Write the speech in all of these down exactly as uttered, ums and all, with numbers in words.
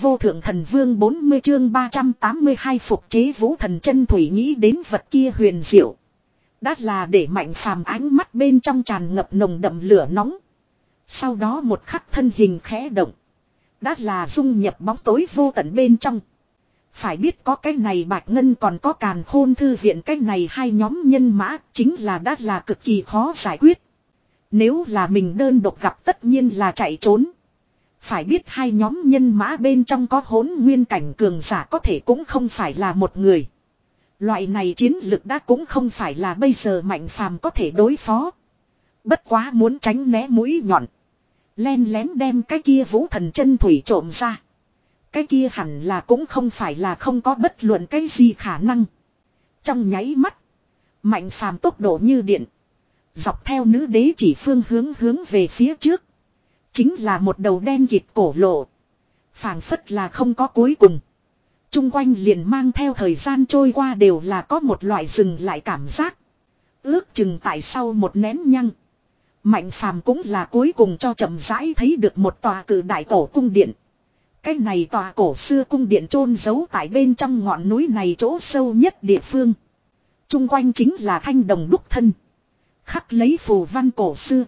vô thượng thần vương bốn mươi chương ba trăm tám mươi hai phục chế vũ thần chân thủy nghĩ đến vật kia huyền diệu. Đã là để Mạnh Phàm ánh mắt bên trong tràn ngập nồng đậm lửa nóng. Sau đó một khắc thân hình khẽ động. Đã là dung nhập bóng tối vô tận bên trong. Phải biết có cái này Bạch Ngân còn có Càn Khôn thư viện cái này hai nhóm nhân mã chính là đã là cực kỳ khó giải quyết. Nếu là mình đơn độc gặp tất nhiên là chạy trốn. Phải biết hai nhóm nhân mã bên trong có hỗn nguyên cảnh cường giả có thể cũng không phải là một người. Loại này chiến lực đã cũng không phải là bây giờ Mạnh Phàm có thể đối phó. Bất quá muốn tránh né mũi nhọn. Len lén đem cái kia vũ thần chân thủy trộm ra. Cái kia hẳn là cũng không phải là không có bất luận cái gì khả năng. Trong nháy mắt. Mạnh Phàm tốc độ như điện. Dọc theo nữ đế chỉ phương hướng hướng về phía trước. Chính là một đầu đen kịt cổ lộ. Phảng phất là không có cuối cùng. Trung quanh liền mang theo thời gian trôi qua đều là có một loại dừng lại cảm giác. Ước chừng tại sau một nén nhăng. Mạnh Phàm cũng là cuối cùng cho chậm rãi thấy được một tòa cử đại cổ cung điện. Cái này tòa cổ xưa cung điện chôn giấu tại bên trong ngọn núi này chỗ sâu nhất địa phương. Trung quanh chính là thanh đồng đúc thân. Khắc lấy phù văn cổ xưa.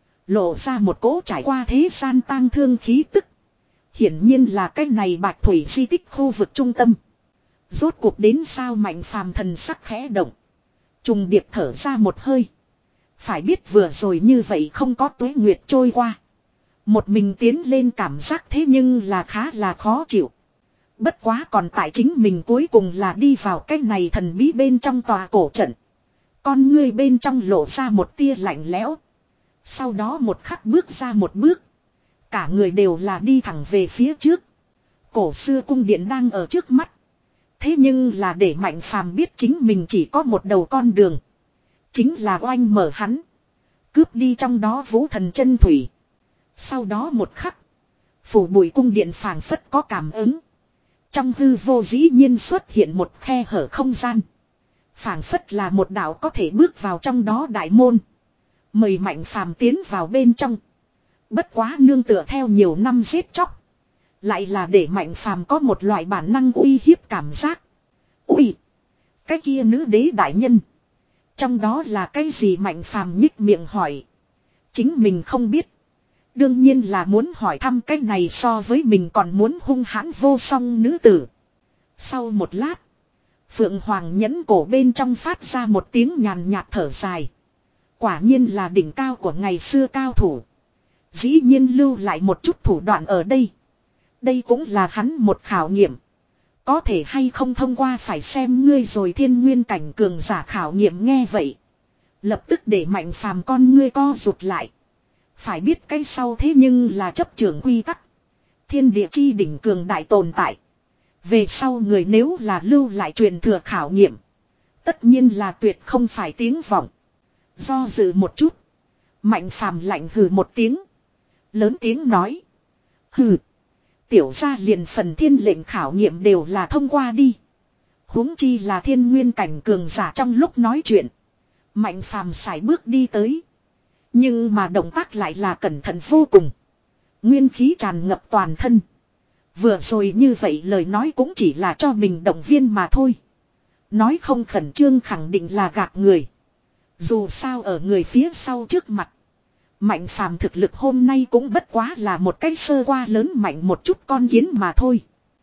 Lộ ra một cỗ trải qua thế gian tang thương khí tức. Hiển nhiên là cái này Bạch Thủy di tích khu vực trung tâm. Rốt cuộc đến sao Mạnh Phàm thần sắc khẽ động. Trùng điệp thở ra một hơi. Phải biết vừa rồi như vậy không có tuế nguyệt trôi qua. Một mình tiến lên cảm giác thế nhưng là khá là khó chịu. Bất quá còn tại chính mình cuối cùng là đi vào cái này thần bí bên trong tòa cổ trận. Con ngươi bên trong lộ ra một tia lạnh lẽo. Sau đó một khắc bước ra một bước. Cả người đều là đi thẳng về phía trước. Cổ xưa cung điện đang ở trước mắt. Thế nhưng là để Mạnh Phàm biết chính mình chỉ có một đầu con đường. Chính là oanh mở hắn. Cướp đi trong đó vũ thần chân thủy. Sau đó một khắc. Phủ bụi cung điện phảng phất có cảm ứng. Trong hư vô dĩ nhiên xuất hiện một khe hở không gian. Phảng phất là một đạo có thể bước vào trong đó đại môn. Mời Mạnh Phàm tiến vào bên trong. Bất quá nương tựa theo nhiều năm giết chóc. Lại là để Mạnh Phàm có một loại bản năng uy hiếp cảm giác. Ui! Cái kia nữ đế đại nhân. Trong đó là cái gì Mạnh Phàm nhích miệng hỏi. Chính mình không biết. Đương nhiên là muốn hỏi thăm cái này so với mình còn muốn hung hãn vô song nữ tử. Sau một lát. Phượng Hoàng nhẫn cổ bên trong phát ra một tiếng nhàn nhạt thở dài. Quả nhiên là đỉnh cao của ngày xưa cao thủ. Dĩ nhiên lưu lại một chút thủ đoạn ở đây. Đây cũng là hắn một khảo nghiệm. Có thể hay không thông qua phải xem ngươi rồi thiên nguyên cảnh cường giả khảo nghiệm nghe vậy. Lập tức để Mạnh Phàm con ngươi co rụt lại. Phải biết cái sau thế nhưng là chấp trưởng quy tắc. Thiên địa chi đỉnh cường đại tồn tại. Về sau người nếu là lưu lại truyền thừa khảo nghiệm. Tất nhiên là tuyệt không phải tiếng vọng. Do dự một chút. Mạnh Phàm lạnh hừ một tiếng. Lớn tiếng nói. Hừ. Tiểu gia liền phần thiên lệnh khảo nghiệm đều là thông qua đi. Huống chi là thiên nguyên cảnh cường giả trong lúc nói chuyện. Mạnh Phàm sải bước đi tới. Nhưng mà động tác lại là cẩn thận vô cùng. Nguyên khí tràn ngập toàn thân. Vừa rồi như vậy lời nói cũng chỉ là cho mình động viên mà thôi. Nói không khẩn trương khẳng định là gạt người. Dù sao ở người phía sau trước mặt. Mạnh Phàm thực lực hôm nay cũng bất quá là một cái sơ qua lớn mạnh một chút con kiến mà thôi.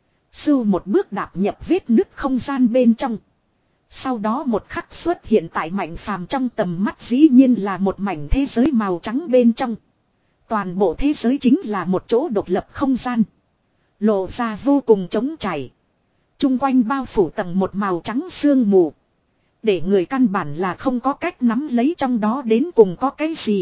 Sưu một bước đạp nhập vết nứt không gian bên trong. Sau đó một khắc xuất hiện tại Mạnh Phàm trong tầm mắt dĩ nhiên là một mảnh thế giới màu trắng bên trong. Toàn bộ thế giới chính là một chỗ độc lập không gian. Lộ ra vô cùng trống trải. Trung quanh bao phủ tầng một màu trắng sương mù. Để người căn bản là không có cách nắm lấy trong đó đến cùng có cái gì.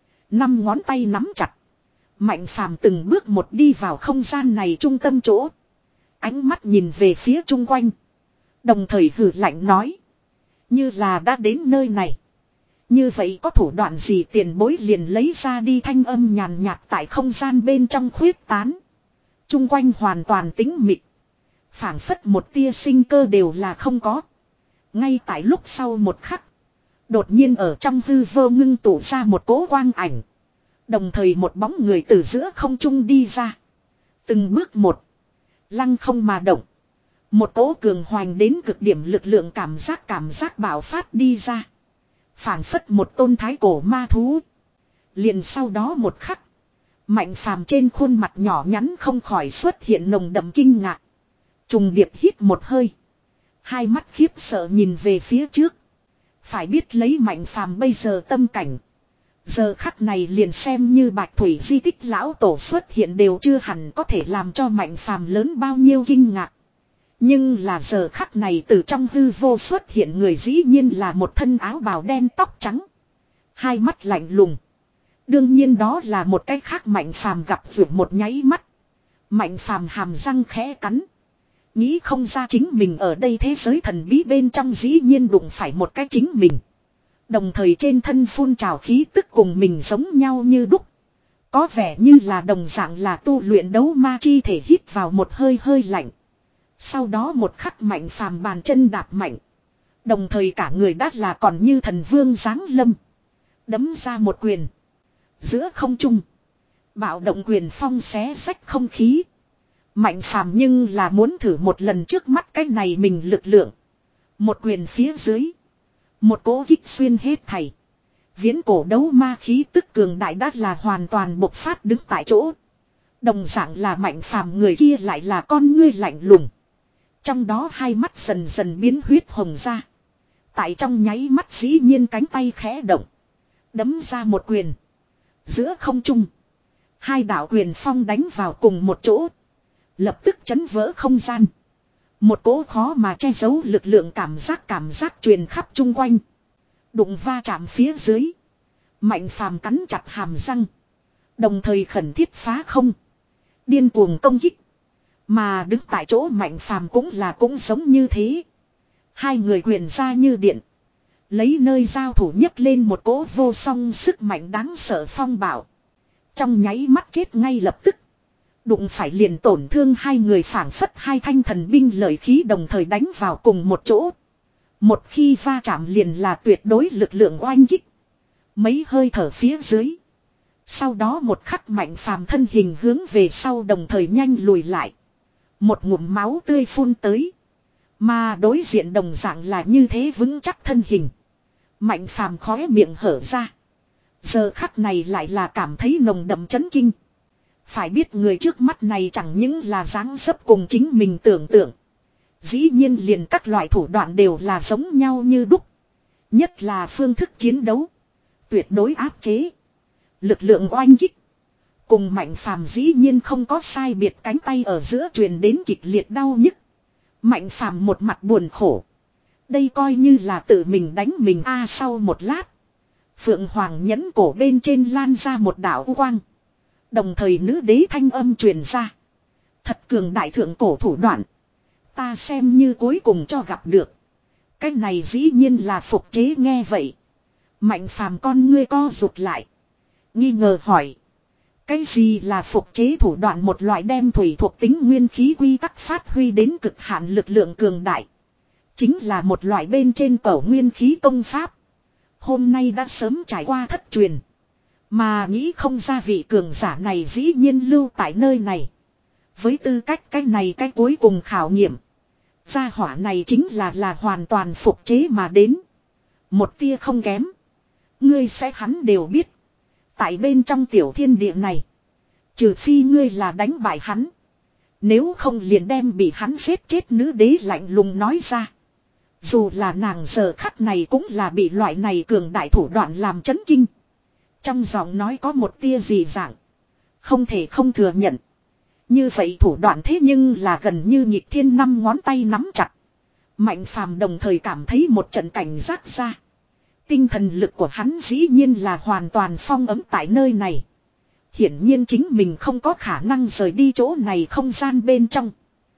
Năm ngón tay nắm chặt. Mạnh Phàm từng bước một đi vào không gian này trung tâm chỗ. Ánh mắt nhìn về phía chung quanh. Đồng thời hừ lạnh nói. Như là đã đến nơi này. Như vậy có thủ đoạn gì tiền bối liền lấy ra đi thanh âm nhàn nhạt tại không gian bên trong khuyết tán. Trung quanh hoàn toàn tĩnh mịch. Phảng phất một tia sinh cơ đều là không có. Ngay tại lúc sau một khắc. Đột nhiên ở trong hư vô ngưng tụ ra một cỗ quang ảnh. Đồng thời một bóng người từ giữa không trung đi ra. Từng bước một. Lăng không mà động. Một cỗ cường hoành đến cực điểm lực lượng cảm giác cảm giác bạo phát đi ra. Phảng phất một tôn thái cổ ma thú. Liền sau đó một khắc. Mạnh phàm trên khuôn mặt nhỏ nhắn không khỏi xuất hiện nồng đậm kinh ngạc. Trùng điệp hít một hơi. Hai mắt khiếp sợ nhìn về phía trước. Phải biết lấy mạnh phàm bây giờ tâm cảnh. Giờ khắc này liền xem như bạch thủy di tích lão tổ xuất hiện đều chưa hẳn có thể làm cho mạnh phàm lớn bao nhiêu kinh ngạc. Nhưng là giờ khắc này từ trong hư vô xuất hiện người dĩ nhiên là một thân áo bào đen tóc trắng. Hai mắt lạnh lùng. Đương nhiên đó là một cái khác mạnh phàm gặp vượt một nháy mắt. Mạnh phàm hàm răng khẽ cắn. Nghĩ không ra chính mình ở đây thế giới thần bí bên trong dĩ nhiên đụng phải một cái chính mình. Đồng thời trên thân phun trào khí tức cùng mình giống nhau như đúc. Có vẻ như là đồng dạng là tu luyện đấu ma chi thể hít vào một hơi hơi lạnh. Sau đó một khắc mạnh phàm bàn chân đạp mạnh. Đồng thời cả người đắt là còn như thần vương giáng lâm. Đấm ra một quyền. Giữa không trung. Bạo động quyền phong xé rách không khí. Mạnh phàm nhưng là muốn thử một lần trước mắt cái này mình lực lượng. Một quyền phía dưới. Một cỗ kích xuyên hết thảy. Viễn cổ đấu ma khí tức cường đại đắt là hoàn toàn bộc phát đứng tại chỗ. Đồng dạng là mạnh phàm người kia lại là con ngươi lạnh lùng. Trong đó hai mắt dần dần biến huyết hồng ra. Tại trong nháy mắt dĩ nhiên cánh tay khẽ động. Đấm ra một quyền. Giữa không trung. Hai đạo quyền phong đánh vào cùng một chỗ. Lập tức chấn vỡ không gian. Một cỗ khó mà che giấu lực lượng cảm giác cảm giác truyền khắp chung quanh. Đụng va chạm phía dưới. Mạnh phàm cắn chặt hàm răng. Đồng thời khẩn thiết phá không. Điên cuồng công kích. Mà đứng tại chỗ mạnh phàm cũng là cũng giống như thế. Hai người quyền ra như điện. Lấy nơi giao thủ nhấc lên một cỗ vô song sức mạnh đáng sợ phong bạo. Trong nháy mắt chết ngay lập tức. Đụng phải liền tổn thương hai người phảng phất hai thanh thần binh lợi khí đồng thời đánh vào cùng một chỗ. Một khi va chạm liền là tuyệt đối lực lượng oanh kích. Mấy hơi thở phía dưới. Sau đó một khắc mạnh phàm thân hình hướng về sau đồng thời nhanh lùi lại. Một ngụm máu tươi phun tới. Mà đối diện đồng dạng là như thế vững chắc thân hình. Mạnh phàm khóe miệng hở ra. Giờ khắc này lại là cảm thấy nồng đậm chấn kinh. Phải biết người trước mắt này chẳng những là dáng dấp cùng chính mình tưởng tượng. Dĩ nhiên liền các loại thủ đoạn đều là giống nhau như đúc. Nhất là phương thức chiến đấu. Tuyệt đối áp chế. Lực lượng oanh kích. Cùng mạnh phàm dĩ nhiên không có sai biệt cánh tay ở giữa truyền đến kịch liệt đau nhức. Mạnh phàm một mặt buồn khổ. Đây coi như là tự mình đánh mình a à, sau một lát. Phượng Hoàng nhẫn cổ bên trên lan ra một đạo u quang. Đồng thời nữ đế thanh âm truyền ra. Thật cường đại thượng cổ thủ đoạn. Ta xem như cuối cùng cho gặp được. Cái này dĩ nhiên là phục chế nghe vậy. Mạnh phàm con ngươi co rụt lại. Nghi ngờ hỏi. Cái gì là phục chế thủ đoạn một loại đem thủy thuộc tính nguyên khí quy tắc phát huy đến cực hạn lực lượng cường đại. Chính là một loại bên trên cổ nguyên khí công pháp. Hôm nay đã sớm trải qua thất truyền. Mà nghĩ không ra vị cường giả này dĩ nhiên lưu tại nơi này. Với tư cách cái này cái cuối cùng khảo nghiệm. Gia hỏa này chính là là hoàn toàn phục chế mà đến. Một tia không kém. Ngươi sẽ hắn đều biết. Tại bên trong tiểu thiên địa này. Trừ phi ngươi là đánh bại hắn. Nếu không liền đem bị hắn giết chết nữ đế lạnh lùng nói ra. Dù là nàng giờ khắc này cũng là bị loại này cường đại thủ đoạn làm chấn kinh. Trong giọng nói có một tia dị dạng. Không thể không thừa nhận. Như vậy thủ đoạn thế nhưng là gần như nhịp thiên năm ngón tay nắm chặt. Mạnh phàm đồng thời cảm thấy một trận cảnh giác ra. Tinh thần lực của hắn dĩ nhiên là hoàn toàn phong ấm tại nơi này. Hiển nhiên chính mình không có khả năng rời đi chỗ này không gian bên trong.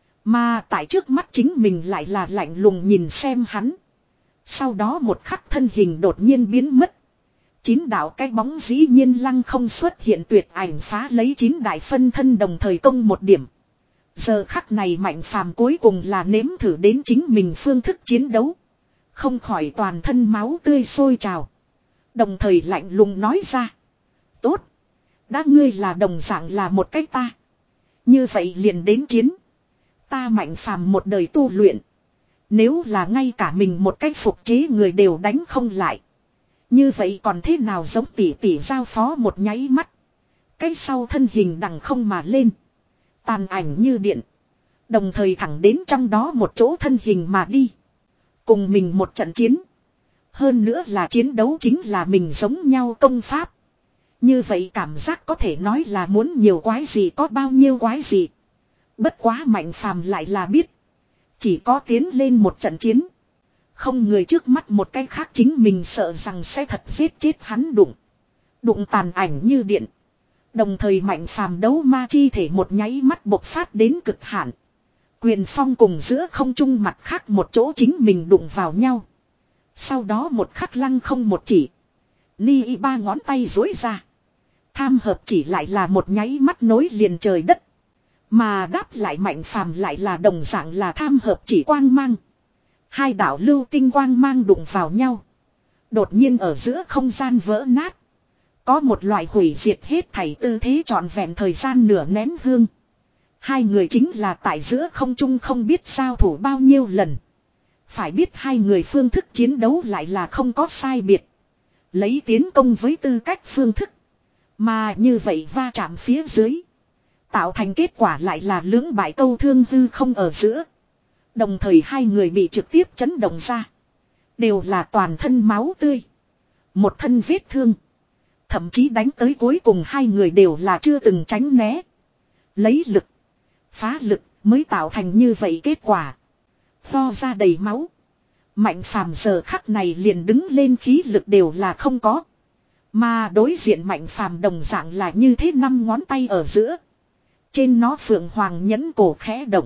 Mà tại trước mắt chính mình lại là lạnh lùng nhìn xem hắn. Sau đó một khắc thân hình đột nhiên biến mất. Chín đạo cái bóng dĩ nhiên lăng không xuất hiện tuyệt ảnh phá lấy chín đại phân thân đồng thời công một điểm. Giờ khắc này mạnh phàm cuối cùng là nếm thử đến chính mình phương thức chiến đấu. Không khỏi toàn thân máu tươi sôi trào. Đồng thời lạnh lùng nói ra. Tốt. Đã ngươi là đồng dạng là một cách ta. Như vậy liền đến chiến. Ta Mạnh Phàm một đời tu luyện. Nếu là ngay cả mình một cách phục chế người đều đánh không lại. Như vậy còn thế nào giống tỷ tỷ giao phó một nháy mắt. Cái sau thân hình đằng không mà lên. Tàn ảnh như điện. Đồng thời thẳng đến trong đó một chỗ thân hình mà đi. Cùng mình một trận chiến. Hơn nữa là chiến đấu chính là mình giống nhau công pháp. Như vậy cảm giác có thể nói là muốn nhiều quái gì có bao nhiêu quái gì. Bất quá Mạnh Phàm lại là biết. Chỉ có tiến lên một trận chiến. Không người trước mắt một cái khác chính mình sợ rằng sẽ thật giết chết hắn đụng. Đụng tàn ảnh như điện. Đồng thời Mạnh Phàm đấu ma chi thể một nháy mắt bộc phát đến cực hạn. Quyền phong cùng giữa không trung mặt khác một chỗ chính mình đụng vào nhau. Sau đó một khắc lăng không một chỉ. Ni y ba ngón tay dối ra. Tham hợp chỉ lại là một nháy mắt nối liền trời đất. Mà đáp lại Mạnh Phàm lại là đồng dạng là tham hợp chỉ quang mang. Hai đạo lưu tinh quang mang đụng vào nhau. Đột nhiên ở giữa không gian vỡ nát. Có một loại hủy diệt hết thảy tư thế trọn vẹn thời gian nửa nén hương. Hai người chính là tại giữa không trung không biết giao thủ bao nhiêu lần. Phải biết hai người phương thức chiến đấu lại là không có sai biệt. Lấy tiến công với tư cách phương thức. Mà như vậy va chạm phía dưới. Tạo thành kết quả lại là lưỡng bại câu thương hư không ở giữa. Đồng thời hai người bị trực tiếp chấn động ra. Đều là toàn thân máu tươi. Một thân vết thương. Thậm chí đánh tới cuối cùng hai người đều là chưa từng tránh né. Lấy lực. Phá lực mới tạo thành như vậy kết quả. Tho ra đầy máu. Mạnh Phàm giờ khắc này liền đứng lên khí lực đều là không có. Mà đối diện Mạnh Phàm đồng dạng là như thế năm ngón tay ở giữa. Trên nó phượng hoàng nhẫn cổ khẽ động.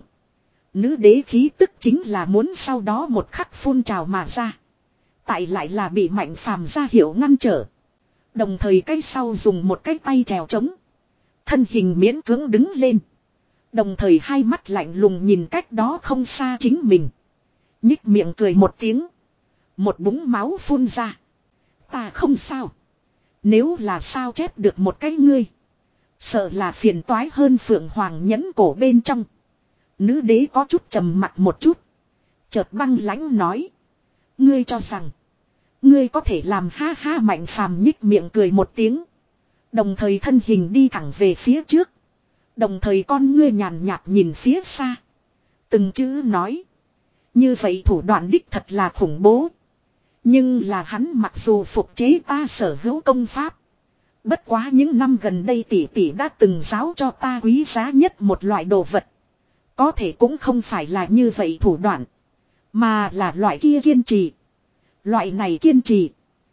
Nữ đế khí tức chính là muốn sau đó một khắc phun trào mà ra. Tại lại là bị Mạnh Phàm ra hiệu ngăn trở. Đồng thời cái sau dùng một cái tay trèo trống. Thân hình miễn cưỡng đứng lên. Đồng thời hai mắt lạnh lùng nhìn cách đó không xa chính mình. Nhích miệng cười một tiếng. Một búng máu phun ra. Ta không sao. Nếu là sao chép được một cái ngươi. Sợ là phiền toái hơn phượng hoàng nhẫn cổ bên trong. Nữ đế có chút trầm mặt một chút. Chợt băng lãnh nói. Ngươi cho rằng. Ngươi có thể làm ha ha Mạnh Phàm nhích miệng cười một tiếng. Đồng thời thân hình đi thẳng về phía trước. Đồng thời con ngươi nhàn nhạt nhìn phía xa. Từng chữ nói. Như vậy thủ đoạn đích thật là khủng bố. Nhưng là hắn mặc dù phục chế ta sở hữu công pháp. Bất quá những năm gần đây tỷ tỷ đã từng giáo cho ta quý giá nhất một loại đồ vật. Có thể cũng không phải là như vậy thủ đoạn. Mà là loại kia kiên trì. Loại này kiên trì.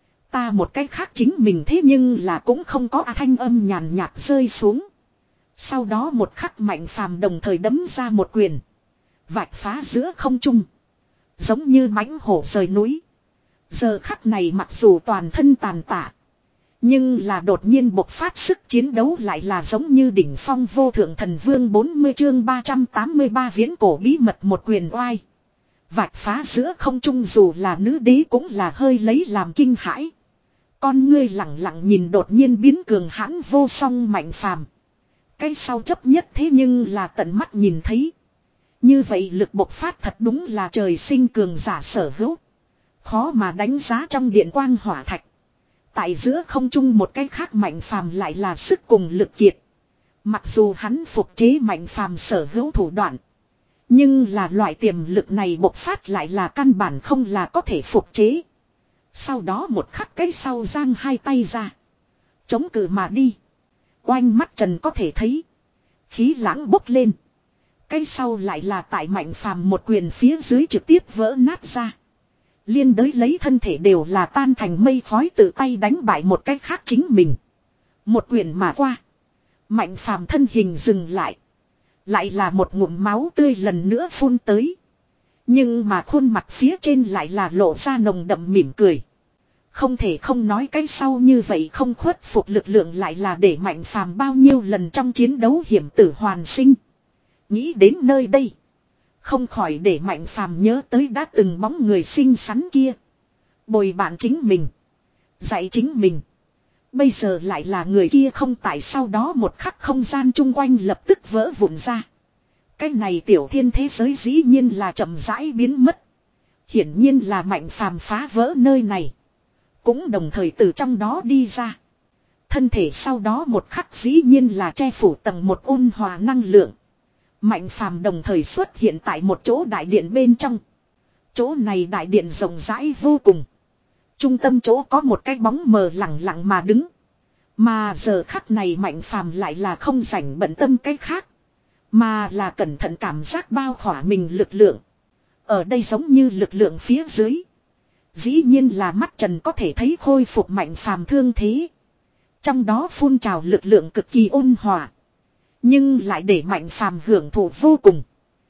Ta một cách khác chính mình thế nhưng là cũng không có thanh âm nhàn nhạt rơi xuống. Sau đó một khắc Mạnh Phàm đồng thời đấm ra một quyền. Vạch phá giữa không trung. Giống như mãnh hổ rời núi. Giờ khắc này mặc dù toàn thân tàn tạ. Nhưng là đột nhiên bộc phát sức chiến đấu lại là giống như đỉnh phong vô thượng thần vương bốn mươi chương ba trăm tám mươi ba viễn cổ bí mật một quyền oai. Vạch phá giữa không trung dù là nữ đế cũng là hơi lấy làm kinh hãi. Con ngươi lặng lặng nhìn đột nhiên biến cường hãn vô song Mạnh Phàm. Cái sau chấp nhất thế nhưng là tận mắt nhìn thấy. Như vậy lực bộc phát thật đúng là trời sinh cường giả sở hữu. Khó mà đánh giá trong điện quang hỏa thạch. Tại giữa không trung một cái khác Mạnh Phàm lại là sức cùng lực kiệt. Mặc dù hắn phục chế Mạnh Phàm sở hữu thủ đoạn. Nhưng là loại tiềm lực này bộc phát lại là căn bản không là có thể phục chế. Sau đó một khắc cái sau giang hai tay ra. Chống cự mà đi. Oanh mắt trần có thể thấy. Khí lãng bốc lên. Cái sau lại là tại Mạnh Phàm một quyền phía dưới trực tiếp vỡ nát ra. Liên đới lấy thân thể đều là tan thành mây khói tự tay đánh bại một cái khác chính mình. Một quyền mà qua. Mạnh Phàm thân hình dừng lại. Lại là một ngụm máu tươi lần nữa phun tới. Nhưng mà khuôn mặt phía trên lại là lộ ra nồng đậm mỉm cười. Không thể không nói cái sau như vậy không khuất phục lực lượng lại là để Mạnh Phàm bao nhiêu lần trong chiến đấu hiểm tử hoàn sinh. Nghĩ đến nơi đây. Không khỏi để Mạnh Phàm nhớ tới đã từng bóng người xinh xắn kia. Bồi bạn chính mình. Dạy chính mình. Bây giờ lại là người kia không tại sau đó một khắc không gian chung quanh lập tức vỡ vụn ra. Cái này tiểu thiên thế giới dĩ nhiên là chậm rãi biến mất. Hiển nhiên là Mạnh Phàm phá vỡ nơi này. Cũng đồng thời từ trong đó đi ra. Thân thể sau đó một khắc dĩ nhiên là che phủ tầng một ôn hòa năng lượng. Mạnh Phàm đồng thời xuất hiện tại một chỗ đại điện bên trong. Chỗ này đại điện rộng rãi vô cùng. Trung tâm chỗ có một cái bóng mờ lặng lặng mà đứng. Mà giờ khắc này Mạnh Phàm lại là không rảnh bận tâm cái khác. Mà là cẩn thận cảm giác bao khỏa mình lực lượng. Ở đây giống như lực lượng phía dưới. Dĩ nhiên là mắt trần có thể thấy khôi phục Mạnh Phàm thương thế. Trong đó phun trào lực lượng cực kỳ ôn hòa. Nhưng lại để Mạnh Phàm hưởng thụ vô cùng.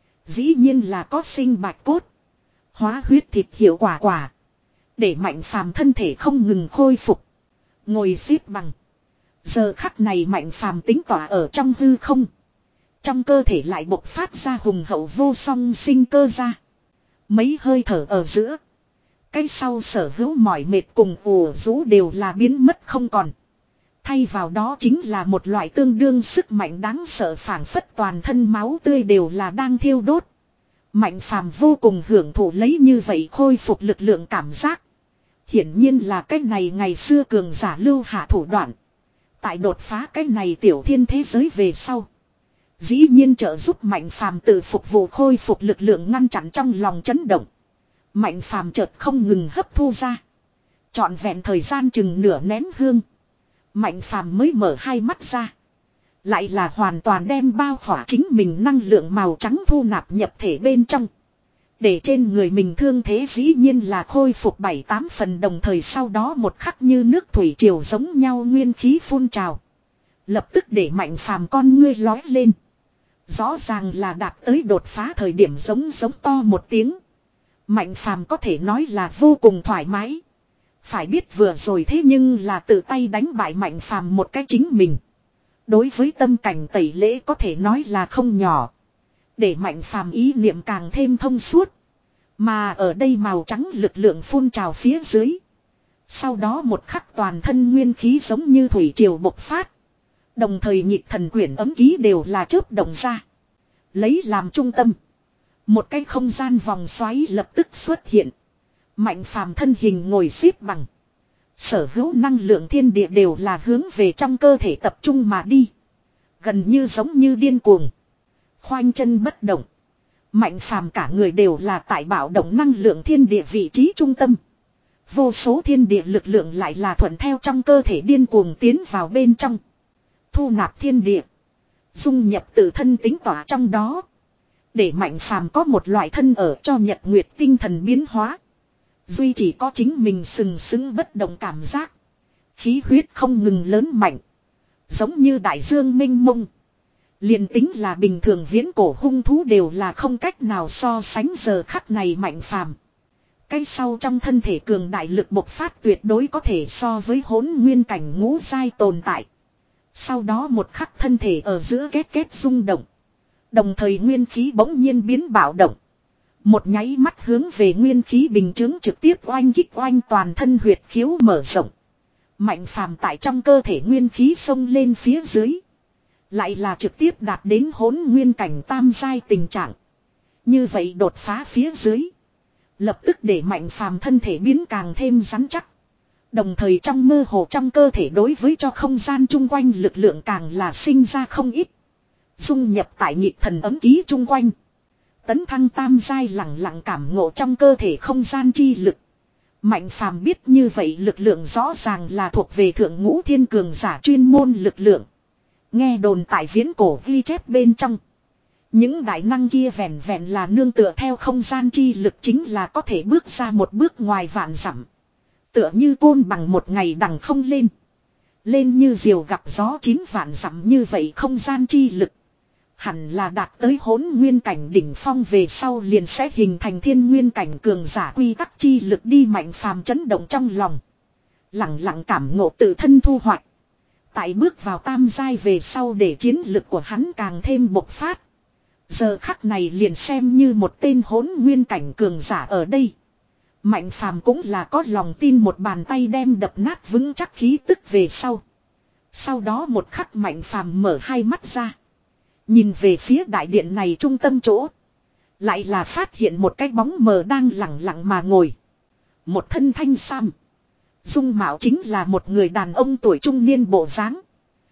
Dĩ nhiên là có sinh bạch cốt. Hóa huyết thịt hiệu quả quả. Để Mạnh Phàm thân thể không ngừng khôi phục. Ngồi xếp bằng. Giờ khắc này Mạnh Phàm tính tỏa ở trong hư không. Trong cơ thể lại bộc phát ra hùng hậu vô song sinh cơ ra. Mấy hơi thở ở giữa. Cái sau sở hữu mỏi mệt cùng ùa rũ đều là biến mất không còn. Thay vào đó chính là một loại tương đương sức mạnh đáng sợ, phảng phất toàn thân máu tươi đều là đang thiêu đốt. Mạnh Phàm vô cùng hưởng thụ lấy như vậy khôi phục lực lượng cảm giác. Hiển nhiên là cái này ngày xưa cường giả lưu hạ thủ đoạn. Tại đột phá cái này tiểu thiên thế giới về sau. Dĩ nhiên trợ giúp Mạnh Phàm tự phục vụ khôi phục lực lượng, ngăn chặn trong lòng chấn động. Mạnh Phàm chợt không ngừng hấp thu ra. Trọn vẹn thời gian chừng nửa nén hương. Mạnh Phàm mới mở hai mắt ra. Lại là hoàn toàn đem bao khỏa chính mình năng lượng màu trắng thu nạp nhập thể bên trong. Để trên người mình thương thế dĩ nhiên là khôi phục bảy tám phần, đồng thời sau đó một khắc như nước thủy triều giống nhau nguyên khí phun trào. Lập tức để Mạnh Phàm con ngươi lói lên. Rõ ràng là đạt tới đột phá thời điểm giống giống to một tiếng. Mạnh Phàm có thể nói là vô cùng thoải mái. Phải biết vừa rồi thế nhưng là tự tay đánh bại Mạnh Phàm một cái chính mình. Đối với tâm cảnh tẩy lễ có thể nói là không nhỏ. Để Mạnh Phàm ý niệm càng thêm thông suốt. Mà ở đây màu trắng lực lượng phun trào phía dưới. Sau đó một khắc toàn thân nguyên khí giống như thủy triều bộc phát. Đồng thời nhịp thần quyển ấm ký đều là chớp động ra. Lấy làm trung tâm. Một cái không gian vòng xoáy lập tức xuất hiện. Mạnh Phàm thân hình ngồi xếp bằng. Sở hữu năng lượng thiên địa đều là hướng về trong cơ thể tập trung mà đi. Gần như giống như điên cuồng. Khoanh chân bất động. Mạnh Phàm cả người đều là tại bạo động năng lượng thiên địa vị trí trung tâm. Vô số thiên địa lực lượng lại là thuận theo trong cơ thể điên cuồng tiến vào bên trong. Thu nạp thiên địa. Dung nhập tự thân tính tỏa trong đó. Để Mạnh Phàm có một loại thân ở cho nhật nguyệt tinh thần biến hóa. Duy chỉ có chính mình sừng sững bất động cảm giác. Khí huyết không ngừng lớn mạnh. Giống như đại dương mênh mông. Liền tính là bình thường viễn cổ hung thú đều là không cách nào so sánh giờ khắc này Mạnh Phàm. Cái sau trong thân thể cường đại lực bộc phát tuyệt đối có thể so với hỗn nguyên cảnh ngũ giai tồn tại. Sau đó một khắc thân thể ở giữa két két rung động. Đồng thời nguyên khí bỗng nhiên biến bạo động. Một nháy mắt hướng về nguyên khí bình chứng trực tiếp oanh kích oanh toàn thân huyệt khiếu mở rộng. Mạnh Phàm tại trong cơ thể nguyên khí xông lên phía dưới. Lại là trực tiếp đạt đến hỗn nguyên cảnh tam giai tình trạng. Như vậy đột phá phía dưới. Lập tức để Mạnh Phàm thân thể biến càng thêm rắn chắc. Đồng thời trong mơ hồ trong cơ thể đối với cho không gian chung quanh lực lượng càng là sinh ra không ít. Dung nhập tại nhịp thần ấm ký chung quanh. Tấn thăng tam giai lặng lặng cảm ngộ trong cơ thể không gian chi lực. Mạnh Phàm biết như vậy lực lượng rõ ràng là thuộc về thượng ngũ thiên cường giả chuyên môn lực lượng. Nghe đồn tại viễn cổ ghi chép bên trong. Những đại năng kia vẹn vẹn là nương tựa theo không gian chi lực chính là có thể bước ra một bước ngoài vạn dặm. Tựa như côn bằng một ngày đằng không lên. Lên như diều gặp gió chín vạn dặm như vậy không gian chi lực. Hẳn là đạt tới hỗn nguyên cảnh đỉnh phong về sau liền sẽ hình thành thiên nguyên cảnh cường giả quy tắc chi lực đi. Mạnh Phàm chấn động trong lòng. Lặng lặng cảm ngộ tự thân thu hoạch. Tại bước vào tam giai về sau để chiến lực của hắn càng thêm bộc phát. Giờ khắc này liền xem như một tên hỗn nguyên cảnh cường giả ở đây. Mạnh Phàm cũng là có lòng tin một bàn tay đem đập nát vững chắc khí tức về sau. Sau đó một khắc Mạnh Phàm mở hai mắt ra. Nhìn về phía đại điện này trung tâm chỗ. Lại là phát hiện một cái bóng mờ đang lặng lặng mà ngồi. Một thân thanh sam. Dung mạo chính là một người đàn ông tuổi trung niên bộ dáng.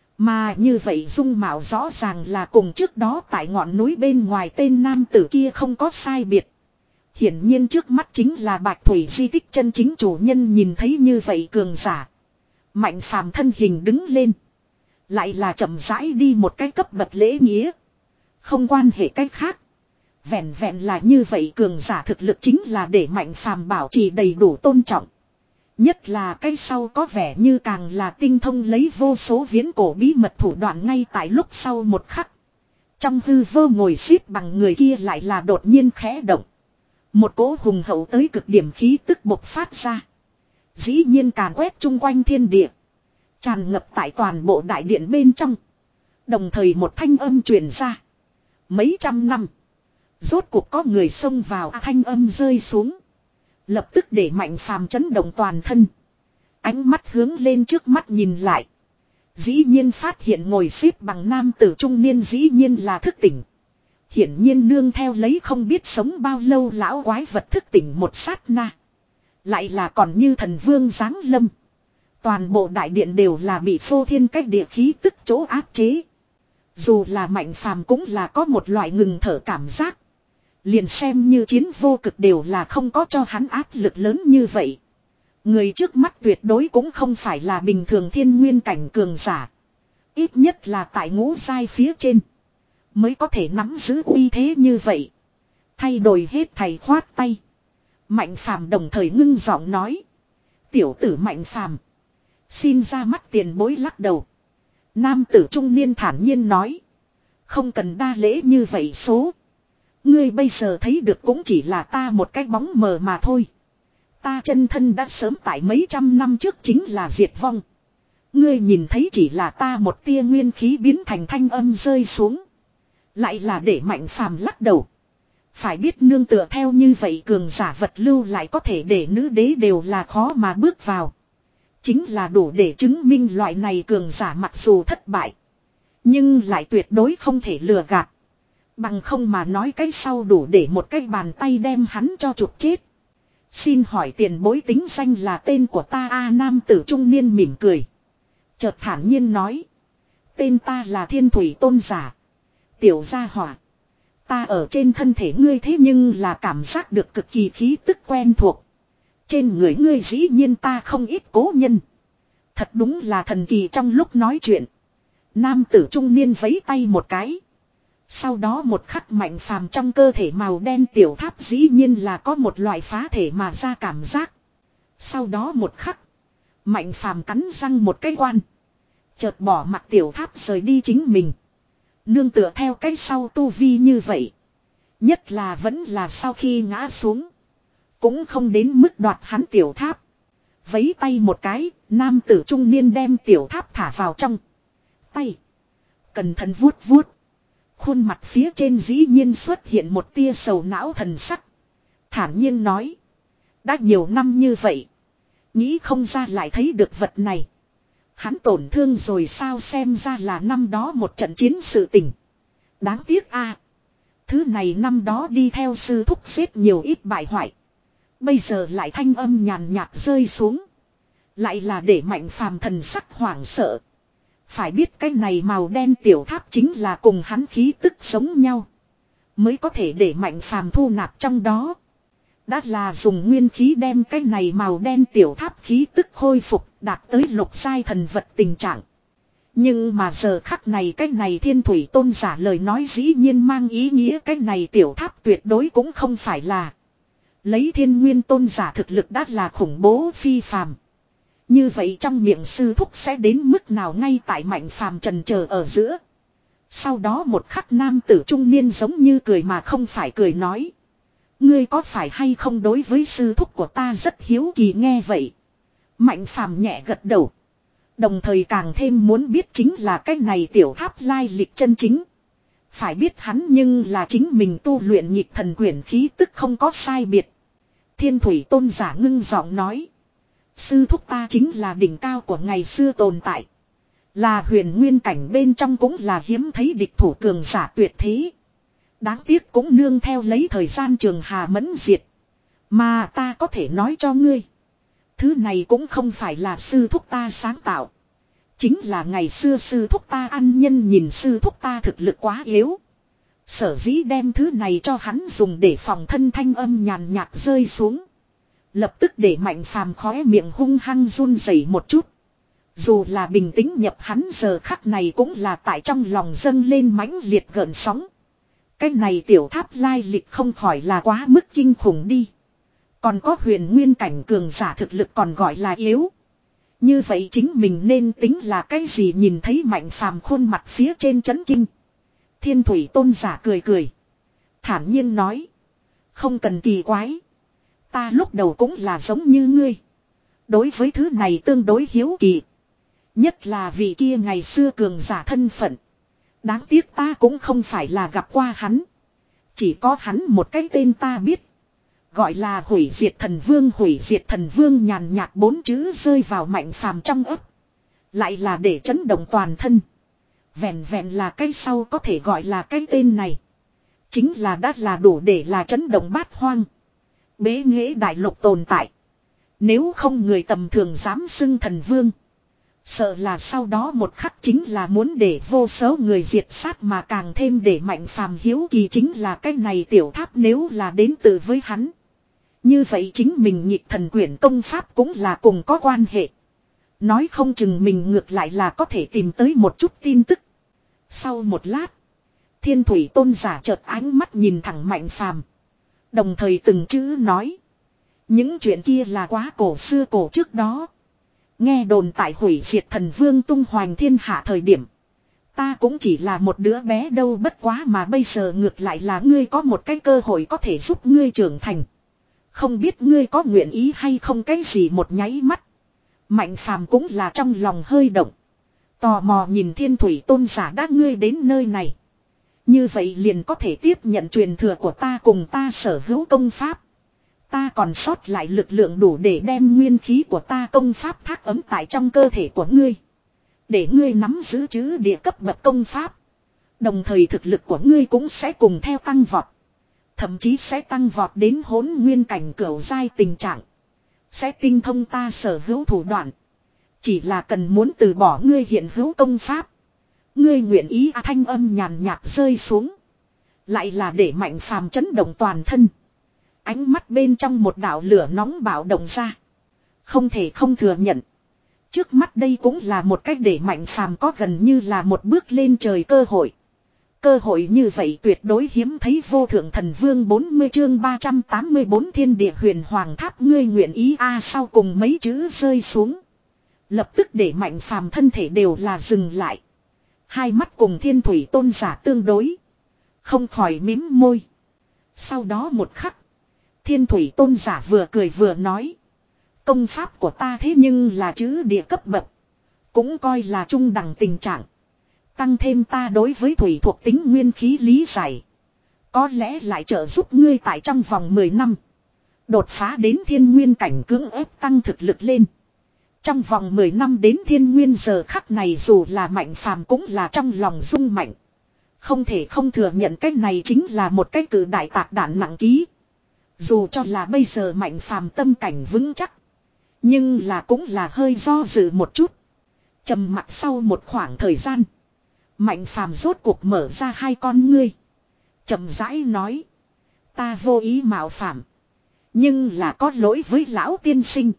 Mà như vậy dung mạo rõ ràng là cùng trước đó tại ngọn núi bên ngoài tên nam tử kia không có sai biệt. Hiển nhiên trước mắt chính là Bạch Thủy di tích chân chính chủ nhân. Nhìn thấy như vậy cường giả. Mạnh phàm thân hình đứng lên. Lại là chậm rãi đi một cái cấp bậc lễ nghĩa. Không quan hệ cách khác. Vẹn vẹn là như vậy cường giả thực lực chính là để mạnh phàm bảo trì đầy đủ tôn trọng. Nhất là cái sau có vẻ như càng là tinh thông lấy vô số viễn cổ bí mật thủ đoạn ngay tại lúc sau một khắc. Trong hư vô ngồi xếp bằng người kia lại là đột nhiên khẽ động. Một cỗ hùng hậu tới cực điểm khí tức bộc phát ra. Dĩ nhiên càn quét chung quanh thiên địa. Tràn ngập tại toàn bộ đại điện bên trong. Đồng thời một thanh âm truyền ra. Mấy trăm năm. Rốt cuộc có người xông vào, thanh âm rơi xuống. Lập tức để mạnh phàm chấn động toàn thân. Ánh mắt hướng lên trước mắt nhìn lại. Dĩ nhiên phát hiện ngồi xếp bằng nam tử trung niên dĩ nhiên là thức tỉnh. Hiển nhiên nương theo lấy không biết sống bao lâu lão quái vật thức tỉnh một sát na. Lại là còn như thần vương giáng lâm. Toàn bộ đại điện đều là bị phô thiên cách địa khí tức chỗ áp chế. Dù là mạnh phàm cũng là có một loại ngừng thở cảm giác. Liền xem như chiến vô cực đều là không có cho hắn áp lực lớn như vậy. Người trước mắt tuyệt đối cũng không phải là bình thường thiên nguyên cảnh cường giả. Ít nhất là tại ngũ giai phía trên. Mới có thể nắm giữ uy thế như vậy. Thay đổi hết thầy khoát tay. Mạnh phàm đồng thời ngưng giọng nói. Tiểu tử mạnh phàm. Xin ra mắt tiền bối lắc đầu. Nam tử trung niên thản nhiên nói. Không cần đa lễ như vậy số. Ngươi bây giờ thấy được cũng chỉ là ta một cái bóng mờ mà thôi. Ta chân thân đã sớm tại mấy trăm năm trước chính là diệt vong. Ngươi nhìn thấy chỉ là ta một tia nguyên khí biến thành thanh âm rơi xuống. Lại là để mạnh phàm lắc đầu. Phải biết nương tựa theo như vậy cường giả vật lưu lại có thể để nữ đế đều là khó mà bước vào. Chính là đủ để chứng minh loại này cường giả mặc dù thất bại. Nhưng lại tuyệt đối không thể lừa gạt. Bằng không mà nói cái sau đủ để một cái bàn tay đem hắn cho chụp chết. Xin hỏi tiền bối tính danh là tên của ta a nam tử trung niên mỉm cười. Chợt thản nhiên nói. Tên ta là Thiên Thủy Tôn Giả. Tiểu gia hỏa. Ta ở trên thân thể ngươi thế nhưng là cảm giác được cực kỳ khí tức quen thuộc. Trên người ngươi dĩ nhiên ta không ít cố nhân. Thật đúng là thần kỳ trong lúc nói chuyện. Nam tử trung niên vẫy tay một cái. Sau đó một khắc mạnh phàm trong cơ thể màu đen tiểu tháp dĩ nhiên là có một loại phá thể mà ra cảm giác. Sau đó một khắc. Mạnh phàm cắn răng một cái quan. Chợt bỏ mặt tiểu tháp rời đi chính mình. Nương tựa theo cái sau tu vi như vậy. Nhất là vẫn là sau khi ngã xuống. Cũng không đến mức đoạt hắn tiểu tháp. Vấy tay một cái, nam tử trung niên đem tiểu tháp thả vào trong tay. Cẩn thận vuốt vuốt. Khuôn mặt phía trên dĩ nhiên xuất hiện một tia sầu não thần sắc. Thản nhiên nói. Đã nhiều năm như vậy. Nghĩ không ra lại thấy được vật này. Hắn tổn thương rồi sao xem ra là năm đó một trận chiến sự tình. Đáng tiếc a thứ này năm đó đi theo sư thúc xếp nhiều ít bại hoại. Bây giờ lại thanh âm nhàn nhạt rơi xuống. Lại là để mạnh phàm thần sắc hoảng sợ. Phải biết cái này màu đen tiểu tháp chính là cùng hắn khí tức giống nhau. Mới có thể để mạnh phàm thu nạp trong đó. Đã là dùng nguyên khí đem cái này màu đen tiểu tháp khí tức khôi phục đạt tới lục giai thần vật tình trạng. Nhưng mà giờ khắc này cái này Thiên Thủy Tôn giả lời nói dĩ nhiên mang ý nghĩa cái này tiểu tháp tuyệt đối cũng không phải là. Lấy Thiên Nguyên Tôn giả thực lực đã là khủng bố phi phàm. Như vậy trong miệng sư thúc sẽ đến mức nào ngay tại mạnh phàm trần chờ ở giữa. Sau đó một khắc nam tử trung niên giống như cười mà không phải cười nói. Ngươi có phải hay không đối với sư thúc của ta rất hiếu kỳ nghe vậy. Mạnh phàm nhẹ gật đầu. Đồng thời càng thêm muốn biết chính là cái này tiểu tháp lai lịch chân chính. Phải biết hắn nhưng là chính mình tu luyện nhịp thần quyển khí tức không có sai biệt. Thiên Thủy Tôn giả ngưng giọng nói. Sư thúc ta chính là đỉnh cao của ngày xưa tồn tại. Là huyền nguyên cảnh bên trong cũng là hiếm thấy địch thủ cường giả tuyệt thế. Đáng tiếc cũng nương theo lấy thời gian trường hà mẫn diệt. Mà ta có thể nói cho ngươi. Thứ này cũng không phải là sư thúc ta sáng tạo. Chính là ngày xưa sư thúc ta ăn nhân nhìn sư thúc ta thực lực quá yếu. Sở dĩ đem thứ này cho hắn dùng để phòng thân, thanh âm nhàn nhạt rơi xuống. Lập tức để Mạnh Phàm khóe miệng hung hăng run rẩy một chút. Dù là bình tĩnh nhập hắn giờ khắc này cũng là tại trong lòng dâng lên mãnh liệt gợn sóng. Cái này tiểu tháp lai lịch không khỏi là quá mức kinh khủng đi. Còn có huyền nguyên cảnh cường giả thực lực còn gọi là yếu. Như vậy chính mình nên tính là cái gì? Nhìn thấy Mạnh Phàm khuôn mặt phía trên chấn kinh. Thiên Thủy Tôn giả cười cười. Thản nhiên nói. Không cần kỳ quái. Ta lúc đầu cũng là giống như ngươi. Đối với thứ này tương đối hiếu kỳ. Nhất là vị kia ngày xưa cường giả thân phận. Đáng tiếc ta cũng không phải là gặp qua hắn. Chỉ có hắn một cái tên ta biết. Gọi là hủy diệt thần vương. Hủy diệt thần vương nhàn nhạt bốn chữ rơi vào Mạnh Phàm trong ấp. Lại là để chấn động toàn thân. Vẹn vẹn là cái sau có thể gọi là cái tên này. Chính là đã là đủ để là chấn động bát hoang. Bế nghệ đại lục tồn tại. Nếu không người tầm thường dám xưng thần vương. Sợ là sau đó một khắc chính là muốn để vô số người diệt sát, mà càng thêm để Mạnh Phàm hiếu kỳ chính là cái này tiểu tháp nếu là đến từ với hắn. Như vậy chính mình nhịp thần quyển công pháp cũng là cùng có quan hệ. Nói không chừng mình ngược lại là có thể tìm tới một chút tin tức. Sau một lát, Thiên Thủy Tôn giả chợt ánh mắt nhìn thẳng Mạnh Phàm, đồng thời từng chữ nói. Những chuyện kia là quá cổ xưa cổ trước đó. Nghe đồn tại hủy diệt thần vương tung hoành thiên hạ thời điểm. Ta cũng chỉ là một đứa bé đâu, bất quá mà bây giờ ngược lại là ngươi có một cái cơ hội có thể giúp ngươi trưởng thành. Không biết ngươi có nguyện ý hay không? Cái gì một nháy mắt. Mạnh Phàm cũng là trong lòng hơi động. Tò mò nhìn Thiên Thủy Tôn giả, đã ngươi đến nơi này. Như vậy liền có thể tiếp nhận truyền thừa của ta cùng ta sở hữu công pháp. Ta còn sót lại lực lượng đủ để đem nguyên khí của ta công pháp thác ấm tại trong cơ thể của ngươi. Để ngươi nắm giữ chữ địa cấp bậc công pháp. Đồng thời thực lực của ngươi cũng sẽ cùng theo tăng vọt. Thậm chí sẽ tăng vọt đến hỗn nguyên cảnh cửu giai tình trạng. Sẽ tinh thông ta sở hữu thủ đoạn. Chỉ là cần muốn từ bỏ ngươi hiện hữu công pháp. Ngươi nguyện ý? À, thanh âm nhàn nhạt rơi xuống. Lại là để Mạnh Phàm chấn động toàn thân. Ánh mắt bên trong một đạo lửa nóng bạo động ra. Không thể không thừa nhận. Trước mắt đây cũng là một cách để Mạnh Phàm có gần như là một bước lên trời cơ hội. Cơ hội như vậy tuyệt đối hiếm thấy. Vô thượng thần vương bốn mươi chương ba trăm tám mươi bốn thiên địa huyền hoàng tháp. Ngươi nguyện ý? A à, sau cùng mấy chữ rơi xuống. Lập tức để Mạnh Phàm thân thể đều là dừng lại. Hai mắt cùng Thiên Thủy Tôn giả tương đối. Không khỏi mím môi. Sau đó một khắc. Thiên Thủy Tôn giả vừa cười vừa nói. Công pháp của ta thế nhưng là chữ địa cấp bậc. Cũng coi là trung đẳng tình trạng. Tăng thêm ta đối với thủy thuộc tính nguyên khí lý giải. Có lẽ lại trợ giúp ngươi tại trong vòng mười năm. Đột phá đến thiên nguyên cảnh, cưỡng ép tăng thực lực lên. Trong vòng mười năm đến thiên nguyên, giờ khắc này dù là Mạnh Phàm cũng là trong lòng rung mạnh. Không thể không thừa nhận cái này chính là một cái cử đại tạc đạn nặng ký. Dù cho là bây giờ Mạnh Phàm tâm cảnh vững chắc. Nhưng là cũng là hơi do dự một chút. Trầm mặc sau một khoảng thời gian. Mạnh Phàm rốt cuộc mở ra hai con ngươi. Chậm rãi nói. Ta vô ý mạo phạm. Nhưng là có lỗi với lão tiên sinh.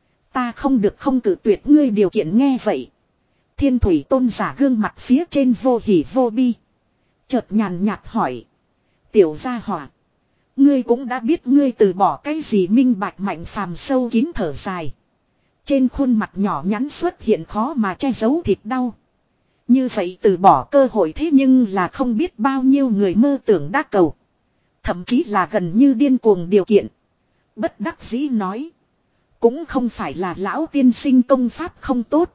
Ta không được không cử tuyệt ngươi điều kiện. Nghe vậy. Thiên Thủy Tôn giả gương mặt phía trên vô hỉ vô bi. Chợt nhàn nhạt hỏi. Tiểu gia hỏa. Ngươi cũng đã biết ngươi từ bỏ cái gì? Minh bạch. Mạnh Phàm sâu kín thở dài. Trên khuôn mặt nhỏ nhắn xuất hiện khó mà che giấu thịt đau. Như vậy từ bỏ cơ hội thế nhưng là không biết bao nhiêu người mơ tưởng đã cầu. Thậm chí là gần như điên cuồng điều kiện. Bất đắc dĩ nói. Cũng không phải là lão tiên sinh công pháp không tốt.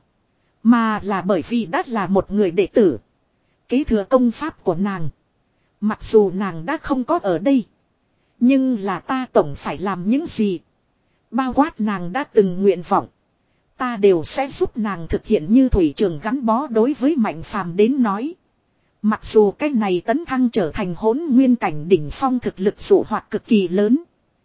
Mà là bởi vì đã là một người đệ tử. Kế thừa công pháp của nàng. Mặc dù nàng đã không có ở đây. Nhưng là ta tổng phải làm những gì. Bao quát nàng đã từng nguyện vọng. Ta đều sẽ giúp nàng thực hiện như thủy trường gắn bó. Đối với Mạnh Phàm đến nói, mặc dù cái này tấn thăng trở thành hỗn nguyên cảnh đỉnh phong thực lực dụ hoạt cực kỳ lớn,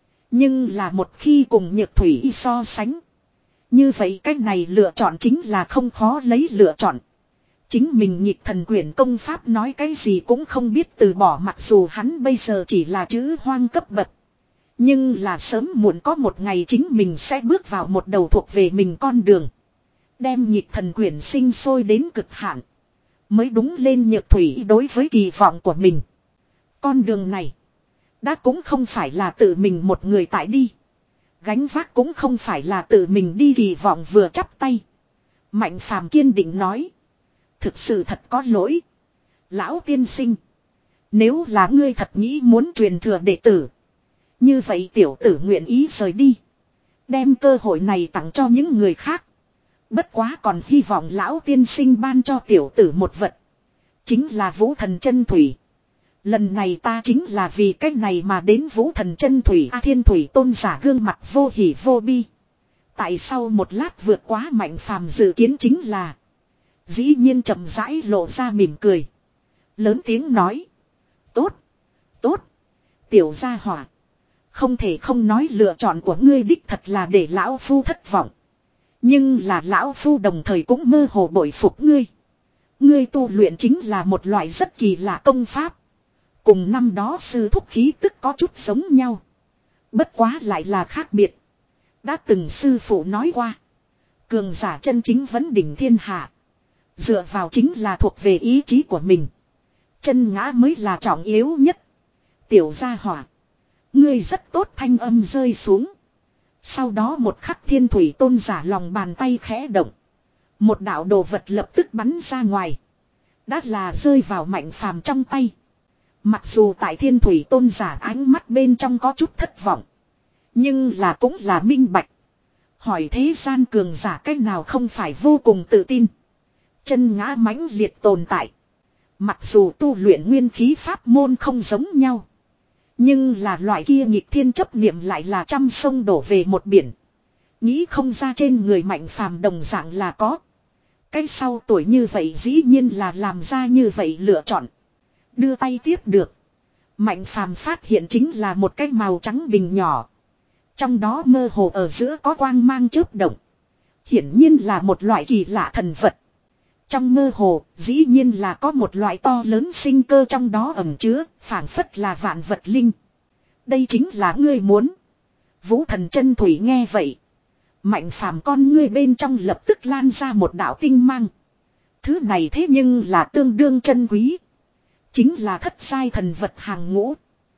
nhưng là một khi cùng Nhược Thủy y so sánh, như vậy cái này lựa chọn chính là không khó lấy lựa chọn. Chính mình Nhịp Thần Quyển công pháp nói cái gì cũng không biết từ bỏ, mặc dù hắn bây giờ chỉ là chữ hoang cấp bậc. Nhưng là sớm muộn có một ngày chính mình sẽ bước vào một đầu thuộc về mình con đường. Đem Nhịp Thần Quyển sinh sôi đến cực hạn, mới đúng lên Nhược Thủy đối với kỳ vọng của mình. Con đường này đã cũng không phải là tự mình một người tại đi. Gánh vác cũng không phải là tự mình đi, kỳ vọng vừa chắp tay. Mạnh Phàm kiên định nói. Thực sự thật có lỗi. Lão tiên sinh, nếu là ngươi thật nghĩ muốn truyền thừa đệ tử, như vậy tiểu tử nguyện ý rời đi, đem cơ hội này tặng cho những người khác. Bất quá còn hy vọng lão tiên sinh ban cho tiểu tử một vật, chính là Vũ Thần Chân Thủy. Lần này ta chính là vì cách này mà đến Vũ Thần Chân Thủy. A Thiên Thủy Tôn giả gương mặt vô hỉ vô bi. Tại sau một lát vượt quá Mạnh Phàm dự kiến chính là, dĩ nhiên chậm rãi lộ ra mỉm cười, lớn tiếng nói. Tốt, tốt, tiểu gia hỏa, không thể không nói lựa chọn của ngươi đích thật là để lão phu thất vọng. Nhưng là lão phu đồng thời cũng mơ hồ bội phục ngươi. Ngươi tu luyện chính là một loại rất kỳ lạ công pháp. Cùng năm đó sư thúc khí tức có chút giống nhau, bất quá lại là khác biệt. Đã từng sư phụ nói qua, cường giả chân chính vấn đỉnh thiên hạ, dựa vào chính là thuộc về ý chí của mình. Chân ngã mới là trọng yếu nhất. Tiểu gia hỏa, ngươi rất tốt. Thanh âm rơi xuống. Sau đó một khắc Thiên Thủy Tôn giả lòng bàn tay khẽ động. Một đạo đồ vật lập tức bắn ra ngoài. Đã là rơi vào Mạnh Phàm trong tay. Mặc dù tại Thiên Thủy Tôn giả ánh mắt bên trong có chút thất vọng, nhưng là cũng là minh bạch. Hỏi thế gian cường giả cách nào không phải vô cùng tự tin. Chân ngã mãnh liệt tồn tại. Mặc dù tu luyện nguyên khí pháp môn không giống nhau, nhưng là loại kia nghịch thiên chấp niệm lại là trăm sông đổ về một biển. Nghĩ không ra trên người Mạnh Phàm đồng dạng là có. Cái sau tuổi như vậy dĩ nhiên là làm ra như vậy lựa chọn. Đưa tay tiếp được, Mạnh Phàm phát hiện chính là một cái màu trắng bình nhỏ. Trong đó mơ hồ ở giữa có quang mang chớp động. Hiển nhiên là một loại kỳ lạ thần vật. Trong mơ hồ, dĩ nhiên là có một loại to lớn sinh cơ trong đó ẩn chứa, phảng phất là vạn vật linh. Đây chính là ngươi muốn. Vũ Thần Chân Thủy nghe vậy, Mạnh Phàm con ngươi bên trong lập tức lan ra một đạo tinh mang. Thứ này thế nhưng là tương đương chân quý, chính là thất giai thần vật hàng ngũ.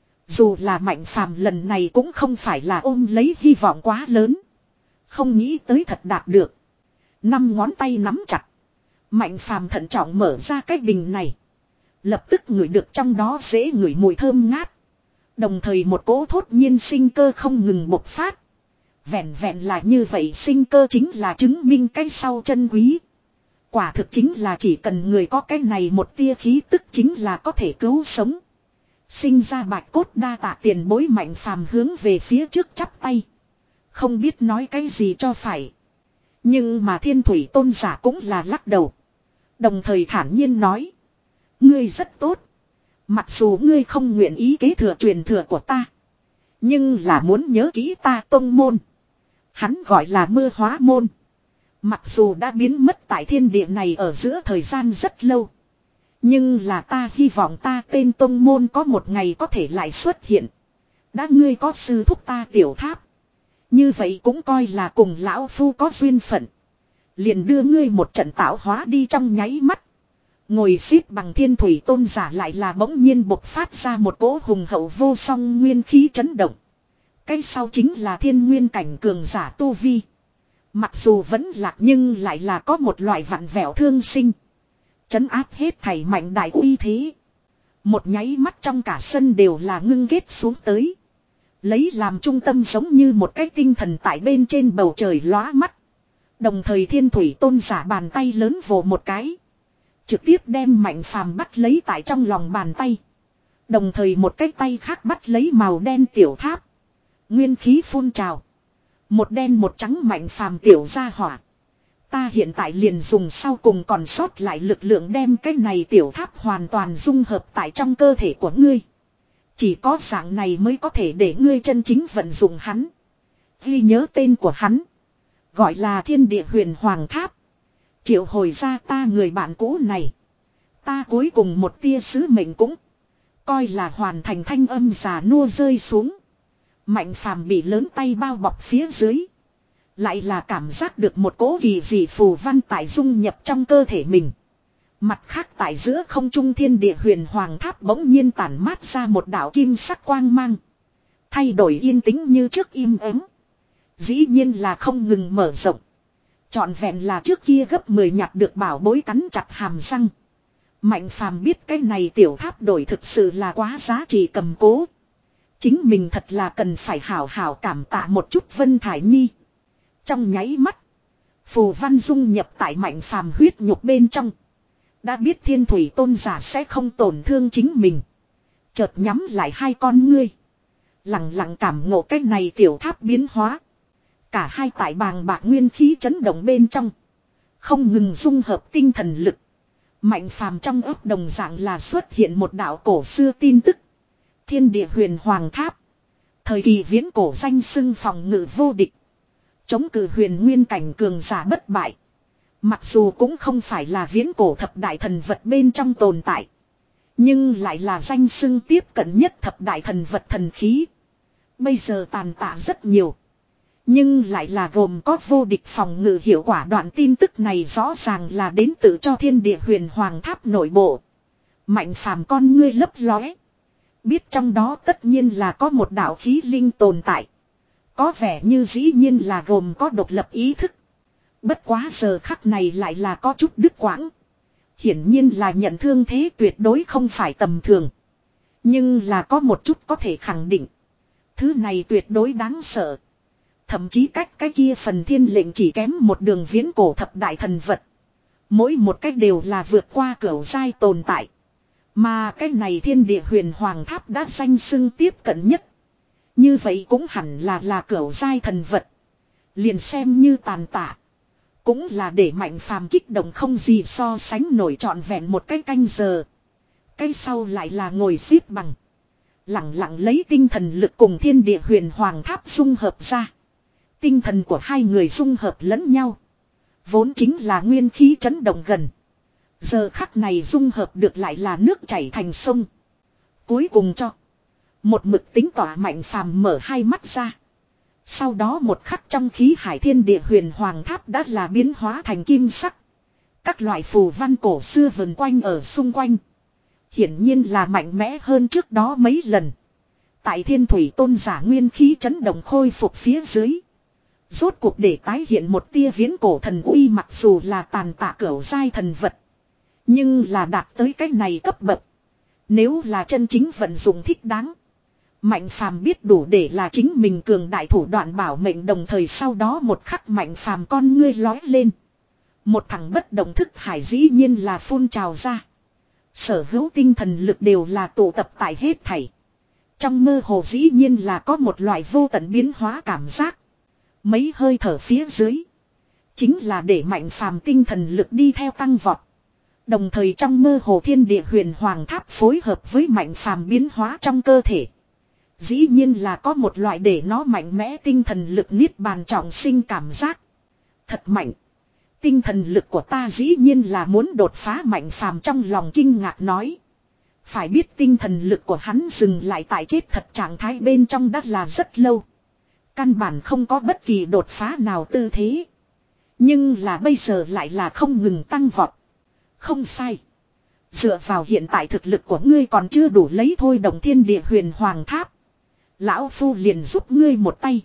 Dù là Mạnh Phàm lần này cũng không phải là ôm lấy hy vọng quá lớn, không nghĩ tới thật đạt được. Năm ngón tay nắm chặt, Mạnh Phàm thận trọng mở ra cái bình này. Lập tức ngửi được trong đó dễ ngửi mùi thơm ngát. Đồng thời một cỗ thốt nhiên sinh cơ không ngừng bộc phát. Vẹn vẹn là như vậy sinh cơ chính là chứng minh cái sau chân quý. Quả thực chính là chỉ cần người có cái này một tia khí tức chính là có thể cứu sống. Sinh ra bạch cốt đa tạ tiền bối. Mạnh Phàm hướng về phía trước chắp tay, không biết nói cái gì cho phải. Nhưng mà Thiên Thủy Tôn giả cũng là lắc đầu, đồng thời thản nhiên nói. Ngươi rất tốt. Mặc dù ngươi không nguyện ý kế thừa truyền thừa của ta, nhưng là muốn nhớ kỹ ta tông môn. Hắn gọi là Mưa Hóa Môn. Mặc dù đã biến mất tại thiên địa này ở giữa thời gian rất lâu, nhưng là ta hy vọng ta tên tông môn có một ngày có thể lại xuất hiện. Đã ngươi có sư thúc ta Tiểu Tháp, như vậy cũng coi là cùng lão phu có duyên phận. Liền đưa ngươi một trận tạo hóa đi. Trong nháy mắt, ngồi xếp bằng Thiên Thủy Tôn giả lại là bỗng nhiên bộc phát ra một cỗ hùng hậu vô song nguyên khí chấn động. Cái sau chính là thiên nguyên cảnh cường giả tu vi. Mặc dù vẫn lạc nhưng lại là có một loại vặn vẹo thương sinh, trấn áp hết thảy mạnh đại uy thế. Một nháy mắt trong cả sân đều là ngưng ghét xuống tới. Lấy làm trung tâm giống như một cái tinh thần tại bên trên bầu trời lóa mắt. Đồng thời Thiên Thủy Tôn giả bàn tay lớn vồ một cái, trực tiếp đem Mạnh Phàm bắt lấy tại trong lòng bàn tay. Đồng thời một cái tay khác bắt lấy màu đen Tiểu Tháp. Nguyên khí phun trào, một đen một trắng Mạnh Phàm tiểu gia hỏa, Ta hiện tại liền dùng sau cùng còn sót lại lực lượng đem cái này tiểu tháp hoàn toàn dung hợp tại trong cơ thể của ngươi. Chỉ có dạng này mới có thể để ngươi chân chính vận dụng hắn. Ghi nhớ tên của hắn. Gọi là Thiên Địa Huyền Hoàng Tháp. Triệu hồi ra ta người bạn cũ này. Ta cuối cùng một tia sứ mệnh cũng coi là hoàn thành. Thanh âm già nua rơi xuống. Mạnh phàm bị lớn tay bao bọc phía dưới. Lại là cảm giác được một cỗ kỳ dị phù văn tại dung nhập trong cơ thể mình. Mặt khác tại giữa không trung Thiên Địa Huyền Hoàng Tháp bỗng nhiên tản mát ra một đạo kim sắc quang mang. Thay đổi yên tĩnh như trước im ắng. Dĩ nhiên là không ngừng mở rộng. Trọn vẹn là trước kia gấp mười nhặt được bảo bối cắn chặt hàm răng. Mạnh phàm biết cái này tiểu tháp đổi thực sự là quá giá trị cầm cố. Chính mình thật là cần phải hảo hảo cảm tạ một chút Vân Thải Nhi. Trong nháy mắt. Phù văn dung nhập tại mạnh phàm huyết nhục bên trong. Đã biết Thiên Thủy Tôn giả sẽ không tổn thương chính mình. Chợt nhắm lại hai con ngươi. Lặng lặng cảm ngộ cái này tiểu tháp biến hóa. Cả hai tại bàng bạc nguyên khí chấn động bên trong. Không ngừng dung hợp tinh thần lực. Mạnh phàm trong ấp đồng dạng là xuất hiện một đạo cổ xưa tin tức. Thiên Địa Huyền Hoàng Tháp. Thời kỳ viễn cổ danh xưng phòng ngự vô địch. Chống cự huyền nguyên cảnh cường giả bất bại. Mặc dù cũng không phải là viễn cổ thập đại thần vật bên trong tồn tại. Nhưng lại là danh xưng tiếp cận nhất thập đại thần vật thần khí. Bây giờ tàn tạ rất nhiều. Nhưng lại là gồm có vô địch phòng ngự hiệu quả. Đoạn tin tức này rõ ràng là đến từ cho Thiên Địa Huyền Hoàng Tháp nội bộ. Mạnh phàm con ngươi lấp lóe. Biết trong đó tất nhiên là có một đạo khí linh tồn tại. Có vẻ như dĩ nhiên là gồm có độc lập ý thức. Bất quá giờ khắc này lại là có chút đứt quãng. Hiển nhiên là nhận thương thế tuyệt đối không phải tầm thường. Nhưng là có một chút có thể khẳng định. Thứ này tuyệt đối đáng sợ. Thậm chí cách cái kia phần thiên lệnh chỉ kém một đường viễn cổ thập đại thần vật. Mỗi một cách đều là vượt qua cửu giai tồn tại. Mà cái này Thiên Địa Huyền Hoàng Tháp đã danh xưng tiếp cận nhất. Như vậy cũng hẳn là là cửu giai thần vật. Liền xem như tàn tạ. Cũng là để mạnh phàm kích động không gì so sánh nổi trọn vẹn một cái canh giờ. Cái sau lại là ngồi xếp bằng. Lặng lặng lấy tinh thần lực cùng Thiên Địa Huyền Hoàng Tháp dung hợp ra. Tinh thần của hai người dung hợp lẫn nhau. Vốn chính là nguyên khí chấn động gần. Giờ khắc này dung hợp được lại là nước chảy thành sông. Cuối cùng cho. Một mực tính tỏa mạnh phàm mở hai mắt ra. Sau đó một khắc trong khí hải Thiên Địa Huyền Hoàng Tháp đã là biến hóa thành kim sắc. Các loại phù văn cổ xưa vần quanh ở xung quanh. Hiển nhiên là mạnh mẽ hơn trước đó mấy lần. Tại Thiên Thủy Tôn giả nguyên khí chấn động khôi phục phía dưới. Rốt cuộc để tái hiện một tia viễn cổ thần uy, mặc dù là tàn tạ cửu giai thần vật. Nhưng là đạt tới cái này cấp bậc. Nếu là chân chính vận dụng thích đáng. Mạnh phàm biết đủ để là chính mình cường đại thủ đoạn bảo mệnh, đồng thời sau đó một khắc mạnh phàm con ngươi lói lên. Một thằng bất động thức hải dĩ nhiên là phun trào ra. Sở hữu tinh thần lực đều là tụ tập tại hết thảy. Trong mơ hồ dĩ nhiên là có một loại vô tận biến hóa cảm giác. Mấy hơi thở phía dưới. Chính là để mạnh phàm tinh thần lực đi theo tăng vọt. Đồng thời trong mơ hồ Thiên Địa Huyền Hoàng Tháp phối hợp với mạnh phàm biến hóa trong cơ thể. Dĩ nhiên là có một loại để nó mạnh mẽ tinh thần lực niết bàn trọng sinh cảm giác. Thật mạnh. Tinh thần lực của ta dĩ nhiên là muốn đột phá, mạnh phàm trong lòng kinh ngạc nói. Phải biết tinh thần lực của hắn dừng lại tại chết thật trạng thái bên trong đất là rất lâu. Căn bản không có bất kỳ đột phá nào tư thế. Nhưng là bây giờ lại là không ngừng tăng vọt. Không sai. Dựa vào hiện tại thực lực của ngươi còn chưa đủ lấy thôi đồng Thiên Địa Huyền Hoàng Tháp. Lão Phu liền giúp ngươi một tay.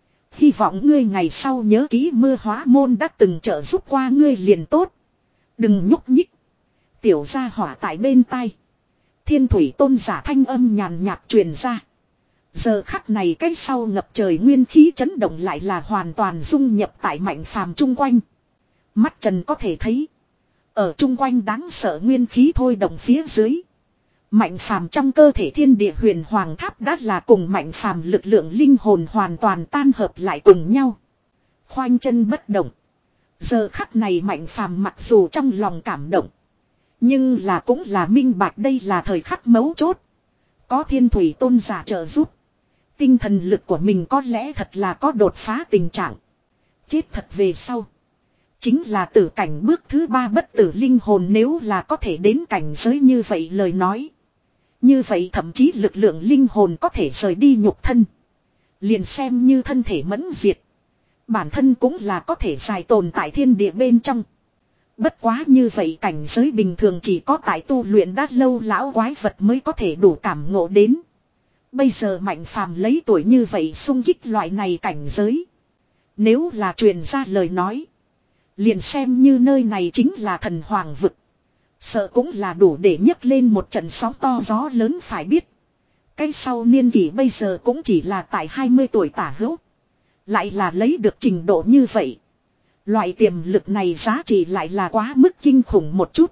Hy vọng ngươi ngày sau nhớ kỹ Mưa Hóa Môn đã từng trợ giúp qua ngươi liền tốt. Đừng nhúc nhích. Tiểu gia hỏa tại bên tai. Thiên Thủy Tôn giả thanh âm nhàn nhạt truyền ra. Giờ khắc này cái sau ngập trời nguyên khí chấn động lại là hoàn toàn dung nhập tại mạnh phàm chung quanh. Mắt trần có thể thấy. Ở chung quanh đáng sợ nguyên khí thôi động phía dưới. Mạnh phàm trong cơ thể Thiên Địa Huyền Hoàng Tháp đã là cùng mạnh phàm lực lượng linh hồn hoàn toàn tan hợp lại cùng nhau. Khoanh chân bất động. Giờ khắc này Mạnh Phàm mặc dù trong lòng cảm động. Nhưng là cũng là minh bạch đây là thời khắc mấu chốt. Có thiên thủy tôn giả trợ giúp. Tinh thần lực của mình có lẽ thật là có đột phá tình trạng. Chết thật về sau. Chính là tử cảnh bước thứ ba bất tử linh hồn nếu là có thể đến cảnh giới như vậy lời nói. Như vậy thậm chí lực lượng linh hồn có thể rời đi nhục thân. Liền xem như thân thể mẫn diệt. Bản thân cũng là có thể dài tồn tại thiên địa bên trong. Bất quá như vậy cảnh giới bình thường chỉ có tại tu luyện đã lâu lão quái vật mới có thể đủ cảm ngộ đến. Bây giờ Mạnh Phàm lấy tuổi như vậy xung kích loại này cảnh giới. Nếu là truyền ra lời nói. Liền xem như nơi này chính là thần hoàng vực. Sợ cũng là đủ để nhấc lên một trận sóng to gió lớn phải biết. Cái sau niên kỷ bây giờ cũng chỉ là tại hai mươi tuổi tả hữu. Lại là lấy được trình độ như vậy. Loại tiềm lực này giá trị lại là quá mức kinh khủng một chút.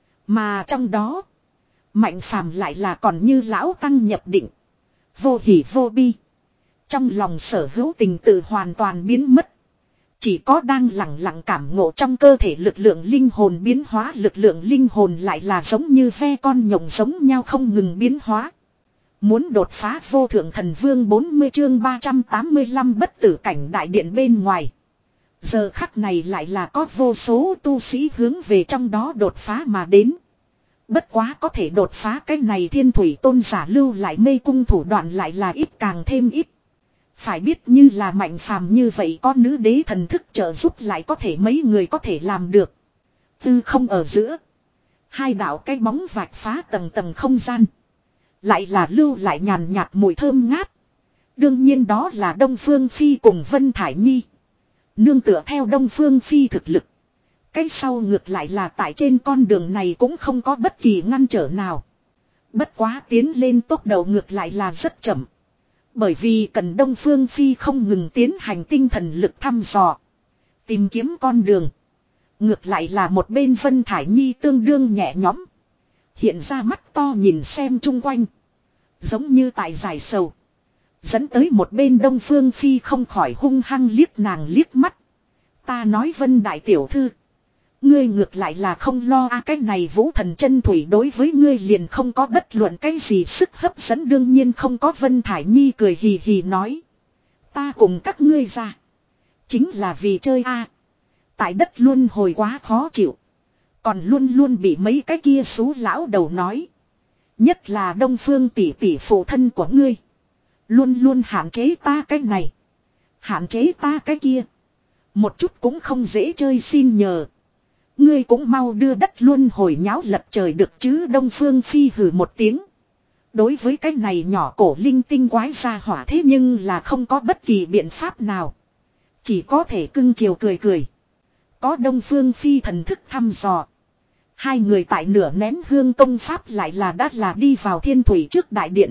Mà trong đó. Mạnh Phàm lại là còn như lão tăng nhập định. Vô hỉ vô bi. Trong lòng sở hữu tình tự hoàn toàn biến mất. Chỉ có đang lặng lặng cảm ngộ trong cơ thể lực lượng linh hồn biến hóa. Lực lượng linh hồn lại là giống như ve con nhộng giống nhau không ngừng biến hóa. Muốn đột phá vô thượng thần vương bốn mươi chương ba trăm tám mươi lăm bất tử cảnh đại điện bên ngoài. Giờ khắc này lại là có vô số tu sĩ hướng về trong đó đột phá mà đến. Bất quá có thể đột phá cái này thiên thủy tôn giả lưu lại mê cung thủ đoạn lại là ít càng thêm ít. Phải biết như là Mạnh Phàm như vậy có nữ đế thần thức trợ giúp lại có thể mấy người có thể làm được. Tư không ở giữa. Hai đạo cái bóng vạch phá tầng tầng không gian. Lại là lưu lại nhàn nhạt mùi thơm ngát. Đương nhiên đó là Đông Phương Phi cùng Vân Thải Nhi. Nương tựa theo Đông Phương Phi thực lực. Cái sau ngược lại là tại trên con đường này cũng không có bất kỳ ngăn trở nào. Bất quá tiến lên tốc độ ngược lại là rất chậm. Bởi vì cần Đông Phương Phi không ngừng tiến hành tinh thần lực thăm dò. Tìm kiếm con đường. Ngược lại là một bên Vân Thải Nhi tương đương nhẹ nhõm. Hiện ra mắt to nhìn xem chung quanh. Giống như tại giải sầu. Dẫn tới một bên Đông Phương Phi không khỏi hung hăng liếc nàng liếc mắt. Ta nói Vân Đại Tiểu Thư. Ngươi ngược lại là không lo a à, cái này Vũ Thần Chân Thủy đối với ngươi liền không có bất luận cái gì sức hấp dẫn đương nhiên không có. Vân Thải Nhi cười hì hì nói. Ta cùng các ngươi ra. Chính là vì chơi a à. Tại đất luôn hồi quá khó chịu. Còn luôn luôn bị mấy cái kia xú lão đầu nói. Nhất là Đông Phương tỷ tỷ phụ thân của ngươi. Luôn luôn hạn chế ta cái này. Hạn chế ta cái kia. Một chút cũng không dễ chơi xin nhờ. Ngươi cũng mau đưa đất luôn hồi nháo lật trời được chứ. Đông Phương Phi hừ một tiếng. Đối với cái này nhỏ cổ linh tinh quái ra hỏa thế nhưng là không có bất kỳ biện pháp nào. Chỉ có thể cưng chiều cười cười. Có Đông Phương Phi thần thức thăm dò. Hai người tại nửa nén hương công pháp lại là đã là đi vào thiên thủy trước đại điện.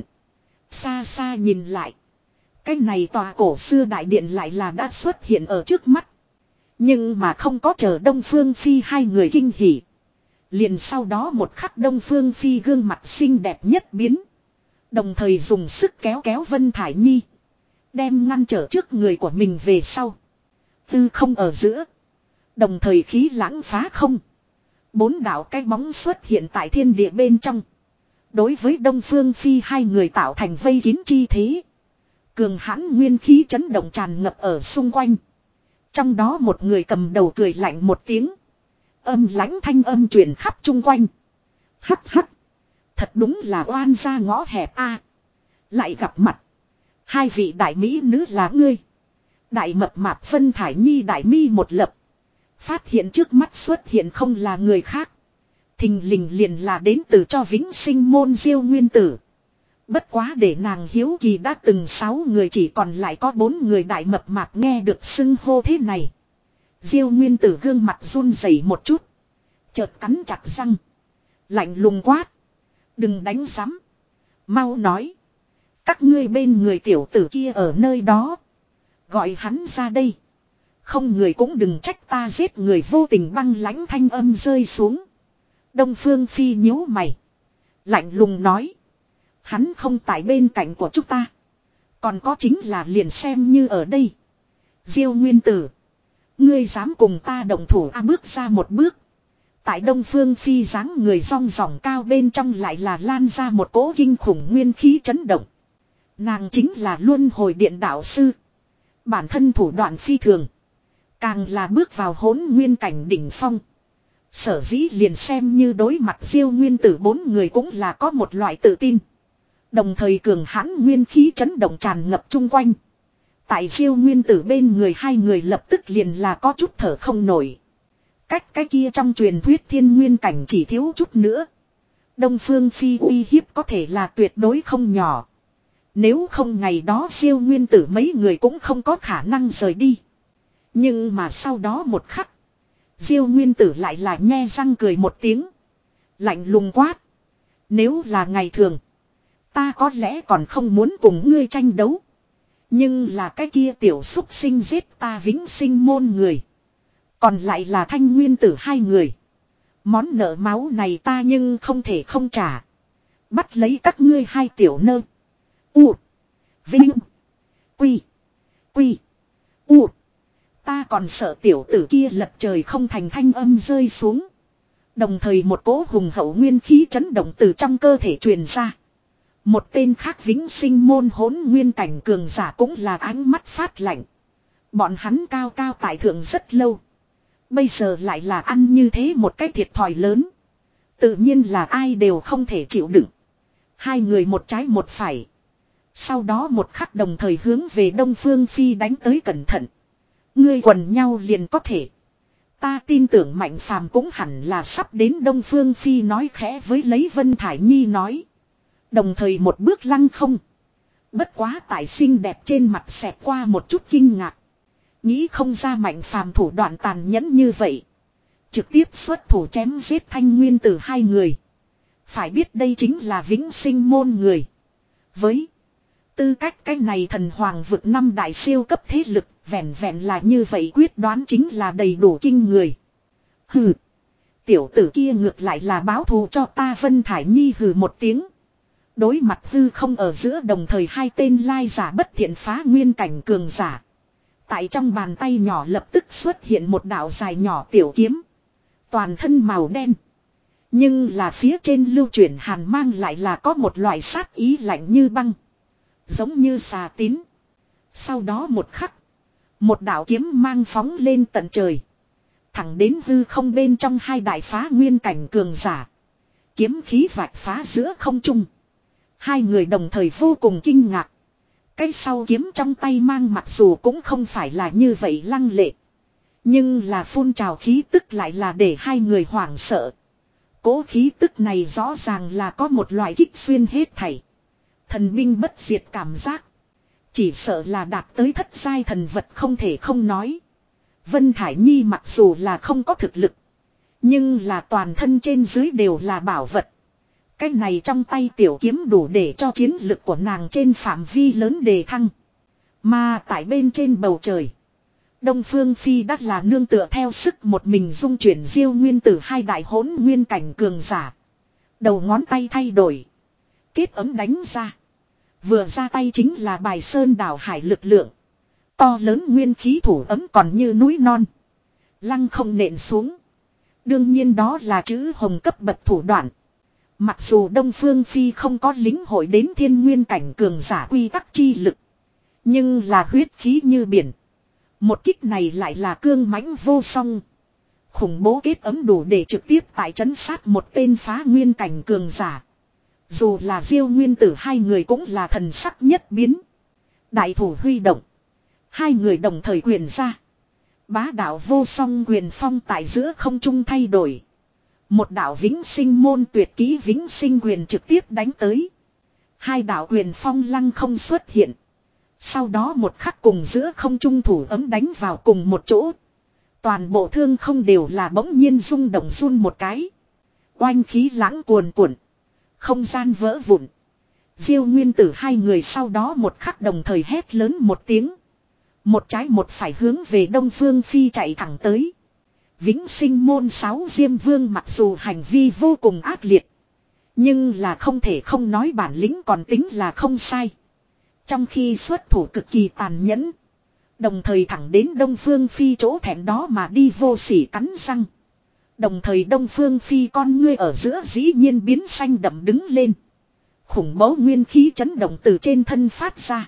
Xa xa nhìn lại. Cái này tòa cổ xưa đại điện lại là đã xuất hiện ở trước mắt. Nhưng mà không có chờ Đông Phương Phi hai người kinh hỉ. Liền sau đó một khắc Đông Phương Phi gương mặt xinh đẹp nhất biến. Đồng thời dùng sức kéo kéo Vân Thải Nhi. Đem ngăn trở trước người của mình về sau. Tư không ở giữa. Đồng thời khí lãng phá không. Bốn đạo cái bóng xuất hiện tại thiên địa bên trong. Đối với Đông Phương Phi hai người tạo thành vây kín chi thế. Cường hãn nguyên khí chấn động tràn ngập ở xung quanh. Trong đó một người cầm đầu cười lạnh một tiếng. Âm lãnh thanh âm truyền khắp chung quanh. Hắc hắc. Thật đúng là oan ra ngõ hẹp a. Lại gặp mặt. Hai vị đại mỹ nữ là ngươi. Đại mập mạp Vân Thải Nhi đại mi một lập. Phát hiện trước mắt xuất hiện không là người khác. Thình lình liền là đến từ cho vĩnh sinh môn Diêu Nguyên Tử. Bất quá để nàng hiếu kỳ đã từng sáu người chỉ còn lại có bốn người đại mập mạp nghe được xưng hô thế này. Diêu Nguyên Tử gương mặt run rẩy một chút. Chợt cắn chặt răng. Lạnh lùng quát. Đừng đánh rắm. Mau nói. Các ngươi bên người tiểu tử kia ở nơi đó. Gọi hắn ra đây. Không người cũng đừng trách ta giết người vô tình băng lãnh thanh âm rơi xuống. Đông Phương Phi nhíu mày. Lạnh lùng nói. Hắn không tại bên cạnh của chúng ta. Còn có chính là liền xem như ở đây. Diêu Nguyên Tử. Ngươi dám cùng ta đồng thủ a bước ra một bước. Tại Đông Phương Phi dáng người rong ròng cao bên trong lại là lan ra một cỗ kinh khủng nguyên khí chấn động. Nàng chính là luân hồi điện đạo sư. Bản thân thủ đoạn phi thường. Càng là bước vào hỗn nguyên cảnh đỉnh phong. Sở dĩ liền xem như đối mặt Diêu Nguyên Tử bốn người cũng là có một loại tự tin. Đồng thời cường hãn nguyên khí chấn động tràn ngập chung quanh. Tại Diêu Nguyên Tử bên người hai người lập tức liền là có chút thở không nổi. Cách cái kia trong truyền thuyết thiên nguyên cảnh chỉ thiếu chút nữa. Đông Phương Phi uy hiếp có thể là tuyệt đối không nhỏ. Nếu không ngày đó Diêu Nguyên Tử mấy người cũng không có khả năng rời đi. Nhưng mà sau đó một khắc. Diêu Nguyên Tử lại là nhe răng cười một tiếng. Lạnh lùng quát. Nếu là ngày thường. Ta có lẽ còn không muốn cùng ngươi tranh đấu. Nhưng là cái kia tiểu xúc sinh giết ta vĩnh sinh môn người. Còn lại là Thanh Nguyên Tử hai người. Món nợ máu này ta nhưng không thể không trả. Bắt lấy các ngươi hai tiểu nơ. U. Vinh. Quy. Quy. U. Ta còn sợ tiểu tử kia lật trời không thành thanh âm rơi xuống. Đồng thời một cỗ hùng hậu nguyên khí chấn động từ trong cơ thể truyền ra. Một tên khác vĩnh sinh môn hỗn nguyên cảnh cường giả cũng là ánh mắt phát lạnh. Bọn hắn cao cao tại thượng rất lâu. Bây giờ lại là ăn như thế một cái thiệt thòi lớn. Tự nhiên là ai đều không thể chịu đựng. Hai người một trái một phải. Sau đó một khắc đồng thời hướng về Đông Phương Phi đánh tới cẩn thận. Ngươi quần nhau liền có thể. Ta tin tưởng Mạnh Phàm cũng hẳn là sắp đến Đông Phương Phi nói khẽ với lấy Vân Thải Nhi nói. Đồng thời một bước lăng không. Bất quá tại xinh đẹp trên mặt xẹt qua một chút kinh ngạc. Nghĩ không ra Mạnh Phàm thủ đoạn tàn nhẫn như vậy. Trực tiếp xuất thủ chém giết Thanh Nguyên Tử hai người. Phải biết đây chính là vĩnh sinh môn người. Với tư cách cái này thần hoàng vực năm đại siêu cấp thế lực, vẹn vẹn là như vậy quyết đoán chính là đầy đủ kinh người. Hừ. Tiểu tử kia ngược lại là báo thù cho ta. Vân Thải Nhi hừ một tiếng. Đối mặt hư không ở giữa đồng thời hai tên lai giả bất thiện phá nguyên cảnh cường giả. Tại trong bàn tay nhỏ lập tức xuất hiện một đạo dài nhỏ tiểu kiếm. Toàn thân màu đen. Nhưng là phía trên lưu chuyển hàn mang lại là có một loại sát ý lạnh như băng. Giống như xà tín. Sau đó một khắc. Một đạo kiếm mang phóng lên tận trời. Thẳng đến hư không bên trong hai đại phá nguyên cảnh cường giả. Kiếm khí vạch phá giữa không trung. Hai người đồng thời vô cùng kinh ngạc. Cái sau kiếm trong tay mang mặc dù cũng không phải là như vậy lăng lệ. Nhưng là phun trào khí tức lại là để hai người hoảng sợ. Cố khí tức này rõ ràng là có một loại kích xuyên hết thảy. Thần binh bất diệt cảm giác. Chỉ sợ là đạt tới thất giai thần vật không thể không nói. Vân Thải Nhi mặc dù là không có thực lực. Nhưng là toàn thân trên dưới đều là bảo vật. Cái này trong tay tiểu kiếm đủ để cho chiến lực của nàng trên phạm vi lớn đề thăng. Mà tại bên trên bầu trời. Đông Phương Phi đắt là nương tựa theo sức một mình dung chuyển Diêu Nguyên Tử hai đại hỗn nguyên cảnh cường giả. Đầu ngón tay thay đổi. Kết ấm đánh ra. Vừa ra tay chính là bài sơn đảo hải lực lượng. To lớn nguyên khí thủ ấm còn như núi non. Lăng không nện xuống. Đương nhiên đó là chữ hồng cấp bậc thủ đoạn. Mặc dù Đông Phương Phi không có lính hội đến thiên nguyên cảnh cường giả quy tắc chi lực. Nhưng là huyết khí như biển. Một kích này lại là cương mãnh vô song. Khủng bố kết ấm đủ để trực tiếp tại trấn sát một tên phá nguyên cảnh cường giả. Dù là Diêu Nguyên Tử hai người cũng là thần sắc nhất biến. Đại thủ huy động. Hai người đồng thời quyền ra. Bá đạo vô song quyền phong tại giữa không trung thay đổi. Một đạo vĩnh sinh môn tuyệt kỹ vĩnh sinh quyền trực tiếp đánh tới. Hai đạo quyền phong lăng không xuất hiện. Sau đó một khắc cùng giữa không trung thủ ấm đánh vào cùng một chỗ. Toàn bộ thương không đều là bỗng nhiên rung động run một cái. Oanh khí lãng cuồn cuộn. Không gian vỡ vụn. Diêu Nguyên Tử hai người sau đó một khắc đồng thời hét lớn một tiếng. Một trái một phải hướng về Đông Phương Phi chạy thẳng tới. Vĩnh sinh môn sáu Diêm Vương mặc dù hành vi vô cùng ác liệt. Nhưng là không thể không nói bản lĩnh còn tính là không sai. Trong khi xuất thủ cực kỳ tàn nhẫn. Đồng thời thẳng đến Đông Phương Phi chỗ thẹn đó mà đi, vô sỉ cắn răng. Đồng thời Đông Phương Phi con ngươi ở giữa dĩ nhiên biến xanh đậm đứng lên. Khủng bố nguyên khí chấn động từ trên thân phát ra.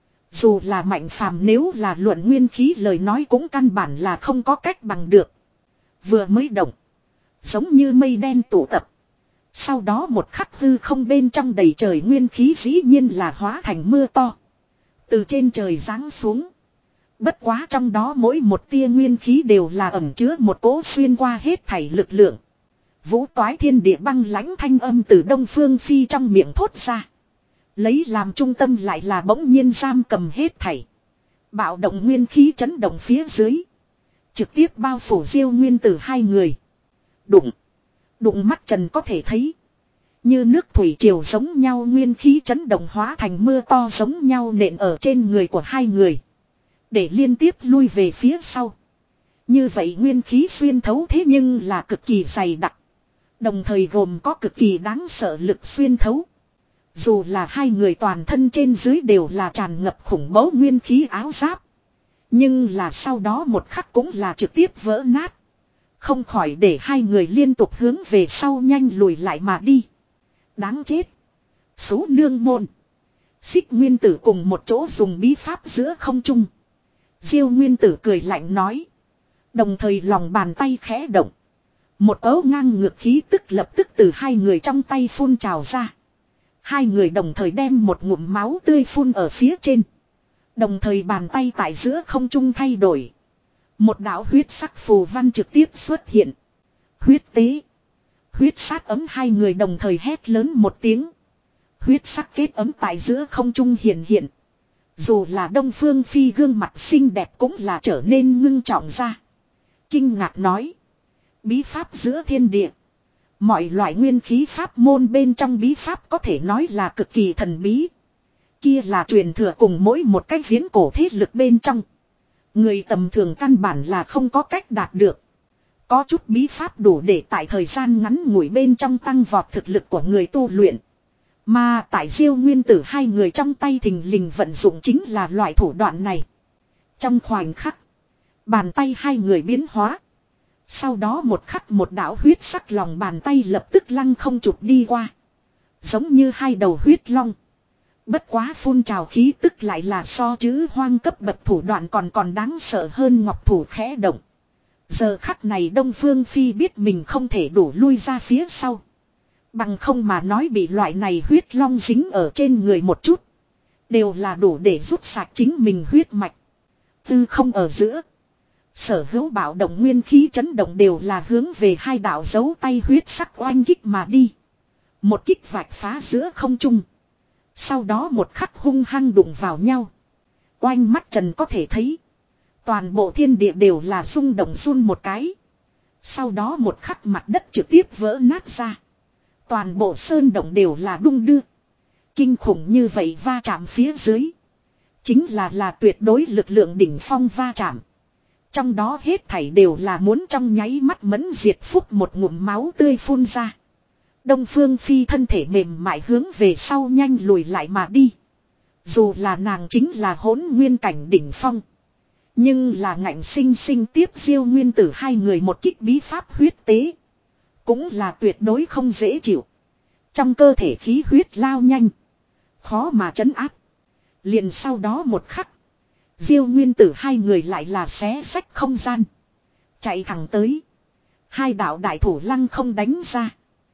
Dù là Mạnh Phàm nếu là luận nguyên khí lời nói cũng căn bản là không có cách bằng được. Vừa mới động, giống như mây đen tụ tập. Sau đó một khắc hư không bên trong đầy trời nguyên khí dĩ nhiên là hóa thành mưa to. Từ trên trời giáng xuống. Bất quá trong đó mỗi một tia nguyên khí đều là ẩn chứa một cỗ xuyên qua hết thảy lực lượng. Vũ toái thiên địa băng lãnh thanh âm từ Đông Phương Phi trong miệng thốt ra. Lấy làm trung tâm lại là bỗng nhiên giam cầm hết thảy. Bạo động nguyên khí chấn động phía dưới. Trực tiếp bao phủ Diêu Nguyên Tử hai người. Đụng. Đụng mắt trần có thể thấy. Như nước thủy triều giống nhau nguyên khí chấn động hóa thành mưa to giống nhau nện ở trên người của hai người. Để liên tiếp lui về phía sau. Như vậy nguyên khí xuyên thấu thế nhưng là cực kỳ dày đặc. Đồng thời gồm có cực kỳ đáng sợ lực xuyên thấu. Dù là hai người toàn thân trên dưới đều là tràn ngập khủng bố nguyên khí áo giáp. Nhưng là sau đó một khắc cũng là trực tiếp vỡ nát. Không khỏi để hai người liên tục hướng về sau nhanh lùi lại mà đi. Đáng chết. Số nương môn. Xích Nguyên Tử cùng một chỗ dùng bí pháp giữa không trung. Diêu Nguyên Tử cười lạnh nói. Đồng thời lòng bàn tay khẽ động. Một ấu ngang ngược khí tức lập tức từ hai người trong tay phun trào ra. Hai người đồng thời đem một ngụm máu tươi phun ở phía trên. Đồng thời bàn tay tại giữa không trung thay đổi. Một đạo huyết sắc phù văn trực tiếp xuất hiện. Huyết tế. Huyết sát ấm, hai người đồng thời hét lớn một tiếng. Huyết sắc kết ấm tại giữa không trung hiện hiện. Dù là Đông Phương Phi gương mặt xinh đẹp cũng là trở nên ngưng trọng ra. Kinh ngạc nói. Bí pháp giữa thiên địa. Mọi loại nguyên khí pháp môn bên trong bí pháp có thể nói là cực kỳ thần bí. Kia là truyền thừa cùng mỗi một cách viễn cổ thế lực bên trong. Người tầm thường căn bản là không có cách đạt được. Có chút bí pháp đủ để tại thời gian ngắn ngủi bên trong tăng vọt thực lực của người tu luyện. Mà tại Diêu Nguyên Tử hai người trong tay thình lình vận dụng chính là loại thủ đoạn này. Trong khoảnh khắc, bàn tay hai người biến hóa. Sau đó một khắc một đạo huyết sắc lòng bàn tay lập tức lăng không chụp đi qua. Giống như hai đầu huyết long. Bất quá phun trào khí tức lại là so chữ hoang cấp bậc thủ đoạn còn còn đáng sợ hơn ngọc thủ khẽ động. Giờ khắc này Đông Phương Phi biết mình không thể đủ lui ra phía sau. Bằng không mà nói bị loại này huyết long dính ở trên người một chút. Đều là đủ để rút sạch chính mình huyết mạch. Tư không ở giữa. Sở hữu bạo động nguyên khí chấn động đều là hướng về hai đạo dấu tay huyết sắc oanh kích mà đi. Một kích vạch phá giữa không trung. Sau đó một khắc hung hăng đụng vào nhau. Oanh mắt trần có thể thấy. Toàn bộ thiên địa đều là rung động run một cái. Sau đó một khắc mặt đất trực tiếp vỡ nát ra. Toàn bộ sơn động đều là đung đưa. Kinh khủng như vậy va chạm phía dưới. Chính là là tuyệt đối lực lượng đỉnh phong va chạm. Trong đó hết thảy đều là muốn trong nháy mắt mẫn diệt, phúc một ngụm máu tươi phun ra. Đông Phương Phi thân thể mềm mại hướng về sau nhanh lùi lại mà đi. Dù là nàng chính là hỗn nguyên cảnh đỉnh phong. Nhưng là ngạnh sinh sinh tiếp Diêu Nguyên Tử hai người một kích bí pháp huyết tế. Cũng là tuyệt đối không dễ chịu. Trong cơ thể khí huyết lao nhanh. Khó mà trấn áp. Liền sau đó một khắc. Diêu Nguyên Tử hai người lại là xé xách không gian. Chạy thẳng tới. Hai đạo đại thủ lăng không đánh ra.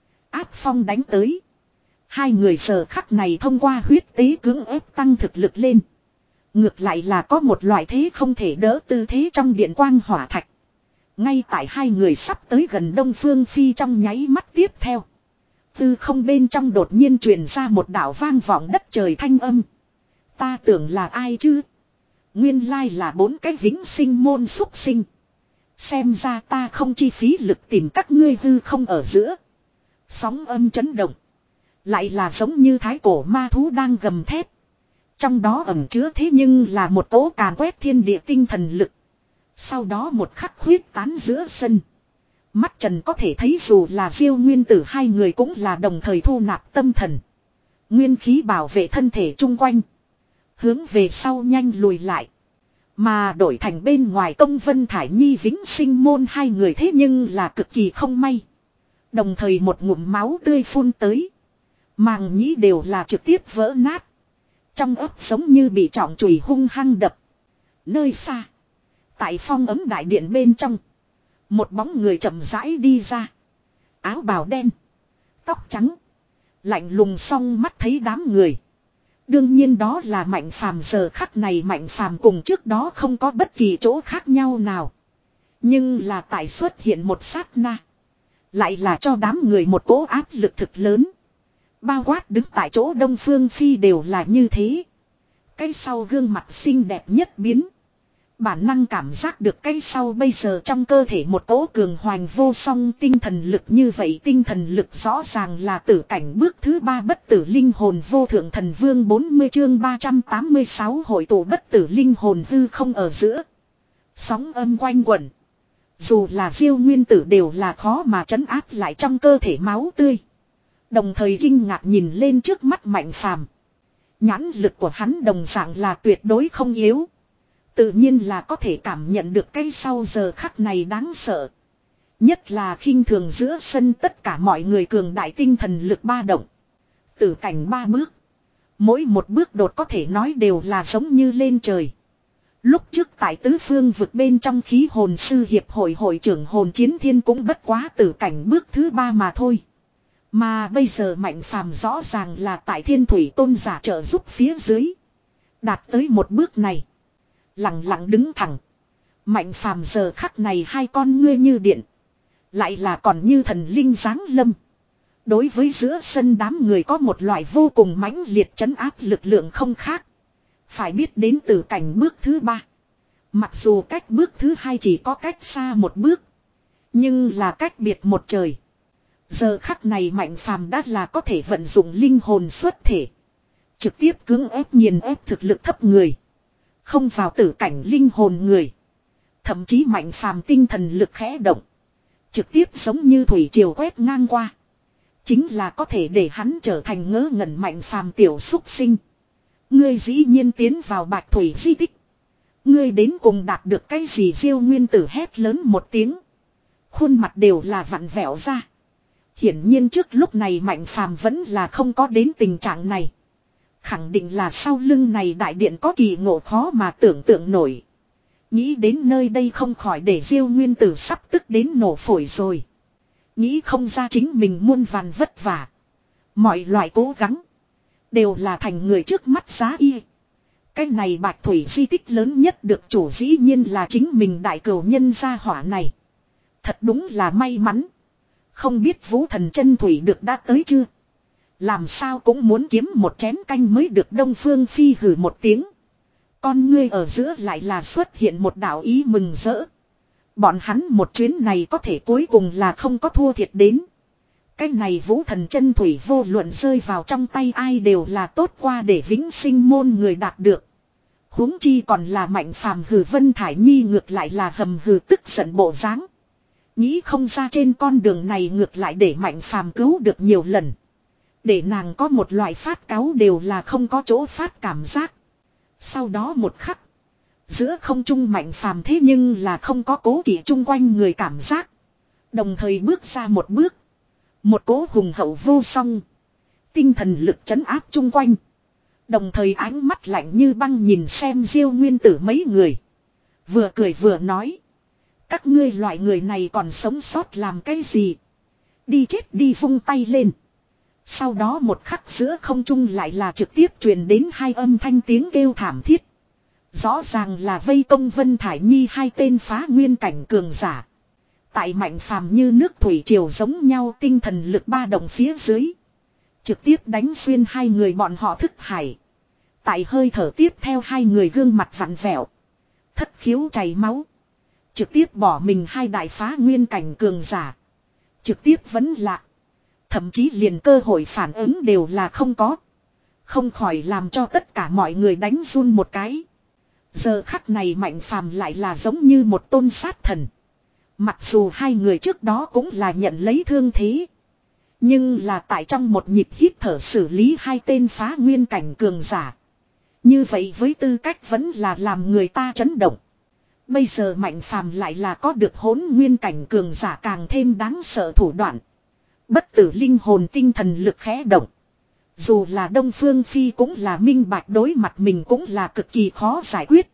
Áp phong đánh tới. Hai người giờ khắc này thông qua huyết tế cưỡng ép tăng thực lực lên. Ngược lại là có một loại thế không thể đỡ tư thế trong điện quang hỏa thạch. Ngay tại hai người sắp tới gần Đông Phương Phi trong nháy mắt tiếp theo. Tư không bên trong đột nhiên truyền ra một đạo vang vọng đất trời thanh âm. Ta tưởng là ai chứ? Nguyên lai là bốn cái vĩnh sinh môn xúc sinh. Xem ra ta không chi phí lực tìm các ngươi hư không ở giữa. Sóng âm chấn động. Lại là giống như thái cổ ma thú đang gầm thét. Trong đó ẩn chứa thế nhưng là một tố càn quét thiên địa tinh thần lực. Sau đó một khắc huyết tán giữa sân. Mắt trần có thể thấy dù là Diêu Nguyên Tử hai người cũng là đồng thời thu nạp tâm thần. Nguyên khí bảo vệ thân thể chung quanh. Hướng về sau nhanh lùi lại. Mà đổi thành bên ngoài Công Vân Thải Nhi Vĩnh Sinh môn hai người thế nhưng là cực kỳ không may. Đồng thời một ngụm máu tươi phun tới. Màng nhĩ đều là trực tiếp vỡ nát. Trong ấp giống như bị trọng chùy hung hăng đập. Nơi xa. Tại phong ấm đại điện bên trong. Một bóng người chậm rãi đi ra. Áo bào đen. Tóc trắng. Lạnh lùng song mắt thấy đám người. Đương nhiên đó là Mạnh Phàm. Giờ khắc này Mạnh Phàm cùng trước đó không có bất kỳ chỗ khác nhau nào. Nhưng là tại xuất hiện một sát na. Lại là cho đám người một cỗ áp lực thực lớn. Bao quát đứng tại chỗ Đông Phương Phi đều là như thế. Cái sau gương mặt xinh đẹp nhất biến. Bản năng cảm giác được cái sau bây giờ trong cơ thể một cỗ cường hoành vô song tinh thần lực, như vậy tinh thần lực rõ ràng là tử cảnh bước thứ ba bất tử linh hồn vô thượng thần vương. Bốn mươi chương ba trăm tám mươi sáu hội tụ bất tử linh hồn hư không ở giữa. Sóng âm quanh quẩn. Dù là Diêu Nguyên Tử đều là khó mà trấn áp lại trong cơ thể máu tươi. Đồng thời kinh ngạc nhìn lên trước mắt Mạnh Phàm. Nhãn lực của hắn đồng dạng là tuyệt đối không yếu. Tự nhiên là có thể cảm nhận được cái sau giờ khắc này đáng sợ. Nhất là khinh thường giữa sân tất cả mọi người cường đại tinh thần lực ba động. Tử cảnh ba bước. Mỗi một bước đột có thể nói đều là giống như lên trời. Lúc trước tại tứ phương vực bên trong khí hồn sư hiệp hội hội trưởng hồn chiến thiên cũng bất quá tử cảnh bước thứ ba mà thôi. Mà bây giờ Mạnh Phàm rõ ràng là tại Thiên Thủy Tôn giả trợ giúp phía dưới. Đạt tới một bước này. Lặng lặng đứng thẳng. Mạnh Phàm giờ khắc này hai con ngươi như điện. Lại là còn như thần linh giáng lâm. Đối với giữa sân đám người có một loại vô cùng mãnh liệt trấn áp lực lượng không khác. Phải biết đến từ cảnh bước thứ ba. Mặc dù cách bước thứ hai chỉ có cách xa một bước. Nhưng là cách biệt một trời. Giờ khắc này Mạnh Phàm đã là có thể vận dụng linh hồn xuất thể. Trực tiếp cưỡng ép nghiền ép thực lực thấp người. Không vào tử cảnh linh hồn người. Thậm chí Mạnh Phàm tinh thần lực khẽ động. Trực tiếp giống như thủy triều quét ngang qua. Chính là có thể để hắn trở thành ngớ ngẩn Mạnh Phàm tiểu xúc sinh. Ngươi dĩ nhiên tiến vào Bạch Thủy di tích. Ngươi đến cùng đạt được cái gì? Diêu Nguyên Tử hét lớn một tiếng. Khuôn mặt đều là vặn vẹo ra. Hiển nhiên trước lúc này Mạnh Phàm vẫn là không có đến tình trạng này. Khẳng định là sau lưng này đại điện có kỳ ngộ khó mà tưởng tượng nổi. Nghĩ đến nơi đây không khỏi để Diêu Nguyên Tử sắp tức đến nổ phổi rồi. Nghĩ không ra chính mình muôn vàn vất vả. Mọi loại cố gắng. Đều là thành người trước mắt giá y. Cái này Bạch Thủy di tích lớn nhất được chủ dĩ nhiên là chính mình đại cửu nhân gia hỏa này. Thật đúng là may mắn. Không biết Vũ Thần Chân Thủy được đã tới chưa? Làm sao cũng muốn kiếm một chén canh mới được. Đông Phương Phi hử một tiếng. Con ngươi ở giữa lại là xuất hiện một đạo ý mừng rỡ. Bọn hắn một chuyến này có thể cuối cùng là không có thua thiệt đến. Cái này Vũ Thần Chân Thủy vô luận rơi vào trong tay ai đều là tốt qua để Vĩnh Sinh môn người đạt được. Huống chi còn là Mạnh Phàm. Hử Vân Thải Nhi ngược lại là hầm hừ tức giận bộ dáng. Nghĩ không ra trên con đường này ngược lại để Mạnh Phàm cứu được nhiều lần. Để nàng có một loại phát cáu đều là không có chỗ phát cảm giác. Sau đó một khắc. Giữa không trung Mạnh Phàm thế nhưng là không có cố kỵ chung quanh người cảm giác. Đồng thời bước ra một bước. Một cố hùng hậu vô song. Tinh thần lực trấn áp chung quanh. Đồng thời ánh mắt lạnh như băng nhìn xem Diêu Nguyên Tử mấy người. Vừa cười vừa nói. Các ngươi loại người này còn sống sót làm cái gì? Đi chết đi, vung tay lên. Sau đó một khắc giữa không trung lại là trực tiếp truyền đến hai âm thanh tiếng kêu thảm thiết. Rõ ràng là vây công Vân Thải Nhi hai tên phá nguyên cảnh cường giả. Tại Mạnh Phàm như nước thủy triều giống nhau tinh thần lực ba động phía dưới. Trực tiếp đánh xuyên hai người bọn họ thức hải. Tại hơi thở tiếp theo hai người gương mặt vặn vẹo. Thất khiếu chảy máu. Trực tiếp bỏ mình hai đại phá nguyên cảnh cường giả. Trực tiếp vẫn lạ. Thậm chí liền cơ hội phản ứng đều là không có. Không khỏi làm cho tất cả mọi người đánh run một cái. Giờ khắc này Mạnh Phàm lại là giống như một tôn sát thần. Mặc dù hai người trước đó cũng là nhận lấy thương thế. Nhưng là tại trong một nhịp hít thở xử lý hai tên phá nguyên cảnh cường giả. Như vậy với tư cách vẫn là làm người ta chấn động. Bây giờ Mạnh Phàm lại là có được hỗn nguyên cảnh cường giả càng thêm đáng sợ thủ đoạn. Bất tử linh hồn tinh thần lực khẽ động. Dù là Đông Phương Phi cũng là minh bạch đối mặt mình cũng là cực kỳ khó giải quyết.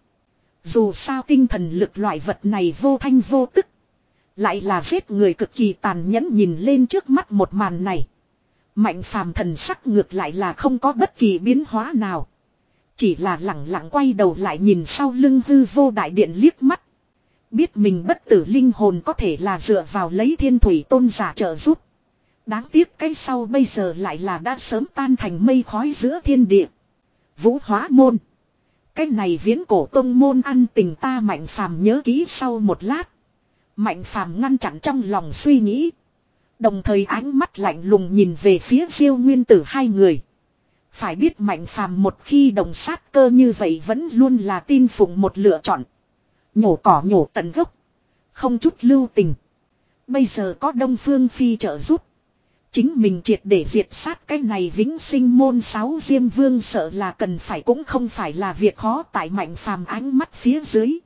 Dù sao tinh thần lực loại vật này vô thanh vô tức. Lại là giết người cực kỳ tàn nhẫn nhìn lên trước mắt một màn này. Mạnh Phàm thần sắc ngược lại là không có bất kỳ biến hóa nào. Chỉ là lặng lặng quay đầu lại nhìn sau lưng hư vô đại điện liếc mắt. Biết mình bất tử linh hồn có thể là dựa vào lấy thiên thủy tôn giả trợ giúp. Đáng tiếc cái sau bây giờ lại là đã sớm tan thành mây khói giữa thiên địa. Vũ hóa môn. Cái này viễn cổ tông môn ăn tình ta Mạnh Phàm nhớ kỹ sau một lát. Mạnh Phàm ngăn chặn trong lòng suy nghĩ. Đồng thời ánh mắt lạnh lùng nhìn về phía Diêu Nguyên Tử hai người. Phải biết Mạnh Phàm một khi đồng sát cơ như vậy vẫn luôn là tin phụng một lựa chọn. Nhổ cỏ nhổ tận gốc. Không chút lưu tình. Bây giờ có Đông Phương Phi trợ giúp. Chính mình triệt để diệt sát cái này vĩnh sinh môn sáu Diêm Vương sợ là cần phải cũng không phải là việc khó tại Mạnh Phàm ánh mắt phía dưới.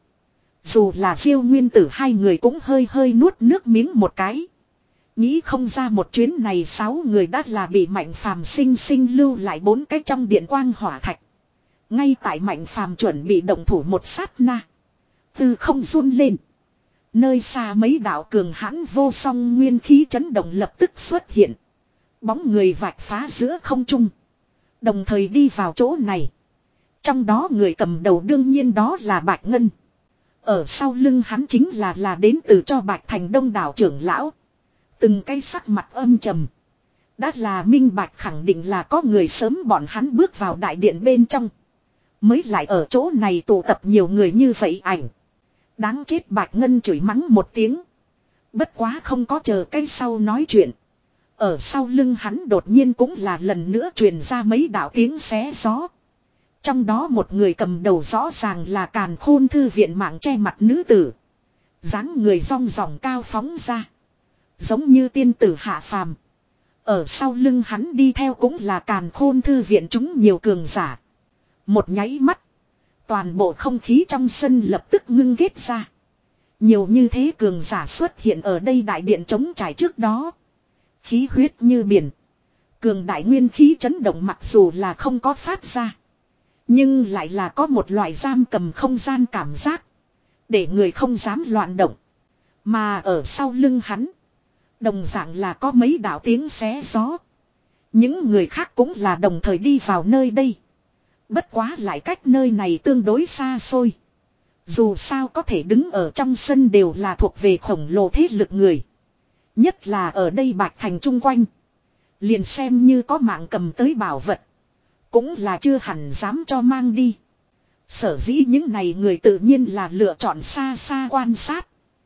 Dù là Diêu Nguyên Tử hai người cũng hơi hơi nuốt nước miếng một cái. Nghĩ không ra một chuyến này sáu người đã là bị Mạnh Phàm sinh sinh lưu lại bốn cái trong điện quang hỏa thạch. Ngay tại Mạnh Phàm chuẩn bị động thủ một sát na. Từ không run lên. Nơi xa mấy đạo cường hãn vô song nguyên khí chấn động lập tức xuất hiện. Bóng người vạch phá giữa không trung. Đồng thời đi vào chỗ này. Trong đó người cầm đầu đương nhiên đó là Bạch Ngân. Ở sau lưng hắn chính là là đến từ cho Bạch Thành đông đảo trưởng lão. Từng cái sắc mặt âm trầm. Đã là minh bạch khẳng định là có người sớm bọn hắn bước vào đại điện bên trong. Mới lại ở chỗ này tụ tập nhiều người như vậy ảnh. Đáng chết Bạch Ngân chửi mắng một tiếng. Bất quá không có chờ cái sau nói chuyện. Ở sau lưng hắn đột nhiên cũng là lần nữa truyền ra mấy đạo tiếng xé gió. Trong đó một người cầm đầu rõ ràng là Càn Khôn thư viện mạng che mặt nữ tử. Dáng người rong ròng cao phóng ra. Giống như tiên tử hạ phàm. Ở sau lưng hắn đi theo cũng là Càn Khôn thư viện chúng nhiều cường giả. Một nháy mắt. Toàn bộ không khí trong sân lập tức ngưng ghét ra. Nhiều như thế cường giả xuất hiện ở đây đại điện trống trải trước đó. Khí huyết như biển. Cường đại nguyên khí chấn động mặc dù là không có phát ra. Nhưng lại là có một loại giam cầm không gian cảm giác. Để người không dám loạn động. Mà ở sau lưng hắn. Đồng dạng là có mấy đạo tiếng xé gió. Những người khác cũng là đồng thời đi vào nơi đây. Bất quá lại cách nơi này tương đối xa xôi. Dù sao có thể đứng ở trong sân đều là thuộc về khổng lồ thế lực người. Nhất là ở đây Bạch Thành chung quanh. Liền xem như có mạng cầm tới bảo vật. Cũng là chưa hẳn dám cho mang đi. Sở dĩ những này người tự nhiên là lựa chọn xa xa quan sát.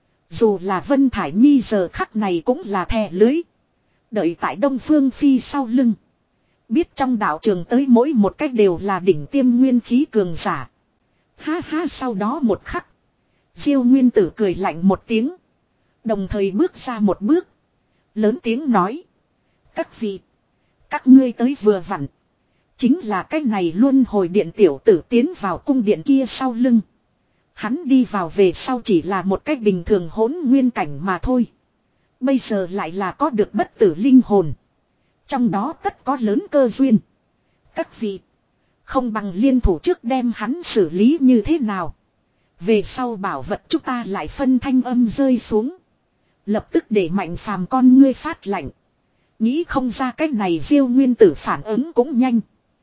Dù là Vân Thải Nhi giờ khắc này cũng là thè lưới. Đợi tại Đông Phương Phi sau lưng. Biết trong đạo trường tới mỗi một cách đều là đỉnh tiêm nguyên khí cường giả. Ha ha sau đó một khắc. Diêu Nguyên Tử cười lạnh một tiếng. Đồng thời bước ra một bước. Lớn tiếng nói. Các vị. Các ngươi tới vừa vặn. Chính là cái này luôn hồi điện tiểu tử tiến vào cung điện kia sau lưng. Hắn đi vào về sau chỉ là một cách bình thường hỗn nguyên cảnh mà thôi. Bây giờ lại là có được bất tử linh hồn. Trong đó tất có lớn cơ duyên. Các vị. Không bằng liên thủ trước đem hắn xử lý như thế nào. Về sau bảo vật chúng ta lại phân thanh âm rơi xuống. Lập tức để Mạnh Phàm con ngươi phát lạnh. Nghĩ không ra cách này Diêu Nguyên Tử phản ứng cũng nhanh.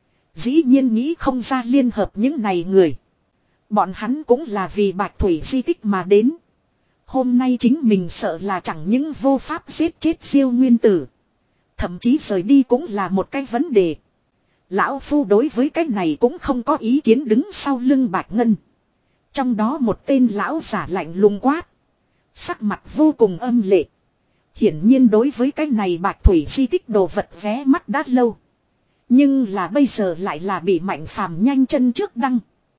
Dĩ nhiên nghĩ không ra liên hợp những này người. Bọn hắn cũng là vì Bạch Thủy di tích mà đến. Hôm nay chính mình sợ là chẳng những vô pháp giết chết Diêu Nguyên Tử. Thậm chí rời đi cũng là một cái vấn đề. Lão Phu đối với cái này cũng không có ý kiến đứng sau lưng Bạch Ngân. Trong đó một tên lão giả lạnh lùng quát. Sắc mặt vô cùng âm lệ. Hiển nhiên đối với cái này Bạch Thủy di tích đồ vật vé mắt đã lâu. Nhưng là bây giờ lại là bị Mạnh Phàm nhanh chân trước đăng.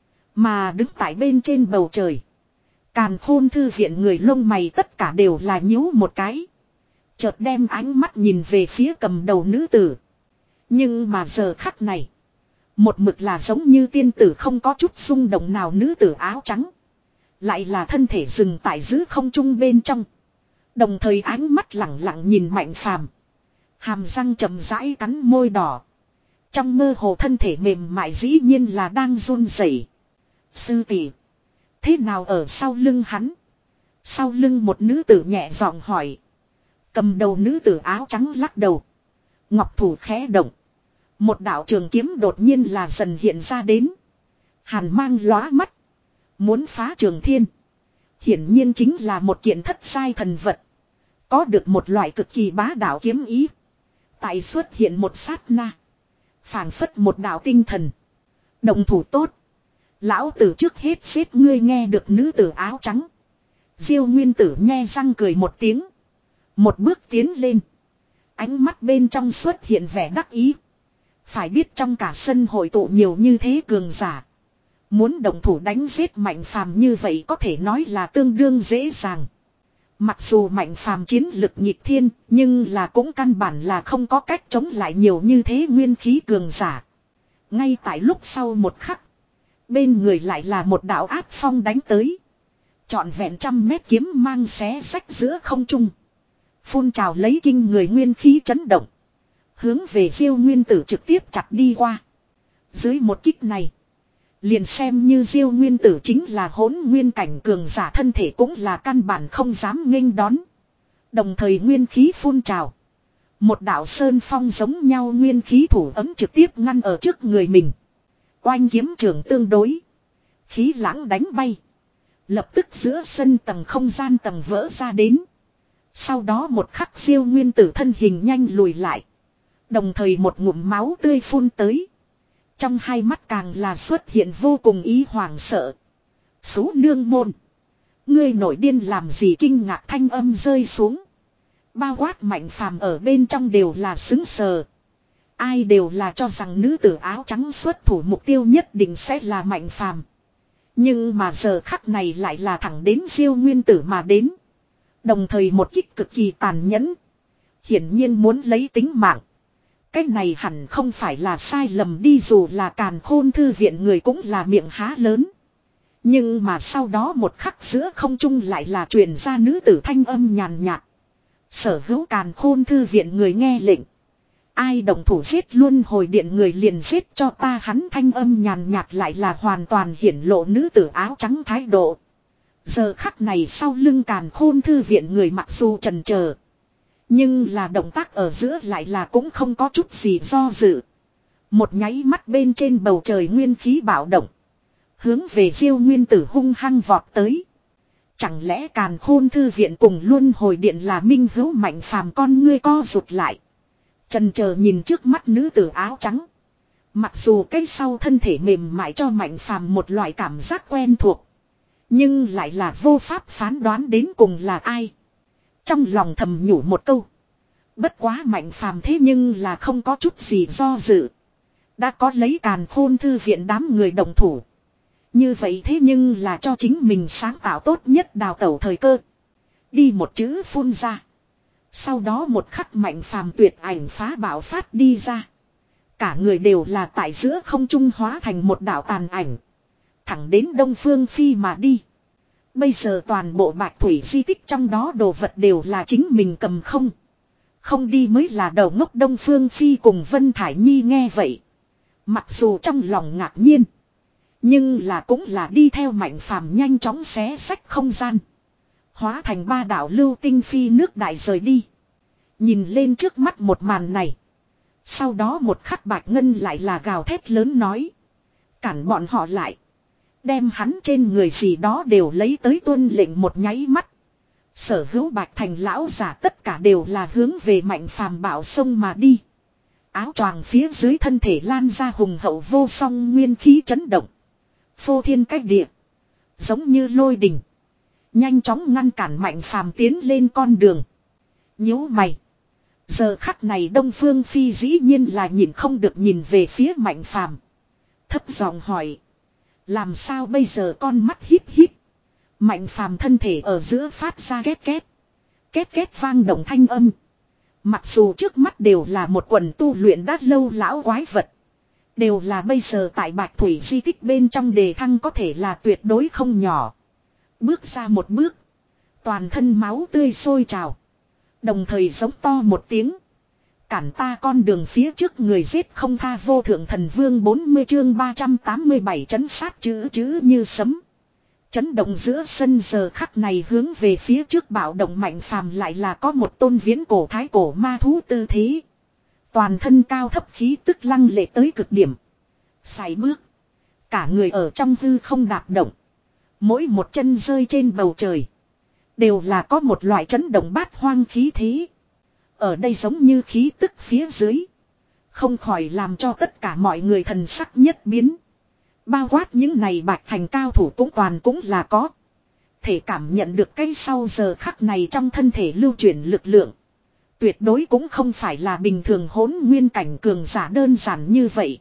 Mà đứng tại bên trên bầu trời. Càn Khôn thư viện người lông mày tất cả đều là nhíu một cái. Chợt đem ánh mắt nhìn về phía cầm đầu nữ tử. Nhưng mà giờ khắc này. Một mực là giống như tiên tử không có chút xung động nào nữ tử áo trắng. Lại là thân thể dừng tại giữa không trung bên trong. Đồng thời ánh mắt lẳng lặng nhìn Mạnh Phàm. Hàm răng chậm rãi cắn môi đỏ. Trong mơ hồ thân thể mềm mại dĩ nhiên là đang run rẩy. Sư tỷ, thế nào ở sau lưng hắn? Sau lưng một nữ tử nhẹ giọng hỏi. Cầm đầu nữ tử áo trắng lắc đầu. Ngọc thủ khẽ động. Một đạo trường kiếm đột nhiên là dần hiện ra đến. Hàn mang lóa mắt. Muốn phá trường thiên. Hiển nhiên chính là một kiện thất sai thần vật. Có được một loại cực kỳ bá đạo kiếm ý. Tại xuất hiện một sát na. Phảng phất một đạo tinh thần. Động thủ tốt. Lão tử trước hết xếp ngươi nghe được nữ tử áo trắng. Diêu Nguyên Tử nhe răng cười một tiếng. Một bước tiến lên. Ánh mắt bên trong xuất hiện vẻ đắc ý. Phải biết trong cả sân hội tụ nhiều như thế cường giả. Muốn động thủ đánh giết Mạnh Phàm như vậy có thể nói là tương đương dễ dàng. Mặc dù Mạnh Phàm chiến lực nghịch thiên, nhưng là cũng căn bản là không có cách chống lại nhiều như thế nguyên khí cường giả. Ngay tại lúc sau một khắc, bên người lại là một đạo áp phong đánh tới. Trọn vẹn trăm mét kiếm mang xé rách giữa không trung. Phun trào lấy kinh người nguyên khí chấn động. Hướng về Diêu Nguyên Tử trực tiếp chặt đi qua. Dưới một kích này, liền xem như Diêu Nguyên Tử chính là hỗn nguyên cảnh cường giả thân thể cũng là căn bản không dám nghênh đón. Đồng thời nguyên khí phun trào. Một đạo sơn phong giống nhau nguyên khí thủ ấm trực tiếp ngăn ở trước người mình. Oanh kiếm trường tương đối. Khí lãng đánh bay. Lập tức giữa sân tầng không gian tầng vỡ ra đến. Sau đó một khắc Diêu Nguyên Tử thân hình nhanh lùi lại. Đồng thời một ngụm máu tươi phun tới. Trong hai mắt càng là xuất hiện vô cùng ý hoảng sợ. Sú nương môn. Ngươi nổi điên làm gì kinh ngạc thanh âm rơi xuống. Bao quát Mạnh Phàm ở bên trong đều là xứng sờ. Ai đều là cho rằng nữ tử áo trắng xuất thủ mục tiêu nhất định sẽ là Mạnh Phàm. Nhưng mà giờ khắc này lại là thẳng đến Diêu Nguyên Tử mà đến. Đồng thời một kích cực kỳ tàn nhẫn. Hiển nhiên muốn lấy tính mạng. Cái này hẳn không phải là sai lầm đi, dù là Càn Khôn thư viện người cũng là miệng há lớn. Nhưng mà sau đó một khắc giữa không trung lại là truyền ra nữ tử thanh âm nhàn nhạt. Sở hữu Càn Khôn thư viện người nghe lệnh. Ai động thủ giết luôn hồi điện người liền giết cho ta, hắn thanh âm nhàn nhạt lại là hoàn toàn hiển lộ nữ tử áo trắng thái độ. Giờ khắc này sau lưng Càn Khôn thư viện người mặc dù chần chờ, nhưng là động tác ở giữa lại là cũng không có chút gì do dự. Một nháy mắt bên trên bầu trời nguyên khí bạo động. Hướng về Diêu Nguyên Tử hung hăng vọt tới. Chẳng lẽ Càn Khôn thư viện cùng luân hồi điện là minh hữu? Mạnh Phàm con ngươi co rụt lại. Chần chờ nhìn trước mắt nữ tử áo trắng. Mặc dù cái sau thân thể mềm mại cho Mạnh Phàm một loại cảm giác quen thuộc, nhưng lại là vô pháp phán đoán đến cùng là ai. Trong lòng thầm nhủ một câu. Bất quá Mạnh Phàm thế nhưng là không có chút gì do dự. Đã có lấy Càn Khôn thư viện đám người đồng thủ. Như vậy thế nhưng là cho chính mình sáng tạo tốt nhất đào tẩu thời cơ. Đi một chữ phun ra. Sau đó một khắc Mạnh Phàm tuyệt ảnh phá bạo phát đi ra. Cả người đều là tại giữa không trung hóa thành một đạo tàn ảnh. Thẳng đến Đông Phương Phi mà đi. Bây giờ toàn bộ Bạch Thủy di tích trong đó đồ vật đều là chính mình cầm không. Không đi mới là đầu ngốc. Đông Phương Phi cùng Vân Thải Nhi nghe vậy. Mặc dù trong lòng ngạc nhiên, nhưng là cũng là đi theo Mạnh Phàm nhanh chóng xé xách không gian. Hóa thành ba đạo lưu tinh phi nước đại rời đi. Nhìn lên trước mắt một màn này. Sau đó một khắc Bạch Ngân lại là gào thét lớn nói. Cản bọn họ lại. Đem hắn trên người gì đó đều lấy tới tuân lệnh. Một nháy mắt. Sở hữu Bạch Thành lão giả tất cả đều là hướng về Mạnh Phàm bạo sông mà đi. Áo choàng phía dưới thân thể lan ra hùng hậu vô song nguyên khí chấn động. Phô thiên cách địa. Giống như lôi đình. Nhanh chóng ngăn cản Mạnh Phàm tiến lên con đường. Nhíu mày. Giờ khắc này Đông Phương Phi dĩ nhiên là nhìn không được nhìn về phía Mạnh Phàm. Thấp giọng hỏi. Làm sao bây giờ? Con mắt híp híp. Mạnh Phàm thân thể ở giữa phát ra két két. Két két vang động thanh âm. Mặc dù trước mắt đều là một quần tu luyện đã lâu lão quái vật. Đều là bây giờ tại Bạch Thủy di tích bên trong đề thăng có thể là tuyệt đối không nhỏ. Bước ra một bước. Toàn thân máu tươi sôi trào. Đồng thời giống to một tiếng. Cản ta con đường phía trước người giết không tha vô thượng thần vương bốn mươi chương ba trăm tám mươi bảy chấn sát chữ chữ như sấm. Chấn động giữa sân giờ khắc này hướng về phía trước bạo động mạnh phàm lại là có một tôn viễn cổ thái cổ ma thú tư thế. Toàn thân cao thấp khí tức lăng lệ tới cực điểm. Sải bước. Cả người ở trong hư không đạp động. Mỗi một chân rơi trên bầu trời. Đều là có một loại chấn động bát hoang khí thế. Ở đây giống như khí tức phía dưới. Không khỏi làm cho tất cả mọi người thần sắc nhất biến. Bao quát những này Bạch Thành cao thủ cũng toàn cũng là có. Thể cảm nhận được cái sau giờ khắc này trong thân thể lưu chuyển lực lượng. Tuyệt đối cũng không phải là bình thường hỗn nguyên cảnh cường giả đơn giản như vậy.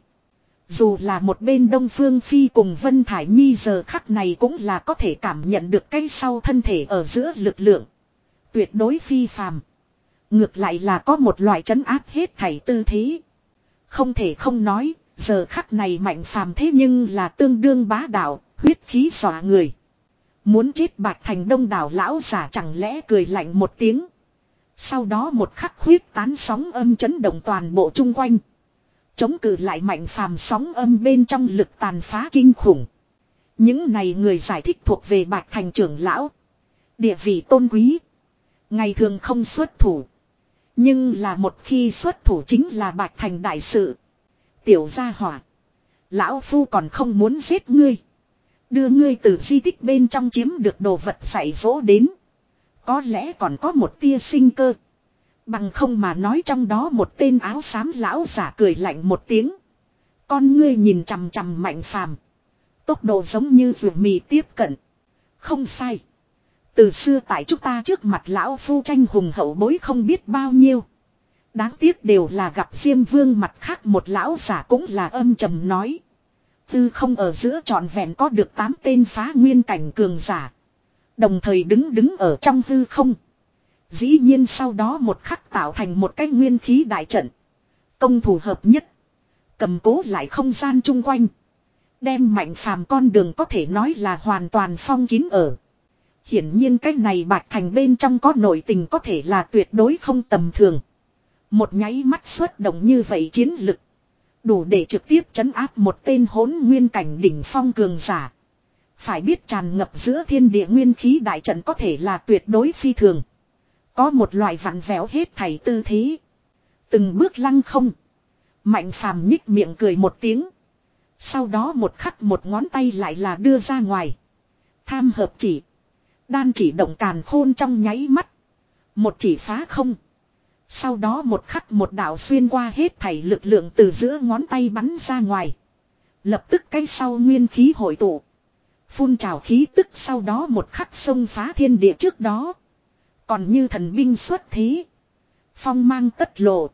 Dù là một bên Đông Phương Phi cùng Vân Thải Nhi giờ khắc này cũng là có thể cảm nhận được cái sau thân thể ở giữa lực lượng. Tuyệt đối phi phàm. Ngược lại là có một loại trấn áp hết thảy tư thế. Không thể không nói, giờ khắc này mạnh phàm thế nhưng là tương đương bá đạo, huyết khí xỏa người. Muốn chết Bạch Thành đông đảo lão giả chẳng lẽ cười lạnh một tiếng. Sau đó một khắc huyết tán sóng âm chấn động toàn bộ chung quanh. Chống cự lại mạnh phàm sóng âm bên trong lực tàn phá kinh khủng. Những này người giải thích thuộc về Bạch Thành trưởng lão. Địa vị tôn quý. Ngày thường không xuất thủ. Nhưng là một khi xuất thủ chính là Bạch Thành đại sự. Tiểu gia hỏa. Lão Phu còn không muốn giết ngươi. Đưa ngươi từ di tích bên trong chiếm được đồ vật dạy dỗ đến. Có lẽ còn có một tia sinh cơ. Bằng không mà nói trong đó một tên áo xám lão giả cười lạnh một tiếng. Con ngươi nhìn chằm chằm mạnh phàm. Tốc độ giống như vừa mì tiếp cận. Không sai. Từ xưa tại chúng ta trước mặt lão phu tranh hùng hậu bối không biết bao nhiêu. Đáng tiếc đều là gặp Diêm Vương mặt khác một lão giả cũng là âm trầm nói. Tư không ở giữa trọn vẹn có được tám tên phá nguyên cảnh cường giả. Đồng thời đứng đứng ở trong hư không. Dĩ nhiên sau đó một khắc tạo thành một cái nguyên khí đại trận. Công thủ hợp nhất. Cầm cố lại không gian chung quanh. Đem mạnh phàm con đường có thể nói là hoàn toàn phong kín ở. Hiển nhiên cái này Bạch Thành bên trong có nội tình có thể là tuyệt đối không tầm thường. Một nháy mắt xuất động như vậy chiến lực. Đủ để trực tiếp trấn áp một tên hỗn nguyên cảnh đỉnh phong cường giả. Phải biết tràn ngập giữa thiên địa nguyên khí đại trận có thể là tuyệt đối phi thường. Có một loại vặn vẹo hết thảy tư thế. Từng bước lăng không. Mạnh phàm nhích miệng cười một tiếng. Sau đó một khắc một ngón tay lại là đưa ra ngoài. Tham hợp chỉ. Đan chỉ động càn khôn trong nháy mắt. Một chỉ phá không. Sau đó một khắc một đạo xuyên qua hết thảy lực lượng từ giữa ngón tay bắn ra ngoài. Lập tức cái sau nguyên khí hội tụ. Phun trào khí tức sau đó một khắc xông phá thiên địa trước đó. Còn như thần binh xuất thế. Phong mang tất lộ.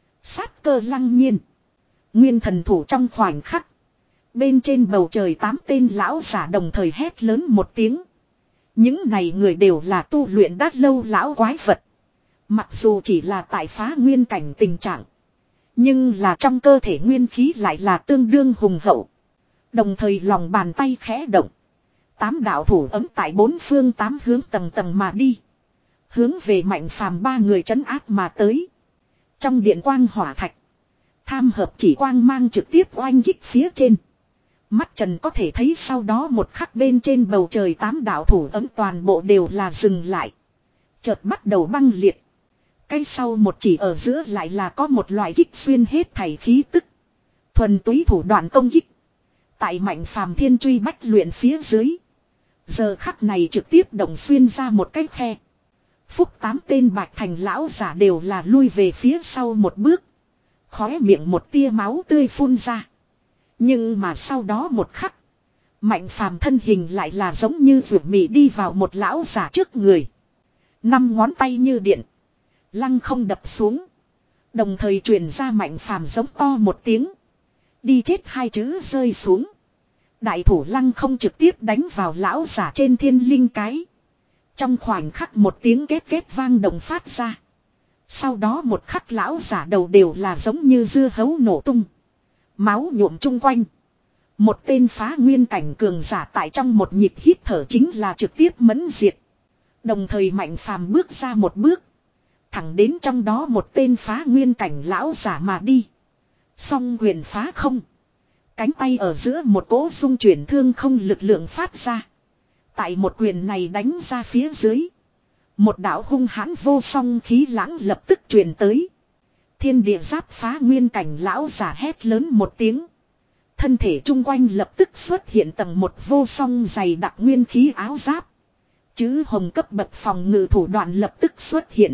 Sát cơ lăng nhiên. Nguyên thần thủ trong khoảnh khắc. Bên trên bầu trời tám tên lão giả đồng thời hét lớn một tiếng. Những này người đều là tu luyện đã lâu lão quái vật. Mặc dù chỉ là tại phá nguyên cảnh tình trạng. Nhưng là trong cơ thể nguyên khí lại là tương đương hùng hậu. Đồng thời lòng bàn tay khẽ động. Tám đạo thủ ấm tại bốn phương tám hướng tầng tầng mà đi. Hướng về mạnh phàm ba người trấn áp mà tới. Trong điện quang hỏa thạch. Tham hợp chỉ quang mang trực tiếp oanh kích phía trên. Mắt trần có thể thấy sau đó một khắc bên trên bầu trời tám đạo thủ ấm toàn bộ đều là dừng lại. Chợt bắt đầu băng liệt. Cái sau một chỉ ở giữa lại là có một loại kích xuyên hết thảy khí tức. Thuần túy thủ đoạn công kích. Tại mạnh phàm thiên truy bách luyện phía dưới. Giờ khắc này trực tiếp động xuyên ra một cái khe. Phúc tám tên Bạch Thành lão giả đều là lui về phía sau một bước. Khóe miệng một tia máu tươi phun ra. Nhưng mà sau đó một khắc. Mạnh phàm thân hình lại là giống như vượt mị đi vào một lão giả trước người. Năm ngón tay như điện. Lăng không đập xuống. Đồng thời truyền ra mạnh phàm giống to một tiếng. Đi chết hai chữ rơi xuống. Đại thủ lăng không trực tiếp đánh vào lão giả trên thiên linh cái. Trong khoảnh khắc một tiếng két két vang động phát ra. Sau đó một khắc lão giả đầu đều là giống như dưa hấu nổ tung. Máu nhuộm chung quanh. Một tên phá nguyên cảnh cường giả tại trong một nhịp hít thở chính là trực tiếp mẫn diệt. Đồng thời Mạnh Phàm bước ra một bước. Thẳng đến trong đó một tên phá nguyên cảnh lão giả mà đi. Song quyền phá không. Cánh tay ở giữa một cỗ dung chuyển thương không lực lượng phát ra. Tại một quyền này đánh ra phía dưới. Một đạo hung hãn vô song khí lãng lập tức truyền tới. Thiên địa giáp phá nguyên cảnh lão giả hét lớn một tiếng. Thân thể chung quanh lập tức xuất hiện tầng một vô song dày đặc nguyên khí áo giáp. Chữ hồng cấp bậc phòng ngự thủ đoạn lập tức xuất hiện.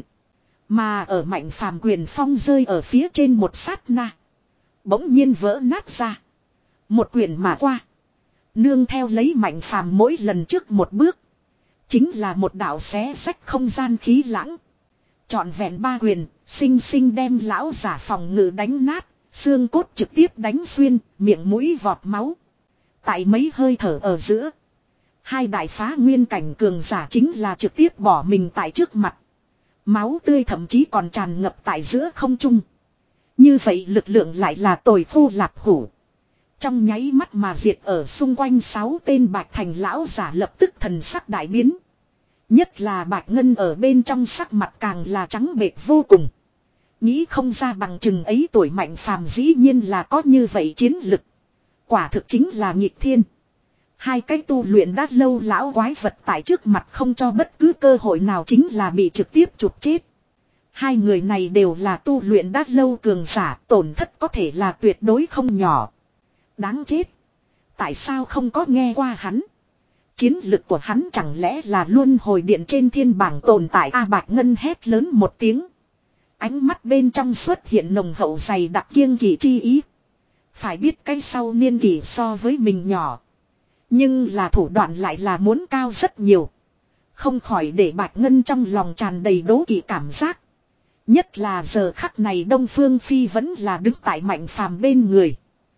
Mà ở Mạnh Phàm quyền phong rơi ở phía trên một sát na. Bỗng nhiên vỡ nát ra. Một quyền mà qua. Nương theo lấy Mạnh Phàm mỗi lần trước một bước. Chính là một đạo xé rách không gian khí lãng. Trọn vẹn ba quyền, sinh sinh đem lão giả phòng ngự đánh nát. Xương cốt trực tiếp đánh xuyên, miệng mũi vọt máu. Tại mấy hơi thở ở giữa. Hai đại phá nguyên cảnh cường giả chính là trực tiếp bỏ mình tại trước mặt. Máu tươi thậm chí còn tràn ngập tại giữa không trung. Như vậy lực lượng lại là tồi khô lạp hủ. Trong nháy mắt mà diệt ở xung quanh sáu tên Bạch Thành lão giả lập tức thần sắc đại biến. Nhất là Bạch Ngân ở bên trong sắc mặt càng là trắng bệch vô cùng. Nghĩ không ra bằng chừng ấy tuổi Mạnh Phàm dĩ nhiên là có như vậy chiến lực. Quả thực chính là nghịch thiên. Hai cái tu luyện đã lâu lão quái vật tại trước mặt không cho bất cứ cơ hội nào chính là bị trực tiếp chụp chết. Hai người này đều là tu luyện đã lâu cường giả, tổn thất có thể là tuyệt đối không nhỏ. Đáng chết. Tại sao không có nghe qua hắn? Chiến lực của hắn chẳng lẽ là luôn hồi điện trên thiên bảng tồn tại? A Bạch Ngân hét lớn một tiếng. Ánh mắt bên trong xuất hiện nồng hậu dày đặc kiêng kỵ chi ý. Phải biết cái sau niên kỷ so với mình nhỏ. Nhưng là thủ đoạn lại là muốn cao rất nhiều. Không khỏi để Bạch Ngân trong lòng tràn đầy đố kỵ cảm giác. Nhất là giờ khắc này Đông Phương Phi vẫn là đứng tại Mạnh Phàm bên người.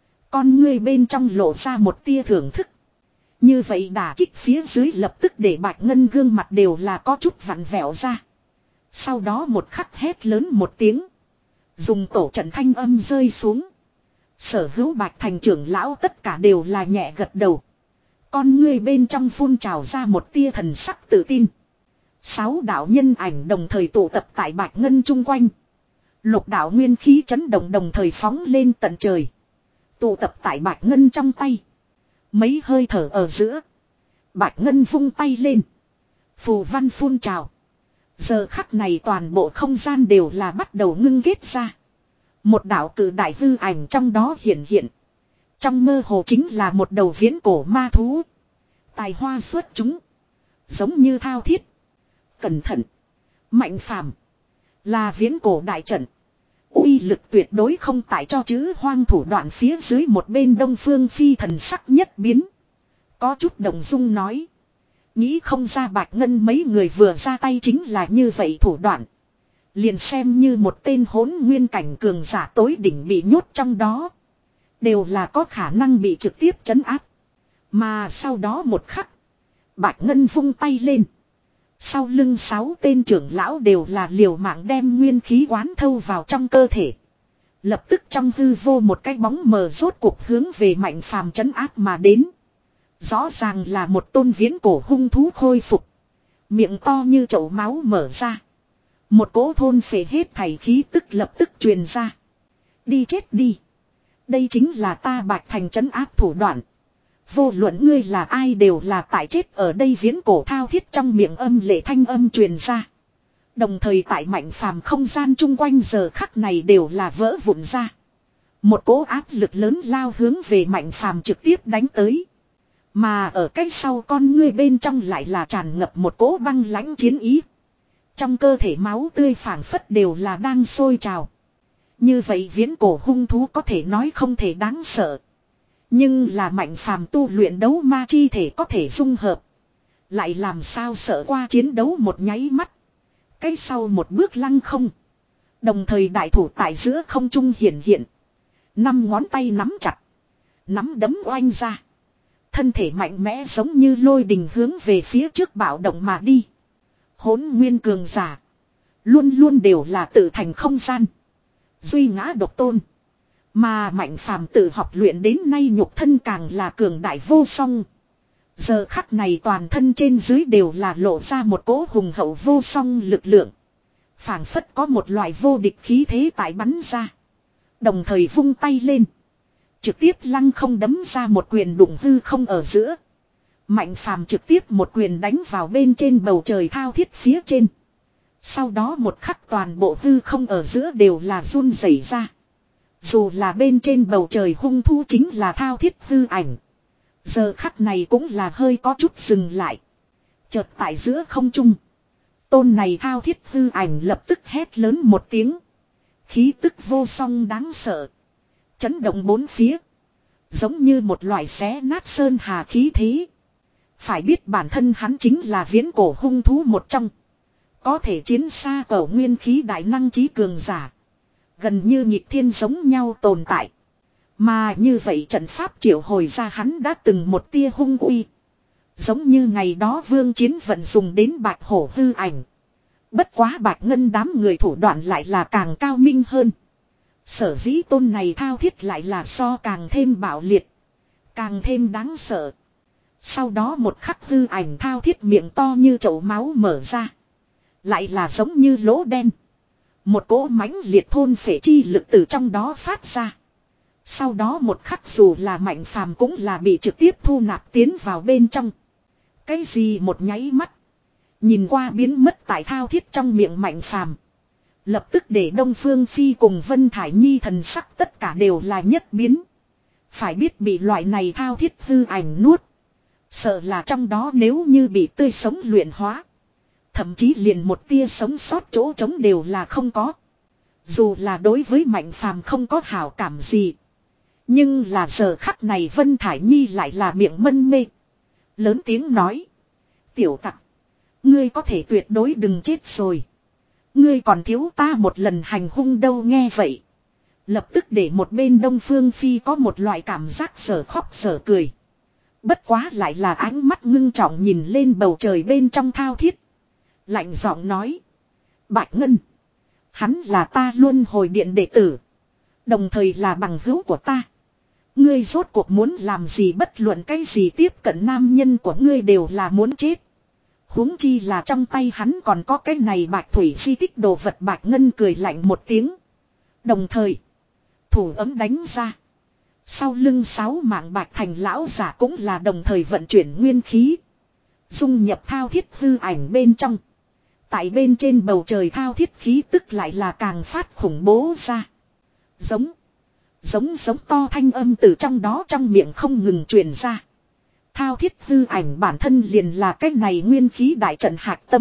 Con ngươi bên trong lộ ra một tia thưởng thức. Như vậy đả kích phía dưới lập tức để Bạch Ngân gương mặt đều là có chút vặn vẹo ra. Sau đó một khắc hét lớn một tiếng. Dùng tổ trận thanh âm rơi xuống. Sở hữu Bạch Thành trưởng lão tất cả đều là nhẹ gật đầu. Con ngươi bên trong phun trào ra một tia thần sắc tự tin. Sáu đạo nhân ảnh đồng thời tụ tập tại Bạch Ngân chung quanh. Lục đạo nguyên khí chấn động đồng thời phóng lên tận trời. Tụ tập tại Bạch Ngân trong tay. Mấy hơi thở ở giữa. Bạch Ngân vung tay lên. Phù văn phun trào. Giờ khắc này toàn bộ không gian đều là bắt đầu ngưng kết ra. Một đạo cử đại hư ảnh trong đó hiện hiện. Trong mơ hồ chính là một đầu viễn cổ ma thú. Tài hoa xuất chúng. Giống như thao thiết. Cẩn thận. Mạnh Phàm. Là viễn cổ đại trận. Uy lực tuyệt đối không tại cho chữ hoang thủ đoạn phía dưới một bên Đông Phương Phi thần sắc nhất biến. Có chút động dung nói. Nghĩ không ra Bạch Ngân mấy người vừa ra tay chính là như vậy thủ đoạn. Liền xem như một tên hỗn nguyên cảnh cường giả tối đỉnh bị nhốt trong đó. Đều là có khả năng bị trực tiếp trấn áp. Mà sau đó một khắc. Bạch Ngân vung tay lên. Sau lưng sáu tên trưởng lão đều là liều mạng đem nguyên khí quán thâu vào trong cơ thể. Lập tức trong hư vô một cái bóng mờ rốt cuộc hướng về Mạnh Phàm trấn áp mà đến. Rõ ràng là một tôn viễn cổ hung thú khôi phục. Miệng to như chậu máu mở ra. Một cỗ thôn phệ hết thảy khí tức lập tức truyền ra. Đi chết đi. Đây chính là ta Bạch Thành trấn áp thủ đoạn. Vô luận ngươi là ai đều là tại chết ở đây viễn cổ thao thiết trong miệng âm lệ thanh âm truyền ra. Đồng thời tại Mạnh Phàm không gian chung quanh giờ khắc này đều là vỡ vụn ra. Một cỗ áp lực lớn lao hướng về Mạnh Phàm trực tiếp đánh tới. Mà ở cái sau con ngươi bên trong lại là tràn ngập một cỗ băng lãnh chiến ý. Trong cơ thể máu tươi phảng phất đều là đang sôi trào. Như vậy viễn cổ hung thú có thể nói không thể đáng sợ. Nhưng là Mạnh Phàm tu luyện đấu ma chi thể có thể dung hợp. Lại làm sao sợ qua chiến đấu một nháy mắt. Cái sau một bước lăng không. Đồng thời đại thủ tại giữa không trung hiện hiện. Năm ngón tay nắm chặt. Nắm đấm oanh ra. Thân thể mạnh mẽ giống như lôi đình hướng về phía trước bạo động mà đi. Hỗn nguyên cường giả. Luôn luôn đều là tự thành không gian. Duy ngã độc tôn. Mà Mạnh Phàm tự học luyện đến nay nhục thân càng là cường đại vô song. Giờ khắc này toàn thân trên dưới đều là lộ ra một cỗ hùng hậu vô song lực lượng. Phảng phất có một loại vô địch khí thế tại bắn ra. Đồng thời vung tay lên. Trực tiếp lăng không đấm ra một quyền đụng hư không ở giữa. Mạnh Phàm trực tiếp một quyền đánh vào bên trên bầu trời thao thiết phía trên. Sau đó một khắc toàn bộ hư không ở giữa đều là run rẩy ra. Dù là bên trên bầu trời hung thú chính là thao thiết hư ảnh. Giờ khắc này cũng là hơi có chút dừng lại. Chợt tại giữa không trung. Tôn này thao thiết hư ảnh lập tức hét lớn một tiếng. Khí tức vô song đáng sợ. Chấn động bốn phía. Giống như một loại xé nát sơn hà khí thế. Phải biết bản thân hắn chính là viễn cổ hung thú một trong. Có thể chiến xa cầu nguyên khí đại năng trí cường giả. Gần như nhịp thiên giống nhau tồn tại. Mà như vậy trận pháp triệu hồi ra hắn đã từng một tia hung uy. Giống như ngày đó vương chiến vận dùng đến bạch hổ hư ảnh. Bất quá bạch ngân đám người thủ đoạn lại là càng cao minh hơn. Sở dĩ tôn này thao thiết lại là so càng thêm bạo liệt. Càng thêm đáng sợ. Sau đó một khắc hư ảnh thao thiết miệng to như chậu máu mở ra. Lại là giống như lỗ đen. Một cỗ mãnh liệt thôn phệ chi lực từ trong đó phát ra. Sau đó một khắc dù là Mạnh Phàm cũng là bị trực tiếp thu nạp tiến vào bên trong. Cái gì một nháy mắt. Nhìn qua biến mất tại thao thiết trong miệng Mạnh Phàm. Lập tức để Đông Phương Phi cùng Vân Thải Nhi thần sắc tất cả đều là nhất biến. Phải biết bị loại này thao thiết hư ảnh nuốt. Sợ là trong đó nếu như bị tươi sống luyện hóa. Thậm chí liền một tia sống sót chỗ trống đều là không có. Dù là đối với Mạnh Phàm không có hảo cảm gì. Nhưng là giờ khắc này Vân Thải Nhi lại là miệng mân mê. Lớn tiếng nói. Tiểu tặc. Ngươi có thể tuyệt đối đừng chết rồi. Ngươi còn thiếu ta một lần hành hung đâu nghe vậy. Lập tức để một bên Đông Phương Phi có một loại cảm giác sở khóc sở cười. Bất quá lại là ánh mắt ngưng trọng nhìn lên bầu trời bên trong thao thiết. Lạnh giọng nói. Bạch Ngân. Hắn là ta luôn hồi điện đệ tử. Đồng thời là bằng hữu của ta. Ngươi rốt cuộc muốn làm gì bất luận cái gì tiếp cận nam nhân của ngươi đều là muốn chết. Huống chi là trong tay hắn còn có cái này bạch thủy di tích đồ vật. Bạch Ngân cười lạnh một tiếng. Đồng thời. Thủ ấm đánh ra. Sau lưng sáu mạng bạch thành lão giả cũng là đồng thời vận chuyển nguyên khí. Dung nhập thao thiết hư ảnh bên trong. Tại bên trên bầu trời thao thiết khí tức lại là càng phát khủng bố ra. Giống. Giống giống to thanh âm từ trong đó trong miệng không ngừng truyền ra. Thao thiết hư ảnh bản thân liền là cái này nguyên khí đại trận hạt tâm.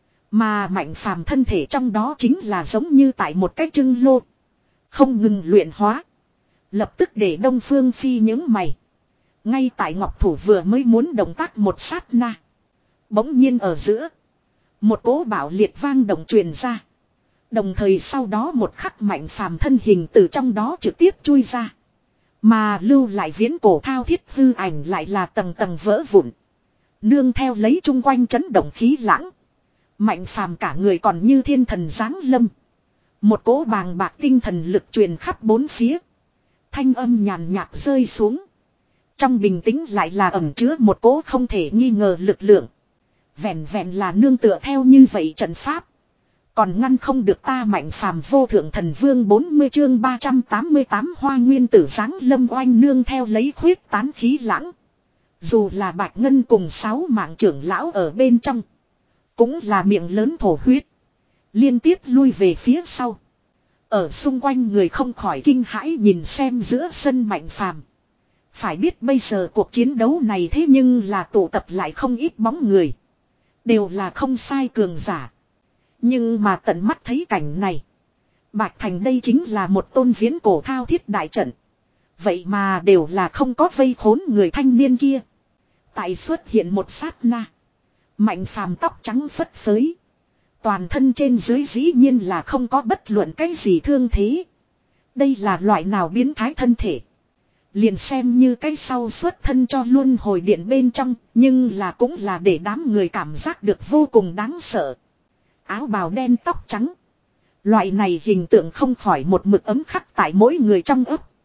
Mà Mạnh Phàm thân thể trong đó chính là giống như tại một cái trưng lô. Không ngừng luyện hóa. Lập tức để Đông Phương Phi nhướng mày. Ngay tại Ngọc Thủ vừa mới muốn động tác một sát na. Bỗng nhiên ở giữa. Một cỗ bạo liệt vang động truyền ra. Đồng thời sau đó một khắc Mạnh Phàm thân hình từ trong đó trực tiếp chui ra. Mà lưu lại viễn cổ thao thiết hư ảnh lại là tầng tầng vỡ vụn. Nương theo lấy chung quanh chấn động khí lãng. Mạnh Phàm cả người còn như thiên thần giáng lâm. Một cỗ bàng bạc tinh thần lực truyền khắp bốn phía. Thanh âm nhàn nhạt rơi xuống. Trong bình tĩnh lại là ẩn chứa một cỗ không thể nghi ngờ lực lượng. Vẹn vẹn là nương tựa theo như vậy trận pháp. Còn ngăn không được ta Mạnh Phàm vô thượng thần vương bốn mươi chương ba trăm tám mươi tám hoa nguyên tử giáng lâm oanh nương theo lấy khuyết tán khí lãng. Dù là Bạch Ngân cùng sáu mạng trưởng lão ở bên trong. Cũng là miệng lớn thổ huyết. Liên tiếp lui về phía sau. Ở xung quanh người không khỏi kinh hãi nhìn xem giữa sân Mạnh Phàm. Phải biết bây giờ cuộc chiến đấu này thế nhưng là tụ tập lại không ít bóng người. Đều là không sai cường giả. Nhưng mà tận mắt thấy cảnh này. Bạch Thành đây chính là một tôn viễn cổ thao thiết đại trận. Vậy mà đều là không có vây khốn người thanh niên kia. Tại xuất hiện một sát na. Mạnh Phàm tóc trắng phất phới. Toàn thân trên dưới dĩ nhiên là không có bất luận cái gì thương thế. Đây là loại nào biến thái thân thể. Liền xem như cái sau xuất thân cho luôn hồi điện bên trong. Nhưng là cũng là để đám người cảm giác được vô cùng đáng sợ. Áo bào đen tóc trắng. Loại này hình tượng không khỏi một mực ấm khắc tại mỗi người trong ấp.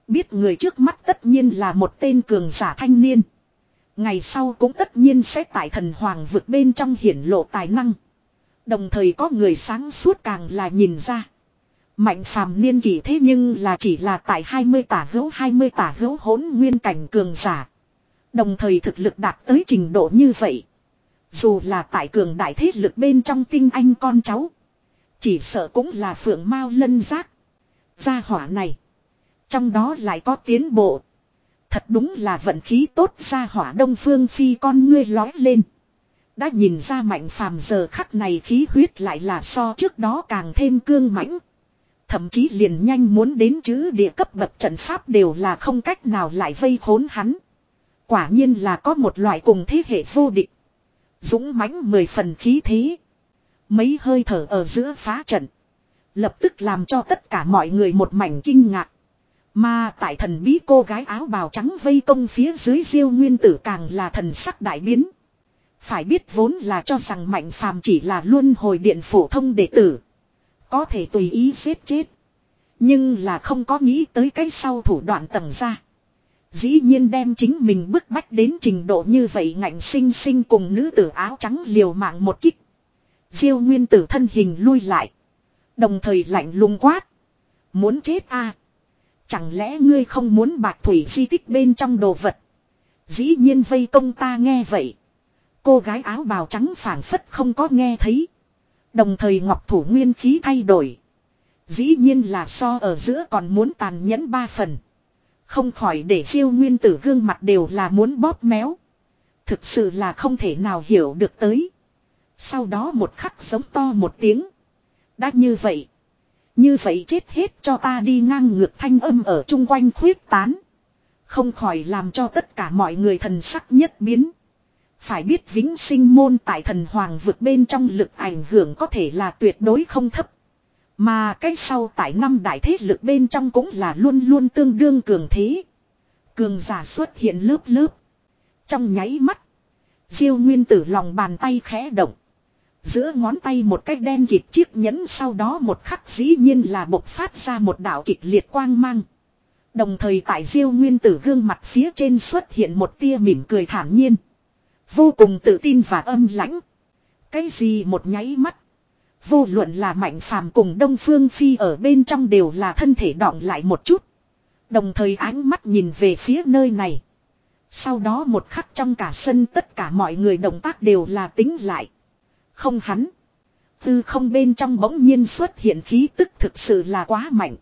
Biết người trước mắt tất nhiên là một tên cường giả thanh niên. Ngày sau cũng tất nhiên sẽ tại thần hoàng vực bên trong hiển lộ tài năng. Đồng thời có người sáng suốt càng là nhìn ra. Mạnh phàm niên kỷ thế nhưng là chỉ là tại hai mươi tả hữu hai mươi tả hữu hỗn nguyên cảnh cường giả. Đồng thời thực lực đạt tới trình độ như vậy. Dù là tại cường đại thế lực bên trong tinh anh con cháu. Chỉ sợ cũng là phượng mao lân giác. Gia hỏa này. Trong đó lại có tiến bộ. Thật đúng là vận khí tốt. Gia hỏa Đông Phương Phi con ngươi lói lên. Đã nhìn ra Mạnh phàm giờ khắc này khí huyết lại là so trước đó càng thêm cương mãnh. Thậm chí liền nhanh muốn đến chữ địa cấp bậc trận pháp đều là không cách nào lại vây khốn hắn. Quả nhiên là có một loại cùng thế hệ vô địch. Dũng mãnh mười phần khí thế. Mấy hơi thở ở giữa phá trận. Lập tức làm cho tất cả mọi người một mảnh kinh ngạc. Mà tại thần bí cô gái áo bào trắng vây công phía dưới Diêu Nguyên Tử càng là thần sắc đại biến. Phải biết vốn là cho rằng Mạnh phàm chỉ là luân hồi điện phổ thông đệ tử. Có thể tùy ý giết chết. Nhưng là không có nghĩ tới cái sau thủ đoạn tầng ra. Dĩ nhiên đem chính mình bức bách đến trình độ như vậy ngạnh sinh sinh cùng nữ tử áo trắng liều mạng một kích. Diêu Nguyên Tử thân hình lui lại. Đồng thời lạnh lùng quát. Muốn chết à? Chẳng lẽ ngươi không muốn bạch thủy di tích bên trong đồ vật? Dĩ nhiên vây công ta nghe vậy. Cô gái áo bào trắng phảng phất không có nghe thấy. Đồng thời ngọc thủ nguyên khí thay đổi. Dĩ nhiên là so ở giữa còn muốn tàn nhẫn ba phần. Không khỏi để Diêu Nguyên Tử gương mặt đều là muốn bóp méo. Thực sự là không thể nào hiểu được tới. Sau đó một khắc giống to một tiếng. Đã như vậy. Như vậy chết hết cho ta đi ngang ngược thanh âm ở chung quanh khuyết tán. Không khỏi làm cho tất cả mọi người thần sắc nhất biến. Phải biết vĩnh sinh môn tại thần hoàng vực bên trong lực ảnh hưởng có thể là tuyệt đối không thấp. Mà cái sau tại năm đại thế lực bên trong cũng là luôn luôn tương đương cường thế. Cường giả xuất hiện lớp lớp. Trong nháy mắt. Diêu Nguyên Tử lòng bàn tay khẽ động. Giữa ngón tay một cái đen kịt chiếc nhẫn sau đó một khắc dĩ nhiên là bộc phát ra một đạo kịch liệt quang mang. Đồng thời tại Diêu Nguyên Tử gương mặt phía trên xuất hiện một tia mỉm cười thản nhiên. Vô cùng tự tin và âm lãnh. Cái gì một nháy mắt. Vô luận là Mạnh phàm cùng Đông Phương Phi ở bên trong đều là thân thể đọng lại một chút. Đồng thời ánh mắt nhìn về phía nơi này. Sau đó một khắc trong cả sân tất cả mọi người động tác đều là tính lại. Không hắn. Tư không bên trong bỗng nhiên xuất hiện khí tức thực sự là quá mạnh.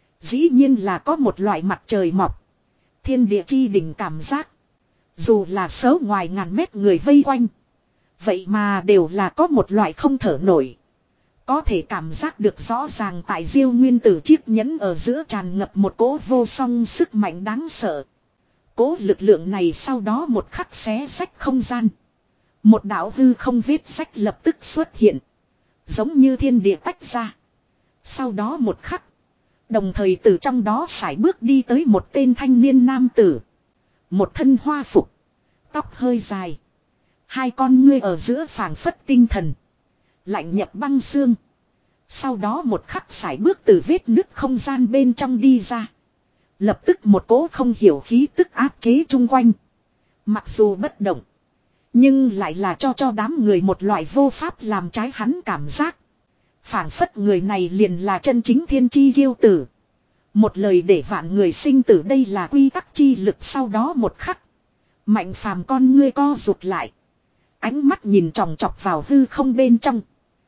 Dĩ nhiên là có một loại mặt trời mọc. Thiên địa chi đỉnh cảm giác. Dù là số ngoài ngàn mét người vây quanh. Vậy mà đều là có một loại không thở nổi. Có thể cảm giác được rõ ràng tại Diêu Nguyên Tử chiếc nhẫn ở giữa tràn ngập một cỗ vô song sức mạnh đáng sợ. Cỗ lực lượng này sau đó một khắc xé rách không gian. Một đạo hư không vết sách lập tức xuất hiện. Giống như thiên địa tách ra. Sau đó một khắc. Đồng thời từ trong đó sải bước đi tới một tên thanh niên nam tử. Một thân hoa phục. Tóc hơi dài. Hai con ngươi ở giữa phảng phất tinh thần. Lạnh nhập băng xương. Sau đó một khắc sải bước từ vết nứt không gian bên trong đi ra. Lập tức một cỗ không hiểu khí tức áp chế chung quanh. Mặc dù bất động. Nhưng lại là cho cho đám người một loại vô pháp làm trái hắn cảm giác. Phảng phất người này liền là chân chính thiên chi kiêu tử. Một lời để vạn người sinh tử đây là quy tắc chi lực sau đó một khắc. Mạnh phàm con ngươi co rụt lại. Ánh mắt nhìn tròng trọc vào hư không bên trong.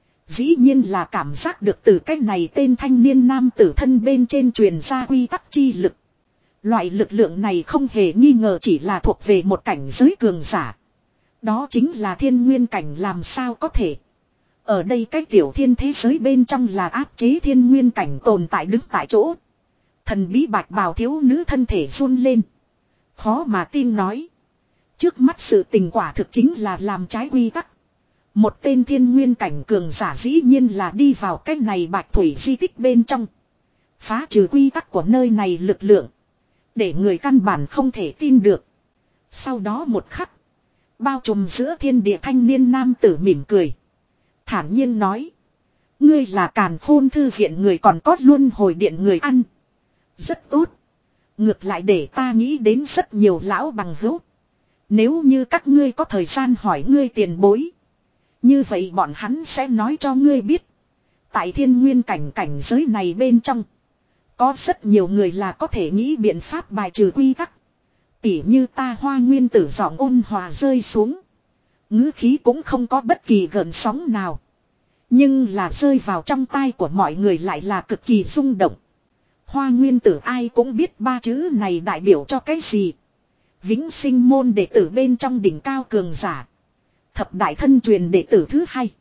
Dĩ nhiên là cảm giác được từ cái này tên thanh niên nam tử thân bên trên truyền ra quy tắc chi lực. Loại lực lượng này không hề nghi ngờ chỉ là thuộc về một cảnh giới cường giả. Đó chính là thiên nguyên cảnh làm sao có thể. Ở đây cái tiểu thiên thế giới bên trong là áp chế thiên nguyên cảnh tồn tại đứng tại chỗ. Thần bí bạch bào thiếu nữ thân thể run lên. Khó mà tin nói. Trước mắt sự tình quả thực chính là làm trái quy tắc. Một tên thiên nguyên cảnh cường giả dĩ nhiên là đi vào cái này bạch thủy di tích bên trong. Phá trừ quy tắc của nơi này lực lượng. Để người căn bản không thể tin được. Sau đó một khắc. Bao trùm giữa thiên địa thanh niên nam tử mỉm cười. Thản nhiên nói. Ngươi là càn khôn thư viện người còn có luôn hồi điện người ăn. Rất tốt. Ngược lại để ta nghĩ đến rất nhiều lão bằng hữu. Nếu như các ngươi có thời gian hỏi ngươi tiền bối. Như vậy bọn hắn sẽ nói cho ngươi biết. Tại thiên nguyên cảnh cảnh giới này bên trong. Có rất nhiều người là có thể nghĩ biện pháp bài trừ quy tắc. Tỉ như ta Hoa Nguyên Tử giọng ôn hòa rơi xuống. Ngữ khí cũng không có bất kỳ gợn sóng nào. Nhưng là rơi vào trong tai của mọi người lại là cực kỳ rung động. Hoa Nguyên Tử ai cũng biết ba chữ này đại biểu cho cái gì. Vĩnh sinh môn đệ tử bên trong đỉnh cao cường giả. Thập đại thân truyền đệ tử thứ hai.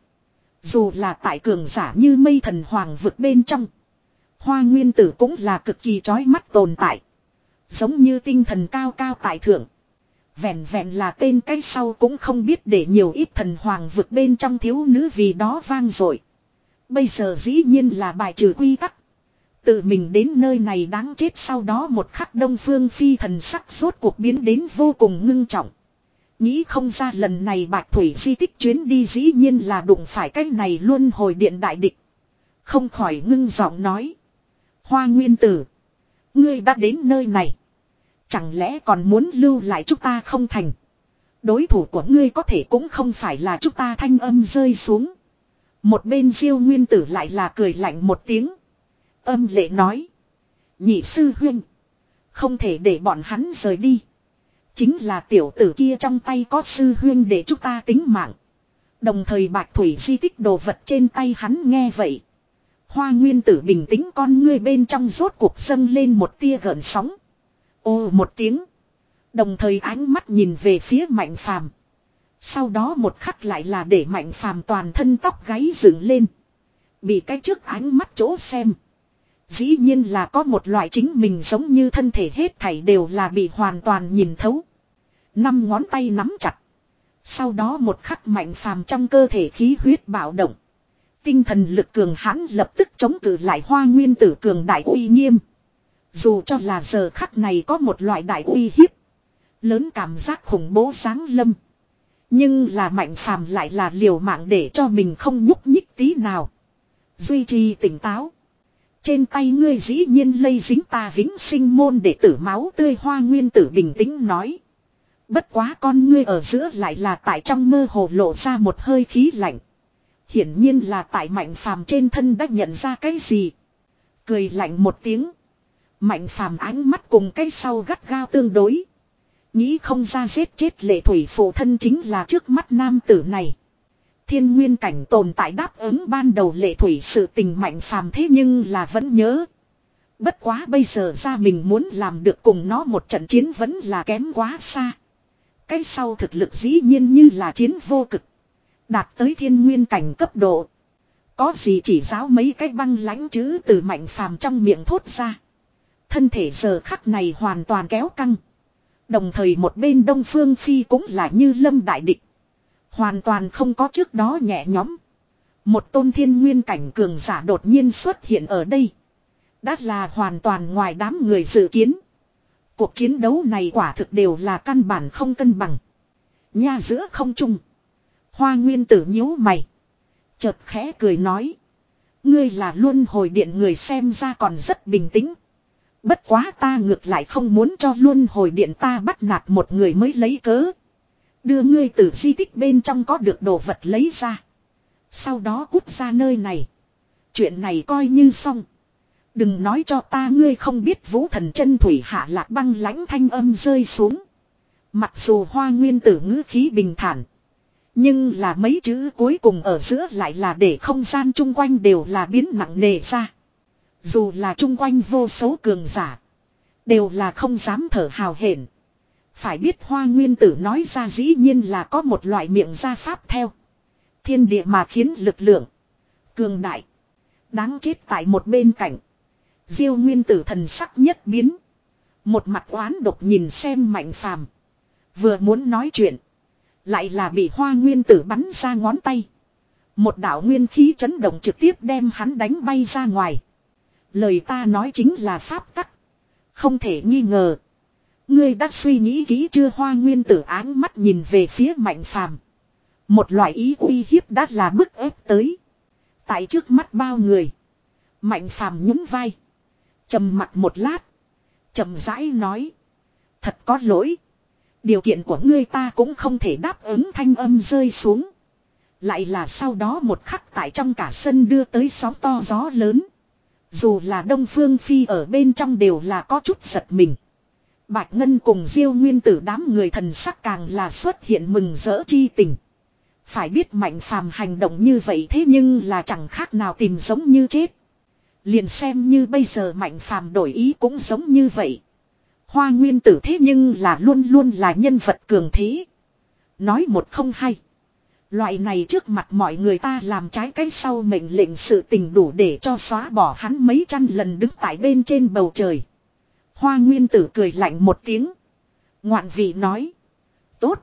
Dù là tại cường giả như mây thần hoàng vực bên trong. Hoa Nguyên Tử cũng là cực kỳ chói mắt tồn tại. Giống như tinh thần cao cao tại thượng. Vẹn vẹn là tên cái sau cũng không biết để nhiều ít thần hoàng vực bên trong thiếu nữ vì đó vang dội. Bây giờ dĩ nhiên là bài trừ quy tắc. Tự mình đến nơi này đáng chết, sau đó một khắc Đông Phương Phi thần sắc rốt cuộc biến đến vô cùng ngưng trọng. Nghĩ không ra lần này Bạch Thủy di tích chuyến đi dĩ nhiên là đụng phải cái này luôn hồi điện đại địch. Không khỏi ngưng giọng nói. Hoa Nguyên Tử. Ngươi đã đến nơi này. Chẳng lẽ còn muốn lưu lại chúng ta không thành. Đối thủ của ngươi có thể cũng không phải là chúng ta, thanh âm rơi xuống. Một bên Diêu Nguyên Tử lại là cười lạnh một tiếng. Âm lệ nói. Nhị sư huynh. Không thể để bọn hắn rời đi. Chính là tiểu tử kia trong tay có sư huynh để chúng ta tính mạng. Đồng thời Bạch Thủy di tích đồ vật trên tay hắn nghe vậy. Hoa Nguyên Tử bình tĩnh con ngươi bên trong rốt cuộc dâng lên một tia gợn sóng. Ô một tiếng. Đồng thời ánh mắt nhìn về phía Mạnh Phàm. Sau đó một khắc lại là để Mạnh Phàm toàn thân tóc gáy dựng lên. Bị cái trước ánh mắt chỗ xem. Dĩ nhiên là có một loại chính mình giống như thân thể hết thảy đều là bị hoàn toàn nhìn thấu. Năm ngón tay nắm chặt. Sau đó một khắc Mạnh Phàm trong cơ thể khí huyết bạo động. Tinh thần lực cường hãn lập tức chống cự lại Hoa Nguyên Tử cường đại uy nghiêm. Dù cho là giờ khắc này có một loại đại uy hiếp. Lớn cảm giác khủng bố giáng lâm. Nhưng là Mạnh Phàm lại là liều mạng để cho mình không nhúc nhích tí nào. Duy trì tỉnh táo. Trên tay ngươi dĩ nhiên lây dính ta Vĩnh sinh môn đệ tử máu tươi, Hoa Nguyên Tử bình tĩnh nói. Bất quá con ngươi ở giữa lại là tại trong mơ hồ lộ ra một hơi khí lạnh. Hiển nhiên là tại Mạnh Phàm trên thân đã nhận ra cái gì. Cười lạnh một tiếng. Mạnh Phàm ánh mắt cùng cái sau gắt gao tương đối. Nghĩ không ra giết chết Lệ Thủy phụ thân chính là trước mắt nam tử này. Thiên nguyên cảnh tồn tại đáp ứng ban đầu Lệ Thủy sự tình Mạnh Phàm thế nhưng là vẫn nhớ. Bất quá bây giờ ra mình muốn làm được cùng nó một trận chiến vẫn là kém quá xa. Cái sau thực lực dĩ nhiên như là chiến vô cực. Đạt tới thiên nguyên cảnh cấp độ. Có gì chỉ giáo mấy cái băng lãnh chữ từ Mạnh Phàm trong miệng thốt ra. Thân thể giờ khắc này hoàn toàn kéo căng. Đồng thời một bên Đông Phương Phi cũng là như lâm đại địch. Hoàn toàn không có trước đó nhẹ nhõm. Một tôn thiên nguyên cảnh cường giả đột nhiên xuất hiện ở đây. Đã là hoàn toàn ngoài đám người dự kiến. Cuộc chiến đấu này quả thực đều là căn bản không cân bằng. Nha giữa không trung. Hoa Nguyên Tử nhíu mày. Chợt khẽ cười nói. Ngươi là luân hồi điện người xem ra còn rất bình tĩnh. Bất quá ta ngược lại không muốn cho luân hồi điện ta bắt nạt một người mới lấy cớ. Đưa ngươi từ di tích bên trong có được đồ vật lấy ra. Sau đó cút ra nơi này. Chuyện này coi như xong. Đừng nói cho ta ngươi không biết Vũ Thần chân thủy hạ lạc băng lãnh thanh âm rơi xuống. Mặc dù Hoa Nguyên Tử ngữ khí bình thản. Nhưng là mấy chữ cuối cùng ở giữa lại là để không gian chung quanh đều là biến nặng nề ra. Dù là chung quanh vô số cường giả. Đều là không dám thở hào hển. Phải biết Hoa Nguyên Tử nói ra dĩ nhiên là có một loại miệng gia pháp theo. Thiên địa mà khiến lực lượng. Cường đại. Đáng chết tại một bên cạnh. Diêu Nguyên Tử thần sắc nhất biến. Một mặt oán độc nhìn xem Mạnh Phàm. Vừa muốn nói chuyện. Lại là bị Hoa Nguyên Tử bắn ra ngón tay. Một đạo nguyên khí chấn động trực tiếp đem hắn đánh bay ra ngoài. Lời ta nói chính là pháp tắc. Không thể nghi ngờ. Ngươi đã suy nghĩ kỹ chưa? Hoa Nguyên Tử áng mắt nhìn về phía Mạnh Phàm. Một loại ý uy hiếp đã là bức ép tới. Tại trước mắt bao người. Mạnh Phàm nhún vai. Trầm mặt một lát. chậm rãi nói. Thật có lỗi. Điều kiện của ngươi ta cũng không thể đáp ứng, thanh âm rơi xuống. Lại là sau đó một khắc tại trong cả sân đưa tới sóng to gió lớn. Dù là Đông Phương Phi ở bên trong đều là có chút giật mình. Bạch Ngân cùng Diêu Nguyên Tử đám người thần sắc càng là xuất hiện mừng rỡ chi tình. Phải biết Mạnh Phàm hành động như vậy thế nhưng là chẳng khác nào tìm giống như chết. Liền xem như bây giờ Mạnh Phàm đổi ý cũng giống như vậy. Hoa Nguyên Tử thế nhưng là luôn luôn là nhân vật cường thế. Nói một không hay. Loại này trước mặt mọi người ta làm trái cái sau mệnh lệnh sự tình đủ để cho xóa bỏ hắn mấy trăm lần đứng tại bên trên bầu trời. Hoa Nguyên Tử cười lạnh một tiếng. Ngoạn vị nói. Tốt.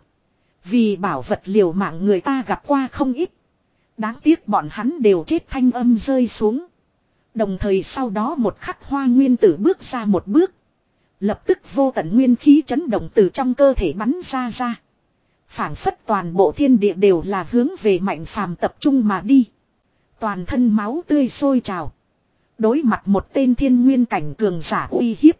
Vì bảo vật liều mạng người ta gặp qua không ít. Đáng tiếc bọn hắn đều chết, thanh âm rơi xuống. Đồng thời sau đó một khắc Hoa Nguyên Tử bước ra một bước. Lập tức vô tận nguyên khí chấn động từ trong cơ thể bắn ra ra. Phảng phất toàn bộ thiên địa đều là hướng về Mạnh Phàm tập trung mà đi. Toàn thân máu tươi sôi trào. Đối mặt một tên thiên nguyên cảnh cường giả uy hiếp.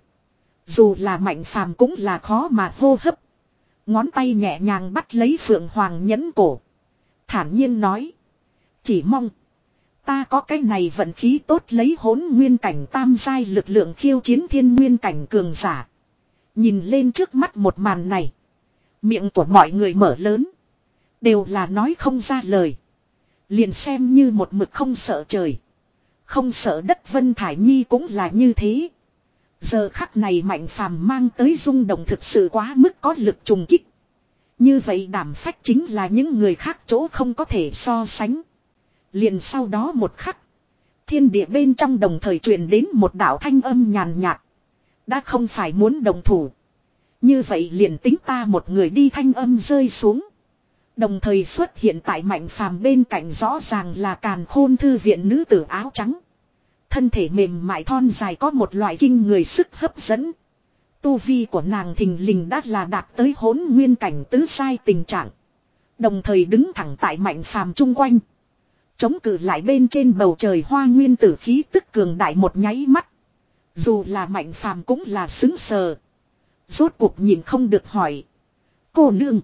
Dù là Mạnh Phàm cũng là khó mà hô hấp. Ngón tay nhẹ nhàng bắt lấy Phượng Hoàng nhẫn cổ. Thản nhiên nói. Chỉ mong. Ta có cái này vận khí tốt lấy hỗn nguyên cảnh tam giai lực lượng khiêu chiến thiên nguyên cảnh cường giả. Nhìn lên trước mắt một màn này. Miệng của mọi người mở lớn. Đều là nói không ra lời. Liền xem như một mực không sợ trời. Không sợ đất, Vân Thải Nhi cũng là như thế. Giờ khắc này Mạnh Phàm mang tới rung động thực sự quá mức có lực trùng kích. Như vậy đảm phách chính là những người khác chỗ không có thể so sánh. Liền sau đó một khắc. Thiên địa bên trong đồng thời truyền đến một đạo thanh âm nhàn nhạt. Đã không phải muốn đồng thủ. Như vậy liền tính ta một người đi, thanh âm rơi xuống. Đồng thời xuất hiện tại Mạnh Phàm bên cạnh rõ ràng là Càn Khôn thư viện nữ tử áo trắng. Thân thể mềm mại thon dài có một loại kinh người sức hấp dẫn. Tu vi của nàng thình lình đã là đạt tới hỗn nguyên cảnh tứ sai tình trạng. Đồng thời đứng thẳng tại Mạnh Phàm chung quanh. Chống cự lại bên trên bầu trời Hoa Nguyên Tử khí tức cường đại một nháy mắt. Dù là Mạnh Phàm cũng là xứng sờ. Rốt cuộc nhìn không được hỏi. Cô nương.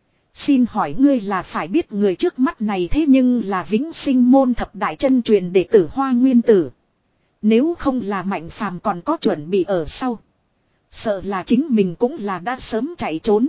Xin hỏi ngươi là phải biết người trước mắt này thế nhưng là Vĩnh Sinh môn thập đại chân truyền đệ tử Hoa Nguyên Tử. Nếu không là Mạnh Phàm còn có chuẩn bị ở sau. Sợ là chính mình cũng là đã sớm chạy trốn.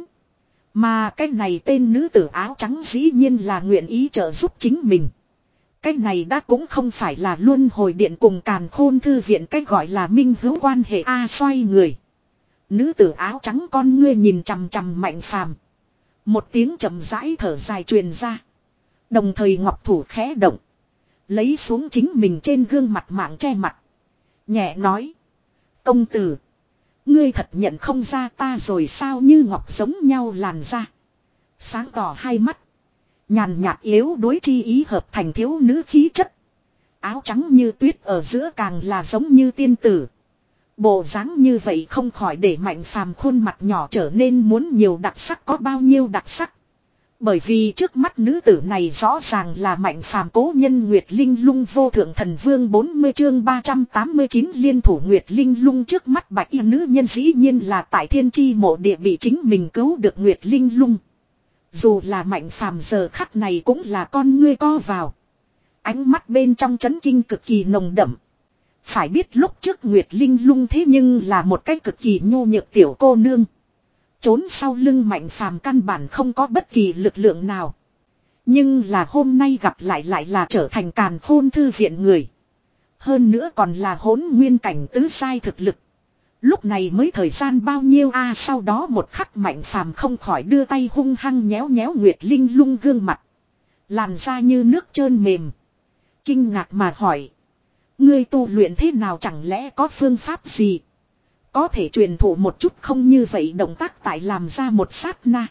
Mà cái này tên nữ tử áo trắng dĩ nhiên là nguyện ý trợ giúp chính mình. Cái này đã cũng không phải là luân hồi điện cùng Càn Khôn thư viện cái gọi là minh hữu quan hệ a. Xoay người. Nữ tử áo trắng con ngươi nhìn chằm chằm Mạnh Phàm. Một tiếng chậm rãi thở dài truyền ra. Đồng thời ngọc thủ khẽ động. Lấy xuống chính mình trên gương mặt mạng che mặt. Nhẹ nói. Công tử. Ngươi thật nhận không ra ta rồi sao, như ngọc giống nhau làn da. Sáng tỏ hai mắt. Nhàn nhạt yếu đối chi ý hợp thành thiếu nữ khí chất. Áo trắng như tuyết ở giữa càng là giống như tiên tử. Bộ dáng như vậy không khỏi để Mạnh Phàm khuôn mặt nhỏ trở nên muốn nhiều đặc sắc có bao nhiêu đặc sắc. Bởi vì trước mắt nữ tử này rõ ràng là Mạnh Phàm cố nhân Nguyệt Linh Lung vô thượng thần vương. Bốn mươi chương ba trăm tám mươi chín liên thủ Nguyệt Linh Lung. Trước mắt bạch y nữ nhân dĩ nhiên là tại thiên chi mộ địa bị chính mình cứu được Nguyệt Linh Lung. Dù là Mạnh Phàm giờ khắc này cũng là con ngươi co vào. Ánh mắt bên trong chấn kinh cực kỳ nồng đậm. Phải biết lúc trước Nguyệt Linh Lung thế nhưng là một cái cực kỳ nhu nhược tiểu cô nương. Trốn sau lưng Mạnh Phàm căn bản không có bất kỳ lực lượng nào. Nhưng là hôm nay gặp lại lại là trở thành Càn Khôn thư viện người. Hơn nữa còn là hỗn nguyên cảnh tứ sai thực lực. Lúc này mới thời gian bao nhiêu a. À, sau đó một khắc Mạnh Phàm không khỏi đưa tay hung hăng nhéo nhéo Nguyệt Linh Lung gương mặt. Làn da như nước trơn mềm. Kinh ngạc mà hỏi. Ngươi tu luyện thế nào, chẳng lẽ có phương pháp gì? Có thể truyền thụ một chút không? Như vậy động tác tại làm ra một sát na.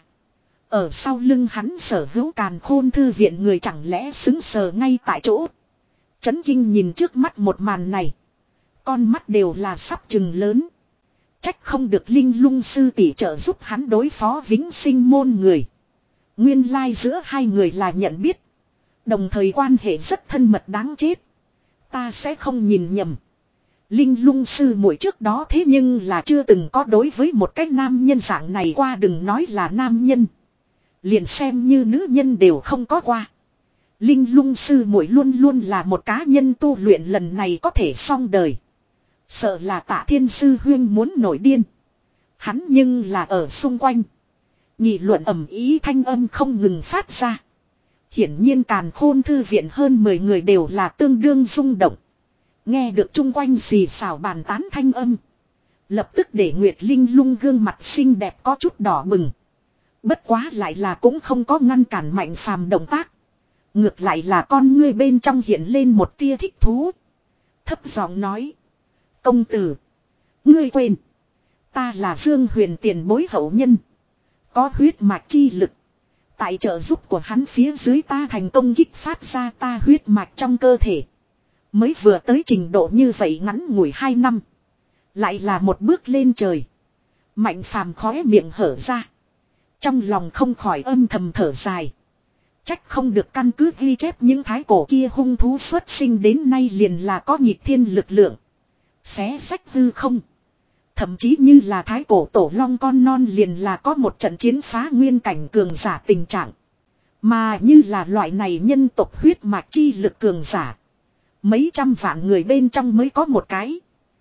Ở sau lưng hắn sở hữu Càn Khôn thư viện người chẳng lẽ xứng sờ ngay tại chỗ. Chấn kinh nhìn trước mắt một màn này. Con mắt đều là sắp chừng lớn. Trách không được Linh Lung sư tỷ trợ giúp hắn đối phó Vĩnh Sinh môn người. Nguyên lai giữa hai người là nhận biết. Đồng thời quan hệ rất thân mật đáng chết. Ta sẽ không nhìn nhầm. Linh lung sư muội trước đó thế nhưng là chưa từng có đối với một cái nam nhân dạng này qua, đừng nói là nam nhân. Liền xem như nữ nhân đều không có qua. Linh lung sư muội luôn luôn là một cá nhân tu luyện, lần này có thể xong đời. Sợ là Tạ Thiên sư huyên muốn nổi điên. Hắn nhưng là ở xung quanh. Nghị luận ầm ý thanh âm không ngừng phát ra. Hiển nhiên Càn Khôn thư viện hơn mười người đều là tương đương rung động. Nghe được chung quanh xì xào bàn tán thanh âm. Lập tức để Nguyệt Linh lung gương mặt xinh đẹp có chút đỏ bừng. Bất quá lại là cũng không có ngăn cản Mạnh Phàm động tác. Ngược lại là con ngươi bên trong hiện lên một tia thích thú. Thấp giọng nói. Công tử. Ngươi quên. Ta là Dương Huyền tiền bối hậu nhân. Có huyết mạch chi lực. Tại trợ giúp của hắn phía dưới ta thành công kích phát ra ta huyết mạch trong cơ thể. Mới vừa tới trình độ như vậy ngắn ngủi hai năm. Lại là một bước lên trời. Mạnh Phàm khóe miệng hở ra. Trong lòng không khỏi âm thầm thở dài. Trách không được căn cứ ghi chép những thái cổ kia hung thú xuất sinh đến nay liền là có nhịp thiên lực lượng. Xé sách hư không. Thậm chí như là thái cổ tổ long con non liền là có một trận chiến phá nguyên cảnh cường giả tình trạng. Mà như là loại này nhân tộc huyết mạch chi lực cường giả. Mấy trăm vạn người bên trong mới có một cái.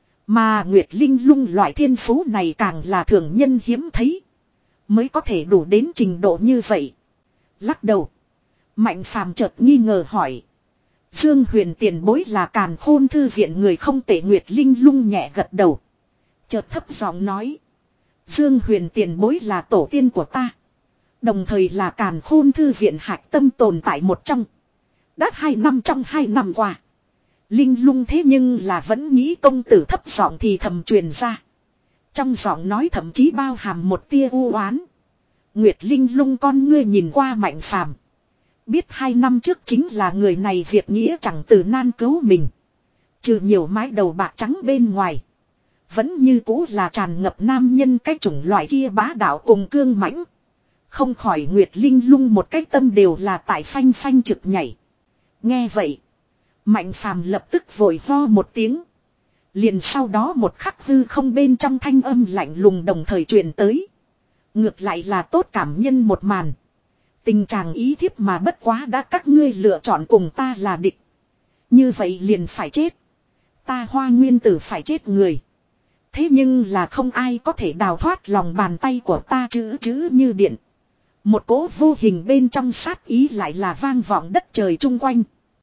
Mà Nguyệt Linh lung loại thiên phú này càng là thường nhân hiếm thấy. Mới có thể đủ đến trình độ như vậy. Lắc đầu. Mạnh Phàm chợt nghi ngờ hỏi. Dương Huyền tiền bối là Càn Khôn thư viện người không tệ. Nguyệt Linh lung nhẹ gật đầu. Chợt thấp giọng nói. Dương Huyền tiền bối là tổ tiên của ta. Đồng thời là Càn Khôn thư viện hạch tâm tồn tại một trong. Đã hai năm trong hai năm qua. Linh lung thế nhưng là vẫn nghĩ công tử thấp giọng thì thầm truyền ra. Trong giọng nói thậm chí bao hàm một tia u oán. Nguyệt Linh lung con ngươi nhìn qua Mạnh Phàm. Biết hai năm trước chính là người này việc nghĩa chẳng từ nan cứu mình. Trừ nhiều mái đầu bạc trắng bên ngoài. Vẫn như cũ là tràn ngập nam nhân cái chủng loại kia bá đạo cùng cương mãnh. Không khỏi Nguyệt Linh lung một cái tâm đều là tại phanh phanh trực nhảy. Nghe vậy. Mạnh Phàm lập tức vội ho một tiếng. Liền sau đó một khắc hư không bên trong thanh âm lạnh lùng đồng thời truyền tới. Ngược lại là tốt cảm nhân một màn. Tình trạng ý thiếp mà bất quá đã các ngươi lựa chọn cùng ta là địch. Như vậy liền phải chết. Ta Hoa Nguyên Tử phải chết người. Thế nhưng là không ai có thể đào thoát lòng bàn tay của ta, chữ chữ như điện. Một cỗ vô hình bên trong sát ý lại là vang vọng đất trời chung quanh.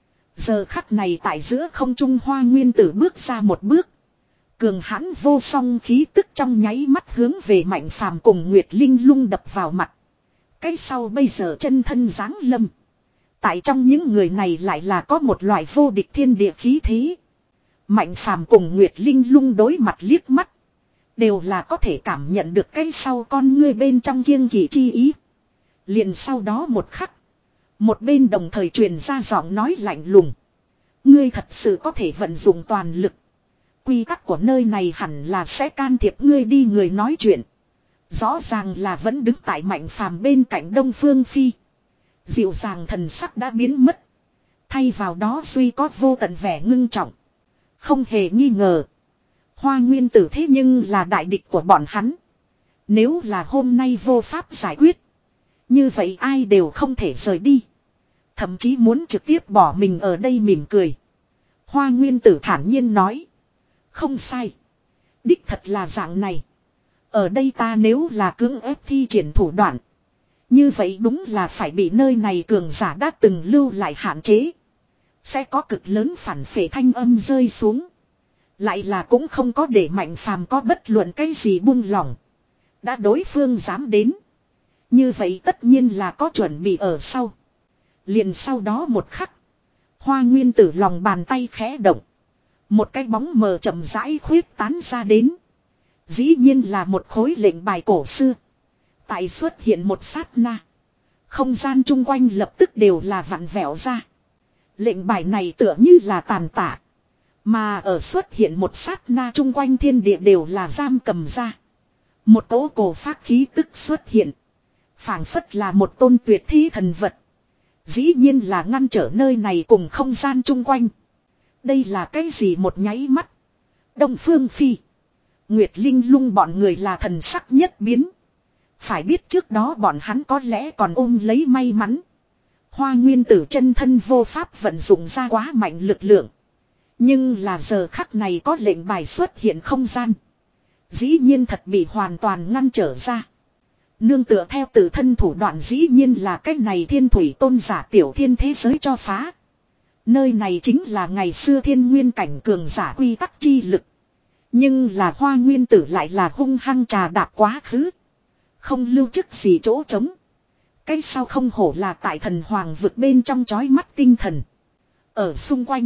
Giờ khắc này tại giữa không trung Hoa Nguyên Tử bước ra một bước. Cường hãn vô song khí tức trong nháy mắt hướng về Mạnh Phàm cùng Nguyệt Linh lung đập vào mặt. Cái sau bây giờ chân thân giáng lâm. Tại trong những người này lại là có một loại vô địch thiên địa khí thế. Mạnh Phàm cùng Nguyệt Linh lung đối mặt liếc mắt. Đều là có thể cảm nhận được cái sau con ngươi bên trong kiêng kỵ chi ý. Liền sau đó một khắc. Một bên đồng thời truyền ra giọng nói lạnh lùng. Ngươi thật sự có thể vận dụng toàn lực. Quy tắc của nơi này hẳn là sẽ can thiệp ngươi đi. Người nói chuyện. Rõ ràng là vẫn đứng tại Mạnh Phàm bên cạnh Đông Phương Phi. Dịu dàng thần sắc đã biến mất. Thay vào đó duy có vô tận vẻ ngưng trọng. Không hề nghi ngờ. Hoa Nguyên Tử thế nhưng là đại địch của bọn hắn. Nếu là hôm nay vô pháp giải quyết. Như vậy ai đều không thể rời đi. Thậm chí muốn trực tiếp bỏ mình ở đây mỉm cười. Hoa Nguyên Tử thản nhiên nói. Không sai. Đích thật là dạng này. Ở đây ta nếu là cưỡng ép thi triển thủ đoạn. Như vậy đúng là phải bị nơi này cường giả đã từng lưu lại hạn chế. Sẽ có cực lớn phản phệ thanh âm rơi xuống. Lại là cũng không có để Mạnh Phàm có bất luận cái gì buông lỏng. Đã đối phương dám đến. Như vậy tất nhiên là có chuẩn bị ở sau. Liền sau đó một khắc. Hoa Nguyên Tử lòng bàn tay khẽ động. Một cái bóng mờ chậm rãi khuyết tán ra đến. Dĩ nhiên là một khối lệnh bài cổ xưa. Tại xuất hiện một sát na. Không gian chung quanh lập tức đều là vặn vẹo ra. Lệnh bài này tựa như là tàn tạ. Mà ở xuất hiện một sát na chung quanh thiên địa đều là giam cầm ra. Một cỗ cổ phát khí tức xuất hiện. Phảng phất là một tôn tuyệt thi thần vật. Dĩ nhiên là ngăn trở nơi này cùng không gian chung quanh. Đây là cái gì một nháy mắt. Đông Phương Phi. Nguyệt Linh Lung bọn người là thần sắc nhất biến. Phải biết trước đó bọn hắn có lẽ còn ôm lấy may mắn. Hoa nguyên tử chân thân vô pháp vận dụng ra quá mạnh lực lượng. Nhưng là giờ khắc này có lệnh bài xuất hiện không gian. Dĩ nhiên thật bị hoàn toàn ngăn trở ra. Nương tựa theo tự thân thủ đoạn dĩ nhiên là cách này thiên thủy tôn giả tiểu thiên thế giới cho phá. Nơi này chính là ngày xưa thiên nguyên cảnh cường giả quy tắc chi lực. Nhưng là hoa nguyên tử lại là hung hăng trà đạp quá khứ. Không lưu chức gì chỗ trống. Cái sau không hổ là tại thần hoàng vực bên trong chói mắt tinh thần. Ở xung quanh.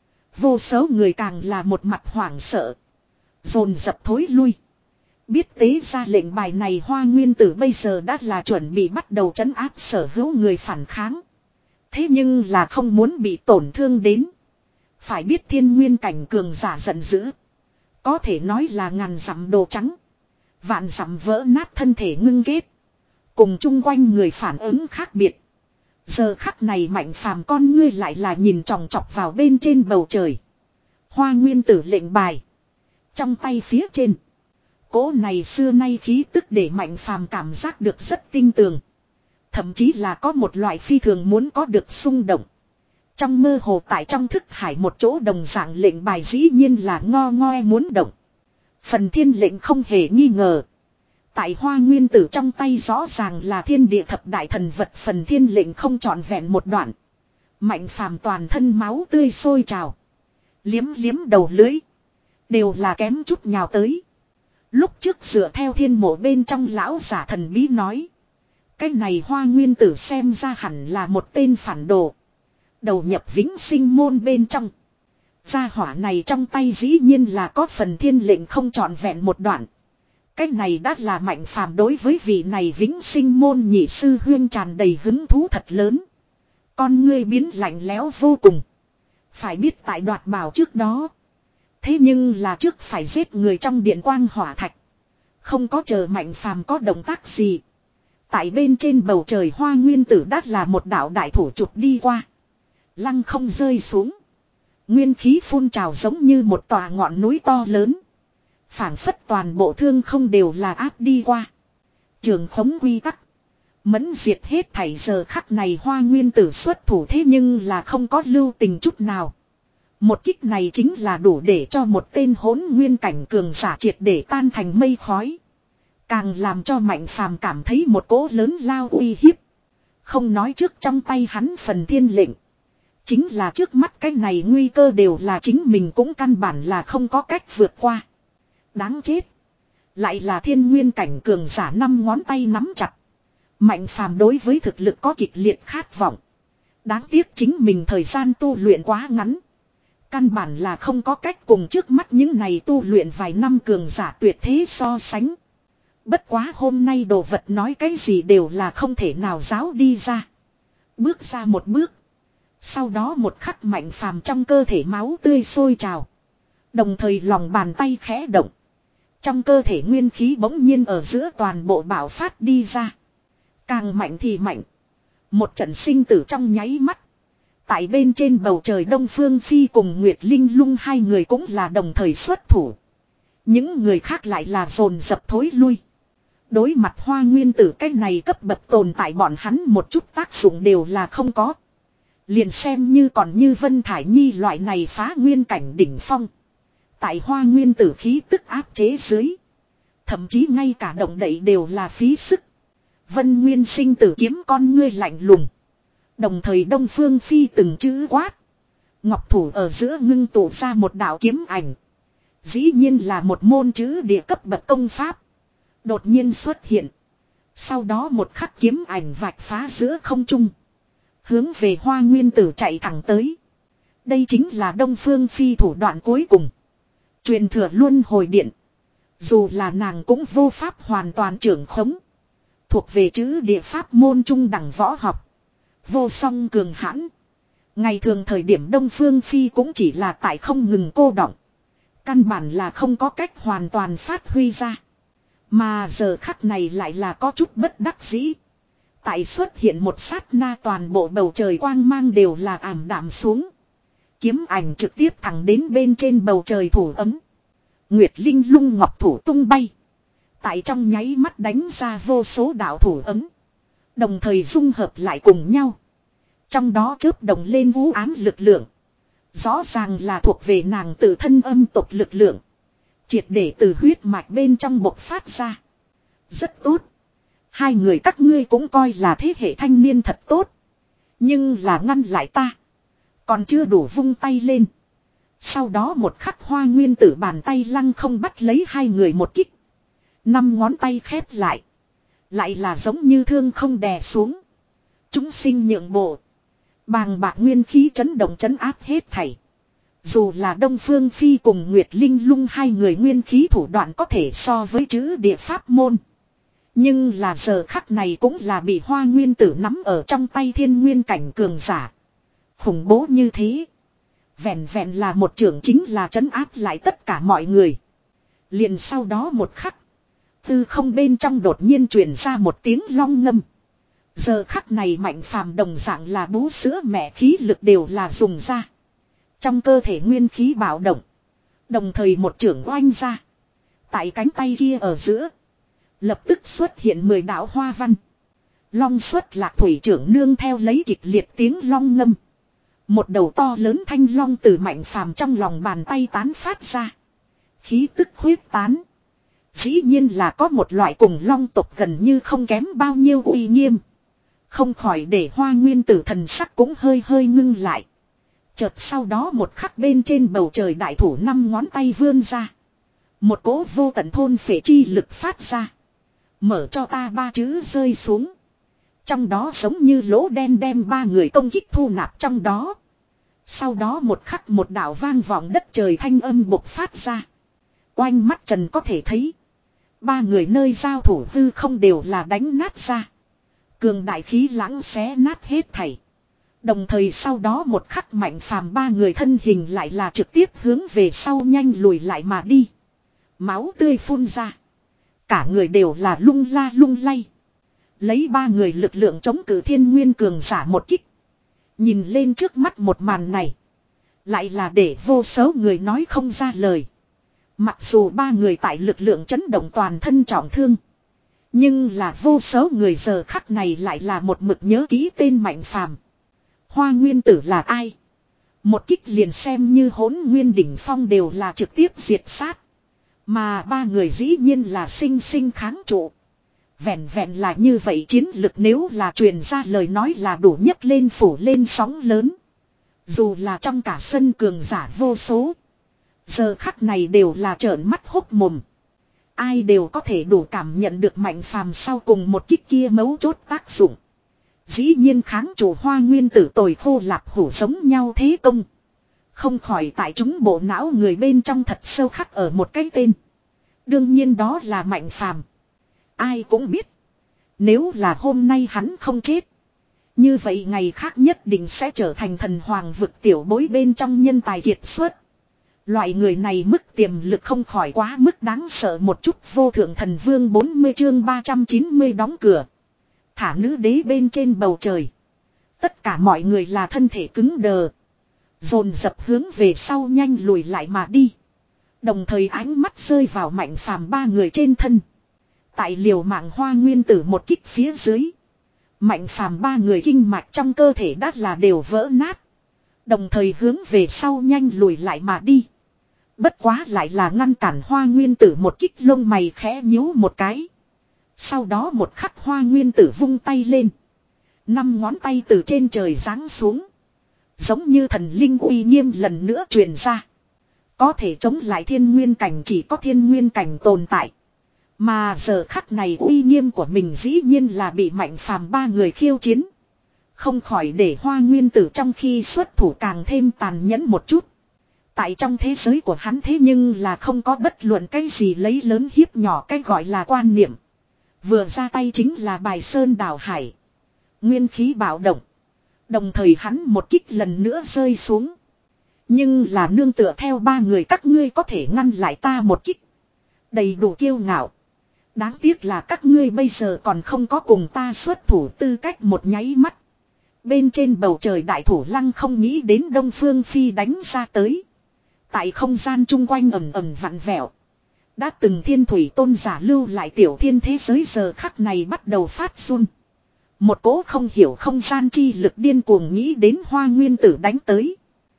Vô số người càng là một mặt hoảng sợ. Dồn dập thối lui. Biết tế ra lệnh bài này hoa nguyên tử bây giờ đã là chuẩn bị bắt đầu trấn áp sở hữu người phản kháng. Thế nhưng là không muốn bị tổn thương đến. Phải biết thiên nguyên cảnh cường giả giận dữ. Có thể nói là ngàn dặm đồ trắng. Vạn dặm vỡ nát thân thể ngưng kết. Cùng chung quanh người phản ứng khác biệt. Giờ khắc này Mạnh Phàm con ngươi lại là nhìn chòng chọc vào bên trên bầu trời. Hoa nguyên tử lệnh bài. Trong tay phía trên. Cỗ này xưa nay khí tức để Mạnh Phàm cảm giác được rất tinh tường. Thậm chí là có một loại phi thường muốn có được xung động. Trong mơ hồ tại trong thức hải một chỗ đồng dạng lệnh bài dĩ nhiên là ngo ngoe muốn động. Phần thiên lệnh không hề nghi ngờ. Tại hoa nguyên tử trong tay rõ ràng là thiên địa thập đại thần vật phần thiên lệnh không trọn vẹn một đoạn. Mạnh Phàm toàn thân máu tươi sôi trào. Liếm liếm đầu lưới. Đều là kém chút nhào tới. Lúc trước dựa theo thiên mộ bên trong lão giả thần bí nói. Cái này hoa nguyên tử xem ra hẳn là một tên phản đồ. Đầu nhập vĩnh sinh môn bên trong. Gia hỏa này trong tay dĩ nhiên là có phần thiên lệnh không trọn vẹn một đoạn. Cái này đã là Mạnh Phàm đối với vị này vĩnh sinh môn nhị sư huyên tràn đầy hứng thú thật lớn. Con ngươi biến lạnh lẽo vô cùng. Phải biết tại đoạt bảo trước đó. Thế nhưng là trước phải giết người trong điện quang hỏa thạch. Không có chờ Mạnh Phàm có động tác gì. Tại bên trên bầu trời hoa nguyên tử đắt là một đạo đại thủ chụp đi qua. Lăng không rơi xuống. Nguyên khí phun trào giống như một tòa ngọn núi to lớn. Phảng phất toàn bộ thương không đều là áp đi qua. Trường khống quy tắc. Mẫn diệt hết thảy giờ khắc này hoa nguyên tử xuất thủ thế nhưng là không có lưu tình chút nào. Một kích này chính là đủ để cho một tên hỗn nguyên cảnh cường giả triệt để tan thành mây khói. Càng làm cho Mạnh Phàm cảm thấy một cỗ lớn lao uy hiếp. Không nói trước trong tay hắn phần thiên lệnh. Chính là trước mắt cái này nguy cơ đều là chính mình cũng căn bản là không có cách vượt qua. Đáng chết. Lại là thiên nguyên cảnh cường giả năm ngón tay nắm chặt. Mạnh Phàm đối với thực lực có kịch liệt khát vọng. Đáng tiếc chính mình thời gian tu luyện quá ngắn. Căn bản là không có cách cùng trước mắt những này tu luyện vài năm cường giả tuyệt thế so sánh. Bất quá hôm nay đồ vật nói cái gì đều là không thể nào giáo đi ra. Bước ra một bước. Sau đó một khắc Mạnh Phàm trong cơ thể máu tươi sôi trào. Đồng thời lòng bàn tay khẽ động. Trong cơ thể nguyên khí bỗng nhiên ở giữa toàn bộ bạo phát đi ra. Càng mạnh thì mạnh. Một trận sinh tử trong nháy mắt. Tại bên trên bầu trời Đông Phương Phi cùng Nguyệt Linh Lung hai người cũng là đồng thời xuất thủ. Những người khác lại là dồn dập thối lui. Đối mặt hoa nguyên tử cái này cấp bậc tồn tại bọn hắn một chút tác dụng đều là không có. Liền xem như còn như Vân Thải Nhi loại này phá nguyên cảnh đỉnh phong. Tại hoa nguyên tử khí tức áp chế dưới. Thậm chí ngay cả động đậy đều là phí sức. Vân Nguyên Sinh tử kiếm con ngươi lạnh lùng. Đồng thời Đông Phương Phi từng chữ quát. Ngọc thủ ở giữa ngưng tụ ra một đạo kiếm ảnh. Dĩ nhiên là một môn chữ địa cấp bậc công pháp. Đột nhiên xuất hiện. Sau đó một khắc kiếm ảnh vạch phá giữa không trung. Hướng về hoa nguyên tử chạy thẳng tới. Đây chính là Đông Phương Phi thủ đoạn cuối cùng. Truyền thừa luân hồi điện. Dù là nàng cũng vô pháp hoàn toàn trưởng khống. Thuộc về chữ địa pháp môn trung đẳng võ học. Vô song cường hãn. Ngày thường thời điểm Đông Phương Phi cũng chỉ là tại không ngừng cô đọng. Căn bản là không có cách hoàn toàn phát huy ra. Mà giờ khắc này lại là có chút bất đắc dĩ. Tại xuất hiện một sát na toàn bộ bầu trời quang mang đều là ảm đạm xuống. Kiếm ảnh trực tiếp thẳng đến bên trên bầu trời thủ ấm. Nguyệt Linh lung ngọc thủ tung bay. Tại trong nháy mắt đánh ra vô số đạo thủ ấm. Đồng thời dung hợp lại cùng nhau. Trong đó chớp đồng lên vũ ám lực lượng. Rõ ràng là thuộc về nàng tự thân âm tộc lực lượng. Triệt để từ huyết mạch bên trong bộc phát ra. Rất tốt. Hai người các ngươi cũng coi là thế hệ thanh niên thật tốt. Nhưng là ngăn lại ta. Còn chưa đủ vung tay lên. Sau đó một khắc Hoa Nguyên Tử bàn tay lăng không bắt lấy hai người một kích. Năm ngón tay khép lại. Lại là giống như thương không đè xuống. Chúng sinh nhượng bộ. Bàng bạc nguyên khí chấn động chấn áp hết thảy. Dù là Đông Phương Phi cùng Nguyệt Linh lung hai người nguyên khí thủ đoạn có thể so với chữ địa pháp môn. Nhưng là giờ khắc này cũng là bị Hoa Nguyên Tử nắm ở trong tay thiên nguyên cảnh cường giả. Khủng bố như thế. Vẹn vẹn là một trưởng chính là trấn áp lại tất cả mọi người. Liền sau đó một khắc. Tư không bên trong đột nhiên truyền ra một tiếng long ngâm. Giờ khắc này Mạnh Phàm đồng dạng là bú sữa mẹ khí lực đều là dùng ra. Trong cơ thể nguyên khí bạo động. Đồng thời một trưởng oanh ra. Tại cánh tay kia ở giữa. Lập tức xuất hiện mười đạo hoa văn. Long xuất lạc thủy trưởng nương theo lấy kịch liệt tiếng long ngâm. Một đầu to lớn thanh long từ Mạnh Phàm trong lòng bàn tay tán phát ra. Khí tức huyết tán. Dĩ nhiên là có một loại cùng long tộc gần như không kém bao nhiêu uy nghiêm. Không khỏi để Hoa Nguyên Tử thần sắc cũng hơi hơi ngưng lại. Chợt sau đó một khắc bên trên bầu trời đại thủ năm ngón tay vươn ra. Một cỗ vô tận thôn phệ chi lực phát ra. Mở cho ta ba chữ rơi xuống. Trong đó giống như lỗ đen đem ba người công kích thu nạp trong đó. Sau đó một khắc một đạo vang vọng đất trời thanh âm bộc phát ra. Oanh mắt trần có thể thấy. Ba người nơi giao thủ hư không đều là đánh nát ra. Cường đại khí lãng xé nát hết thảy. Đồng thời sau đó một khắc Mạnh Phàm ba người thân hình lại là trực tiếp hướng về sau nhanh lùi lại mà đi. Máu tươi phun ra. Cả người đều là lung la lung lay. Lấy ba người lực lượng chống cự thiên nguyên cường giả một kích. Nhìn lên trước mắt một màn này. Lại là để vô số người nói không ra lời. Mặc dù ba người tại lực lượng chấn động toàn thân trọng thương. Nhưng là vô số người giờ khắc này lại là một mực nhớ ký tên Mạnh Phàm. Hoa Nguyên Tử là ai? Một kích liền xem như Hỗn Nguyên đỉnh phong đều là trực tiếp diệt sát. Mà ba người dĩ nhiên là sinh sinh kháng trụ. Vẹn vẹn là như vậy chiến lực nếu là truyền ra lời nói là đủ nhấc lên phủ lên sóng lớn. Dù là trong cả sân cường giả vô số. Giờ khắc này đều là trợn mắt hốc mồm. Ai đều có thể đủ cảm nhận được Mạnh Phàm sau cùng một kích kia mấu chốt tác dụng. Dĩ nhiên kháng chủ Hoa Nguyên Tử tồi khô lạp hủ giống nhau thế công. Không khỏi tại chúng bộ não người bên trong thật sâu khắc ở một cái tên. Đương nhiên đó là Mạnh Phàm. Ai cũng biết. Nếu là hôm nay hắn không chết. Như vậy ngày khác nhất định sẽ trở thành thần hoàng vực tiểu bối bên trong nhân tài kiệt xuất. Loại người này mức tiềm lực không khỏi quá mức đáng sợ một chút. Vô thượng thần vương bốn mươi chương ba trăm chín mươi đóng cửa. Thả nữ đế bên trên bầu trời. Tất cả mọi người là thân thể cứng đờ. Dồn dập hướng về sau nhanh lùi lại mà đi. Đồng thời ánh mắt rơi vào Mạnh Phàm ba người trên thân. Tại liều mạng Hoa Nguyên Tử một kích phía dưới. Mạnh Phàm ba người kinh mạch trong cơ thể đã là đều vỡ nát. Đồng thời hướng về sau nhanh lùi lại mà đi. Bất quá lại là ngăn cản Hoa Nguyên Tử một kích lông mày khẽ nhíu một cái. Sau đó một khắc Hoa Nguyên Tử vung tay lên. Năm ngón tay từ trên trời giáng xuống. Giống như thần linh uy nghiêm lần nữa truyền ra. Có thể chống lại thiên nguyên cảnh chỉ có thiên nguyên cảnh tồn tại. Mà giờ khắc này uy nghiêm của mình dĩ nhiên là bị Mạnh Phàm ba người khiêu chiến. Không khỏi để Hoa Nguyên Tử trong khi xuất thủ càng thêm tàn nhẫn một chút. Tại trong thế giới của hắn thế nhưng là không có bất luận cái gì lấy lớn hiếp nhỏ cái gọi là quan niệm. Vừa ra tay chính là bài sơn đảo hải. Nguyên khí bạo động. Đồng thời hắn một kích lần nữa rơi xuống. Nhưng là nương tựa theo ba người các ngươi có thể ngăn lại ta một kích. Đầy đủ kiêu ngạo. Đáng tiếc là các ngươi bây giờ còn không có cùng ta xuất thủ tư cách một nháy mắt. Bên trên bầu trời đại thủ lăng không nghĩ đến Đông Phương Phi đánh ra tới. Tại không gian chung quanh ầm ầm vặn vẹo. Đã từng thiên thủy tôn giả lưu lại tiểu thiên thế giới giờ khắc này bắt đầu phát run. Một cỗ không hiểu không gian chi lực điên cuồng nghĩ đến Hoa Nguyên Tử đánh tới.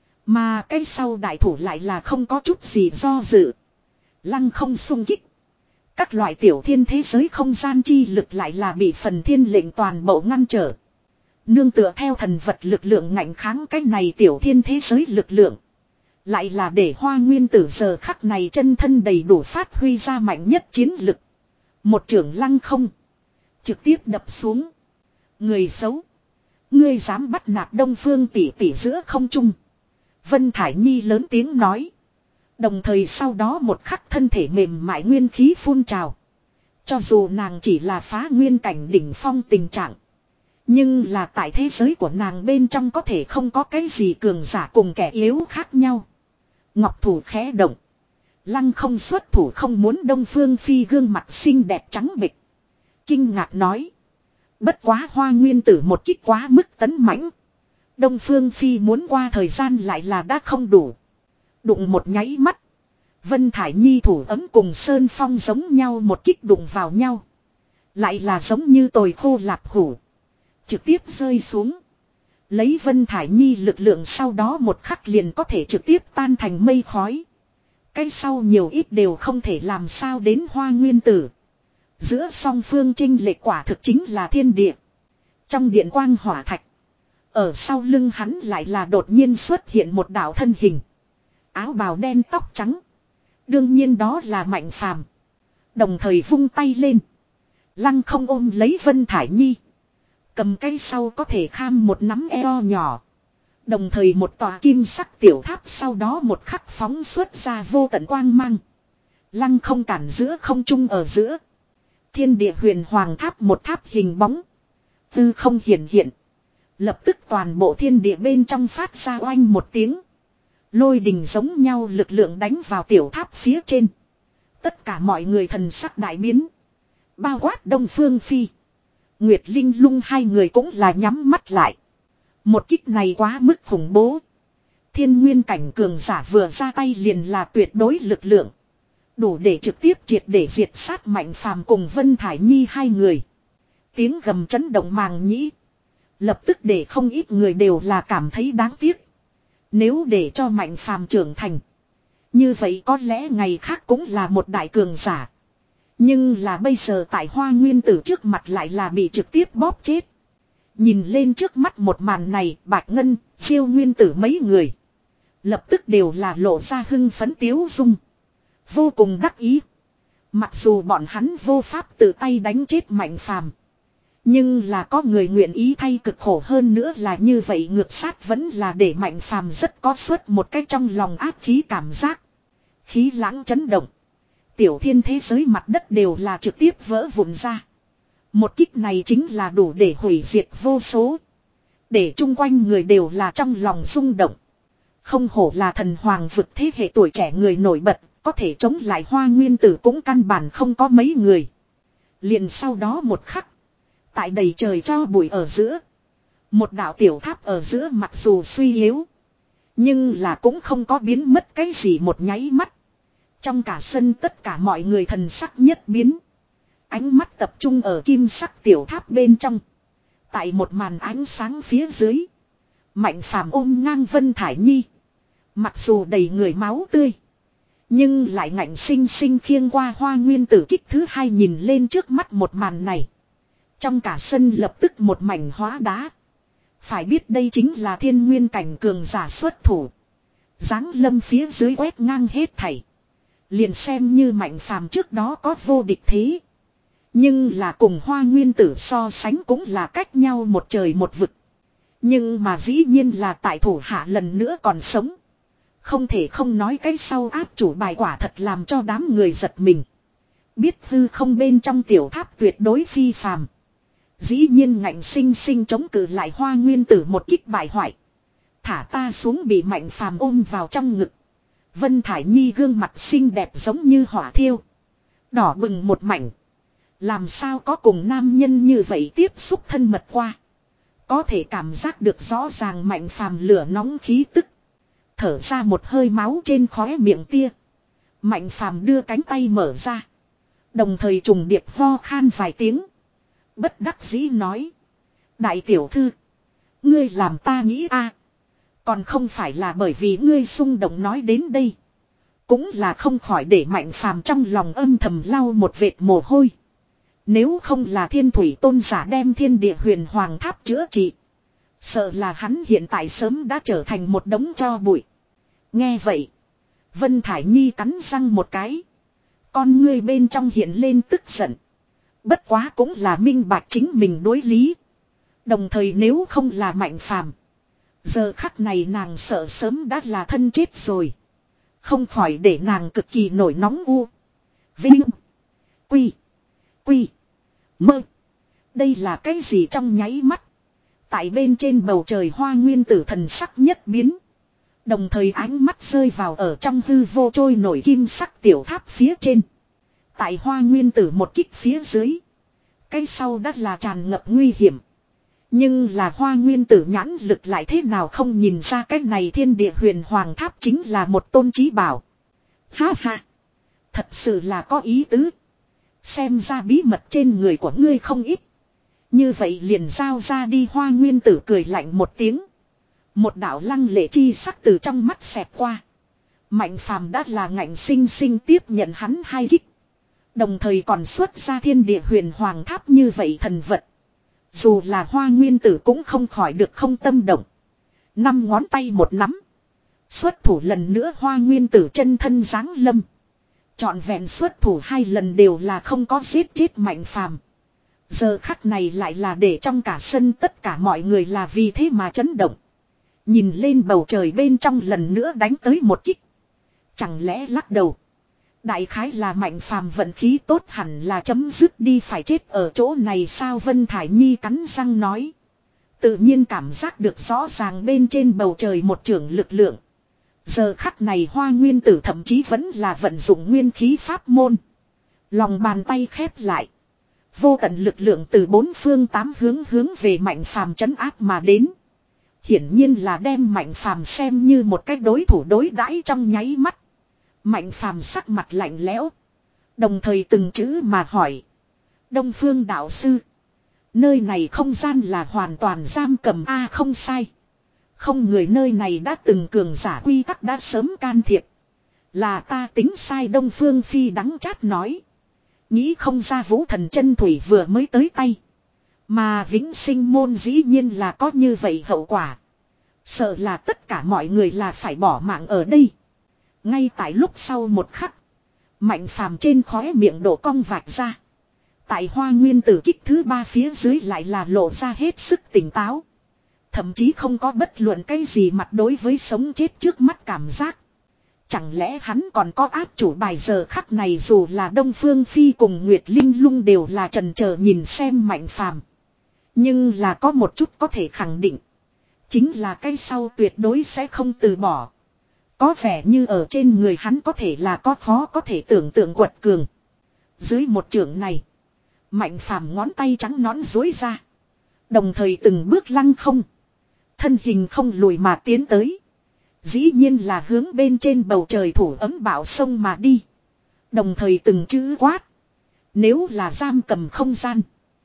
Mà cái sau đại thủ lại là không có chút gì do dự. Lăng không xung kích. Các loại tiểu thiên thế giới không gian chi lực lại là bị phần thiên lệnh toàn bộ ngăn trở. Nương tựa theo thần vật lực lượng ngạnh kháng cái này tiểu thiên thế giới lực lượng. Lại là để Hoa Nguyên Tử giờ khắc này chân thân đầy đủ phát huy ra mạnh nhất chiến lực. Một trưởng lăng không. Trực tiếp đập xuống. Người xấu. Ngươi dám bắt nạt Đông Phương tỷ tỷ giữa không trung. Vân Thải Nhi lớn tiếng nói. Đồng thời sau đó một khắc thân thể mềm mại nguyên khí phun trào. Cho dù nàng chỉ là phá nguyên cảnh đỉnh phong tình trạng. Nhưng là tại thế giới của nàng bên trong có thể không có cái gì cường giả cùng kẻ yếu khác nhau. Ngọc thủ khẽ động. Lăng không xuất thủ không muốn Đông Phương Phi gương mặt xinh đẹp trắng bệch. Kinh ngạc nói. Bất quá Hoa Nguyên Tử một kích quá mức tấn mãnh. Đông Phương Phi muốn qua thời gian lại là đã không đủ. Đụng một nháy mắt. Vân Thải Nhi thủ ấm cùng Sơn Phong giống nhau một kích đụng vào nhau. Lại là giống như tồi khô lạp hủ. Trực tiếp rơi xuống. Lấy Vân Thải Nhi lực lượng sau đó một khắc liền có thể trực tiếp tan thành mây khói. Cái sau nhiều ít đều không thể làm sao đến Hoa Nguyên Tử. Giữa song phương trinh lệch quả thực chính là thiên địa. Trong điện quang hỏa thạch. Ở sau lưng hắn lại là đột nhiên xuất hiện một đạo thân hình. Áo bào đen tóc trắng. Đương nhiên đó là Mạnh Phàm. Đồng thời vung tay lên. Lăng không ôm lấy Vân Thải Nhi. Cầm cây sau có thể kham một nắm eo nhỏ. Đồng thời một tòa kim sắc tiểu tháp sau đó một khắc phóng xuất ra vô tận quang mang. Lăng không cản giữa không trung ở giữa. Thiên địa huyền hoàng tháp một tháp hình bóng. Tư không hiển hiện. Lập tức toàn bộ thiên địa bên trong phát ra oanh một tiếng. Lôi đình giống nhau lực lượng đánh vào tiểu tháp phía trên. Tất cả mọi người thần sắc đại biến. Bao quát Đông Phương Phi. Nguyệt Linh Lung hai người cũng là nhắm mắt lại. Một kích này quá mức khủng bố. Thiên nguyên cảnh cường giả vừa ra tay liền là tuyệt đối lực lượng. Đủ để trực tiếp triệt để diệt sát Mạnh Phàm cùng Vân Thải Nhi hai người. Tiếng gầm chấn động màng nhĩ. Lập tức để không ít người đều là cảm thấy đáng tiếc. Nếu để cho Mạnh Phàm trưởng thành. Như vậy có lẽ ngày khác cũng là một đại cường giả. Nhưng là bây giờ tại Hoa Nguyên Tử trước mặt lại là bị trực tiếp bóp chết. Nhìn lên trước mắt một màn này, Bạch Ngân, Siêu Nguyên Tử mấy người. Lập tức đều là lộ ra hưng phấn tiếu dung. Vô cùng đắc ý. Mặc dù bọn hắn vô pháp tự tay đánh chết Mạnh Phàm. Nhưng là có người nguyện ý thay cực khổ hơn nữa là như vậy ngược sát vẫn là để Mạnh Phàm rất có suốt một cách trong lòng áp khí cảm giác. Khí lãng chấn động. Tiểu thiên thế giới mặt đất đều là trực tiếp vỡ vụn ra. Một kích này chính là đủ để hủy diệt vô số. Để chung quanh người đều là trong lòng rung động. Không hổ là thần hoàng vực thế hệ tuổi trẻ người nổi bật. Có thể chống lại Hoa Nguyên Tử cũng căn bản không có mấy người. Liền sau đó một khắc. Tại đầy trời cho bụi ở giữa. Một đạo tiểu tháp ở giữa mặc dù suy yếu. Nhưng là cũng không có biến mất cái gì một nháy mắt. Trong cả sân tất cả mọi người thần sắc nhất biến. Ánh mắt tập trung ở kim sắc tiểu tháp bên trong. Tại một màn ánh sáng phía dưới. Mạnh Phàm ôm ngang Vân Thải Nhi. Mặc dù đầy người máu tươi. Nhưng lại ngạnh sinh sinh khiêng qua Hoa Nguyên Tử kích thứ hai nhìn lên trước mắt một màn này. Trong cả sân lập tức một mảnh hóa đá. Phải biết đây chính là thiên nguyên cảnh cường giả xuất thủ. Giáng lâm phía dưới quét ngang hết thảy. Liền xem như Mạnh Phàm trước đó có vô địch thế. Nhưng là cùng Hoa Nguyên Tử so sánh cũng là cách nhau một trời một vực. Nhưng mà dĩ nhiên là tại thủ hạ lần nữa còn sống. Không thể không nói cái sau áp chủ bài quả thật làm cho đám người giật mình. Biết hư không bên trong tiểu tháp tuyệt đối phi phàm. Dĩ nhiên ngạnh sinh sinh chống cự lại Hoa Nguyên Tử một kích bại hoại. Thả ta xuống bị Mạnh Phàm ôm vào trong ngực. Vân Thải Nhi gương mặt xinh đẹp giống như hỏa thiêu. Đỏ bừng một mảnh. Làm sao có cùng nam nhân như vậy tiếp xúc thân mật qua. Có thể cảm giác được rõ ràng Mạnh Phàm lửa nóng khí tức. thở ra một hơi máu trên khóe miệng tia. Mạnh phàm đưa cánh tay mở ra. Đồng thời trùng điệp ho khan vài tiếng. Bất đắc dĩ nói. Đại tiểu thư. Ngươi làm ta nghĩ a, còn không phải là bởi vì ngươi xung động nói đến đây. Cũng là không khỏi để Mạnh phàm trong lòng âm thầm lau một vệt mồ hôi. Nếu không là thiên thủy tôn giả đem thiên địa huyền hoàng tháp chữa trị, sợ là hắn hiện tại sớm đã trở thành một đống tro bụi. Nghe vậy, Vân Thải Nhi cắn răng một cái. Con ngươi bên trong hiện lên tức giận. Bất quá cũng là minh bạch chính mình đối lý. Đồng thời nếu không là Mạnh phàm, giờ khắc này nàng sợ sớm đã là thân chết rồi. Không khỏi để nàng cực kỳ nổi nóng u. Vinh. Quy. Quy. Mơ. Đây là cái gì trong nháy mắt. Tại bên trên bầu trời Hoa Nguyên Tử thần sắc nhất biến. Đồng thời ánh mắt rơi vào ở trong hư vô trôi nổi kim sắc tiểu tháp phía trên. Tại Hoa Nguyên Tử một kích phía dưới. Cái sau đã là tràn ngập nguy hiểm. Nhưng là Hoa Nguyên Tử nhãn lực lại thế nào không nhìn ra cái này thiên địa huyền hoàng tháp chính là một tôn chí bảo. Ha ha. Thật sự là có ý tứ. Xem ra bí mật trên người của ngươi không ít. Như vậy liền giao ra đi. Hoa Nguyên Tử cười lạnh một tiếng. Một đạo lăng lệ chi sắc từ trong mắt xẹt qua. Mạnh phàm đã là ngạnh sinh sinh tiếp nhận hắn hai kích. Đồng thời còn xuất ra thiên địa huyền hoàng tháp như vậy thần vật. Dù là Hoa Nguyên Tử cũng không khỏi được không tâm động. Năm ngón tay một nắm. Xuất thủ lần nữa Hoa Nguyên Tử chân thân giáng lâm. Trọn vẹn xuất thủ hai lần đều là không có giết chết Mạnh phàm. Giờ khắc này lại là để trong cả sân tất cả mọi người là vì thế mà chấn động. Nhìn lên bầu trời bên trong lần nữa đánh tới một kích. Chẳng lẽ lắc đầu. Đại khái là Mạnh phàm vận khí tốt hẳn là chấm dứt đi phải chết ở chỗ này sao. Vân Thải Nhi cắn răng nói. Tự nhiên cảm giác được rõ ràng bên trên bầu trời một trường lực lượng. Giờ khắc này Hoa Nguyên Tử thậm chí vẫn là vận dụng nguyên khí pháp môn. Lòng bàn tay khép lại. Vô tận lực lượng từ bốn phương tám hướng hướng về Mạnh phàm trấn áp mà đến. Hiển nhiên là đem Mạnh phàm xem như một cái đối thủ đối đãi trong nháy mắt. Mạnh phàm sắc mặt lạnh lẽo. Đồng thời từng chữ mà hỏi. Đông Phương đạo sư. Nơi này không gian là hoàn toàn giam cầm a. Không sai. Không người nơi này đã từng cường giả quy tắc đã sớm can thiệp. Là ta tính sai. Đông Phương Phi đắng chát nói. Nghĩ không ra Vũ Thần Chân Thủy vừa mới tới tay. Mà Vĩnh Sinh môn dĩ nhiên là có như vậy hậu quả. Sợ là tất cả mọi người là phải bỏ mạng ở đây. Ngay tại lúc sau một khắc. Mạnh phàm trên khóe miệng đổ cong vạch ra. Tại Hoa Nguyên Tử kích thứ ba phía dưới lại là lộ ra hết sức tỉnh táo. Thậm chí không có bất luận cái gì mặt đối với sống chết trước mắt cảm giác. Chẳng lẽ hắn còn có áp chủ bài. Giờ khắc này dù là Đông Phương Phi cùng Nguyệt Linh Lung đều là trần chờ nhìn xem Mạnh phàm. Nhưng là có một chút có thể khẳng định. Chính là cái sau tuyệt đối sẽ không từ bỏ. Có vẻ như ở trên người hắn có thể là có khó có thể tưởng tượng quật cường. Dưới một trường này. Mạnh phàm ngón tay trắng nõn duỗi ra. Đồng thời từng bước lăng không. Thân hình không lùi mà tiến tới. Dĩ nhiên là hướng bên trên bầu trời thủ ấm bão sông mà đi. Đồng thời từng chữ quát. Nếu là giam cầm không gian.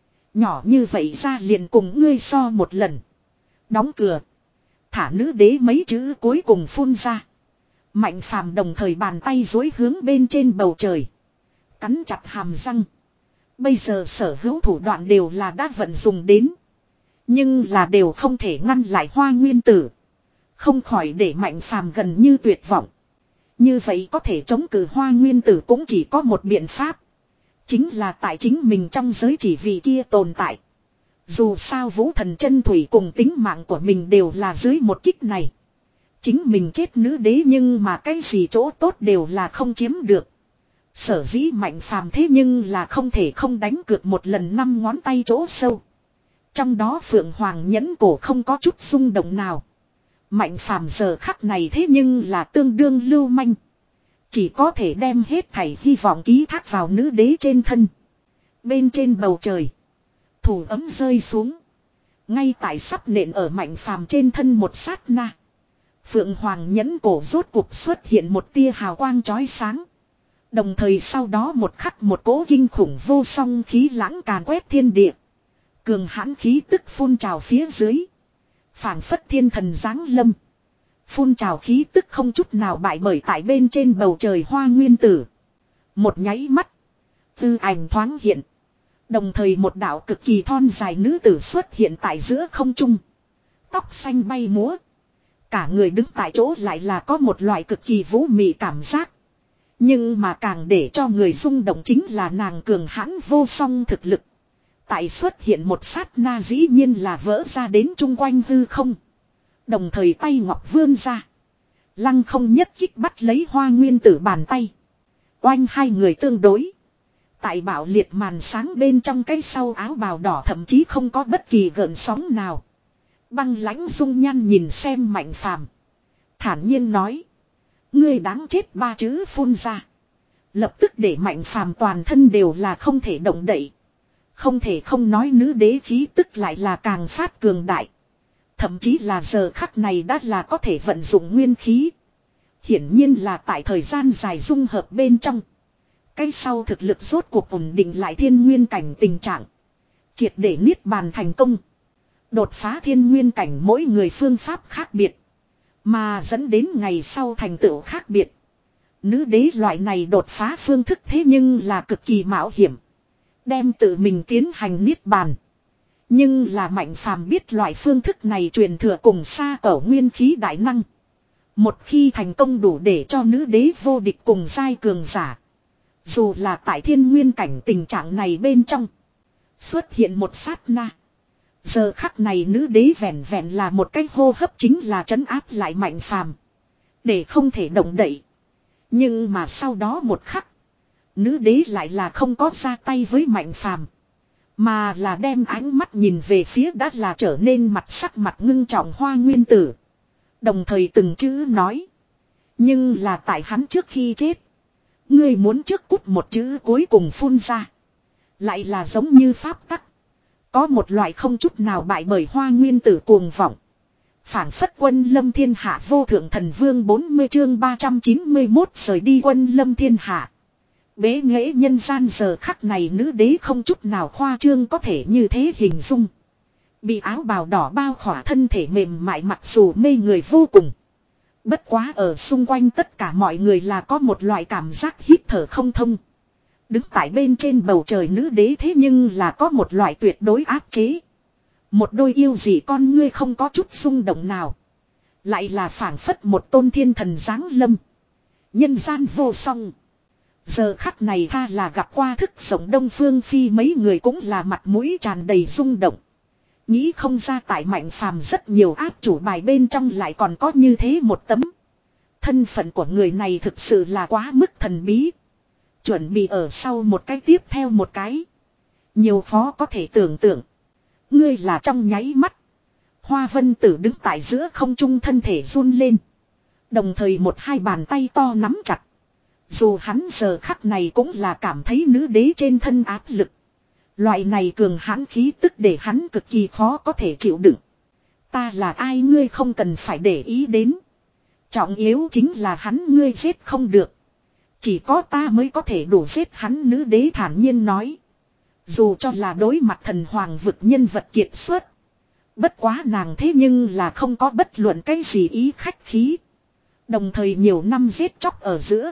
Nhỏ như vậy ra liền cùng ngươi so một lần. Đóng cửa. Thả nữ đế mấy chữ cuối cùng phun ra. Mạnh phàm đồng thời bàn tay duỗi hướng bên trên bầu trời. Cắn chặt hàm răng. Bây giờ sở hữu thủ đoạn đều là đã vận dùng đến. Nhưng là đều không thể ngăn lại Hoa Nguyên Tử. Không khỏi để Mạnh phàm gần như tuyệt vọng. Như vậy có thể chống cự Hoa Nguyên Tử cũng chỉ có một biện pháp. Chính là tại chính mình trong giới chỉ vị kia tồn tại. Dù sao Vũ Thần Chân Thủy cùng tính mạng của mình đều là dưới một kích này. Chính mình chết nữ đế nhưng mà cái gì chỗ tốt đều là không chiếm được. Sở dĩ Mạnh phàm thế nhưng là không thể không đánh cược một lần năm ngón tay chỗ sâu. Trong đó Phượng Hoàng nhẫn cổ không có chút rung động nào. Mạnh phàm giờ khắc này thế nhưng là tương đương lưu manh. Chỉ có thể đem hết thảy hy vọng ký thác vào nữ đế trên thân. Bên trên bầu trời. Thủ ấm rơi xuống. Ngay tại sắp nện ở Mạnh phàm trên thân một sát na. Phượng Hoàng nhẫn cổ rốt cuộc xuất hiện một tia hào quang chói sáng. Đồng thời sau đó một khắc một cỗ kinh khủng vô song khí lãng càn quét thiên địa. Cường hãn khí tức phun trào phía dưới. Phảng phất thiên thần giáng lâm. Phun trào khí tức không chút nào bại bởi tại bên trên bầu trời hoa nguyên tử. Một nháy mắt. Tư ảnh thoáng hiện. Đồng thời một đạo cực kỳ thon dài nữ tử xuất hiện tại giữa không trung. Tóc xanh bay múa. Cả người đứng tại chỗ lại là có một loại cực kỳ vũ mị cảm giác. Nhưng mà càng để cho người rung động chính là nàng cường hãn vô song thực lực. Tại xuất hiện một sát na dĩ nhiên là vỡ ra đến chung quanh hư không. Đồng thời tay ngọc vươn ra. Lăng không nhất kích bắt lấy hoa nguyên tử bàn tay. Oanh hai người tương đối. Tại bạo liệt màn sáng bên trong cái sau áo bào đỏ thậm chí không có bất kỳ gợn sóng nào. Băng lãnh dung nhan nhìn xem Mạnh Phàm, thản nhiên nói. Ngươi đáng chết ba chữ phun ra. Lập tức để Mạnh Phàm toàn thân đều là không thể động đậy. Không thể không nói nữ đế khí tức lại là càng phát cường đại. Thậm chí là giờ khắc này đã là có thể vận dụng nguyên khí. Hiển nhiên là tại thời gian dài dung hợp bên trong. Cái sau thực lực rốt cuộc ổn định lại thiên nguyên cảnh tình trạng. Triệt để niết bàn thành công. Đột phá thiên nguyên cảnh mỗi người phương pháp khác biệt. Mà dẫn đến ngày sau thành tựu khác biệt. Nữ đế loại này đột phá phương thức thế nhưng là cực kỳ mạo hiểm. Đem tự mình tiến hành niết bàn. Nhưng là Mạnh Phàm biết loại phương thức này truyền thừa cùng xa ở nguyên khí đại năng. Một khi thành công đủ để cho nữ đế vô địch cùng giai cường giả. Dù là tại thiên nguyên cảnh tình trạng này bên trong. Xuất hiện một sát na. Giờ khắc này nữ đế vẹn vẹn là một cái hô hấp chính là trấn áp lại Mạnh Phàm. Để không thể động đậy. Nhưng mà sau đó một khắc. Nữ đế lại là không có ra tay với Mạnh Phàm. Mà là đem ánh mắt nhìn về phía đã là trở nên mặt sắc mặt ngưng trọng hoa nguyên tử. Đồng thời từng chữ nói. Nhưng là tại hắn trước khi chết. Ngươi muốn trước cút một chữ cuối cùng phun ra. Lại là giống như pháp tắc. Có một loại không chút nào bại bởi hoa nguyên tử cuồng vọng. Phảng phất quân lâm thiên hạ vô thượng thần vương bốn mươi chương ba trăm chín mươi mốt rời đi quân lâm thiên hạ. Bế nghệ nhân gian giờ khắc này nữ đế không chút nào khoa trương có thể như thế hình dung. Bị áo bào đỏ bao khỏa thân thể mềm mại mặc dù mê người vô cùng. Bất quá ở xung quanh tất cả mọi người là có một loại cảm giác hít thở không thông. Đứng tại bên trên bầu trời nữ đế thế nhưng là có một loại tuyệt đối áp chế. Một đôi yêu dị con ngươi không có chút xung động nào. Lại là phảng phất một tôn thiên thần giáng lâm. Nhân gian vô song. Giờ khắc này tha là gặp qua thức sống Đông Phương Phi mấy người cũng là mặt mũi tràn đầy rung động. Nghĩ không ra tại Mạnh Phàm rất nhiều áp chủ bài bên trong lại còn có như thế một tấm. Thân phận của người này thực sự là quá mức thần bí. Chuẩn bị ở sau một cái tiếp theo một cái. Nhiều khó có thể tưởng tượng. Ngươi là trong nháy mắt. Hoa Vân Tử đứng tại giữa không trung thân thể run lên. Đồng thời một hai bàn tay to nắm chặt. Dù hắn giờ khắc này cũng là cảm thấy nữ đế trên thân áp lực. Loại này cường hãn khí tức để hắn cực kỳ khó có thể chịu đựng. Ta là ai ngươi không cần phải để ý đến. Trọng yếu chính là hắn ngươi giết không được. Chỉ có ta mới có thể đủ giết hắn nữ đế thản nhiên nói. Dù cho là đối mặt thần hoàng vực nhân vật kiệt xuất. Bất quá nàng thế nhưng là không có bất luận cái gì ý khách khí. Đồng thời nhiều năm giết chóc ở giữa.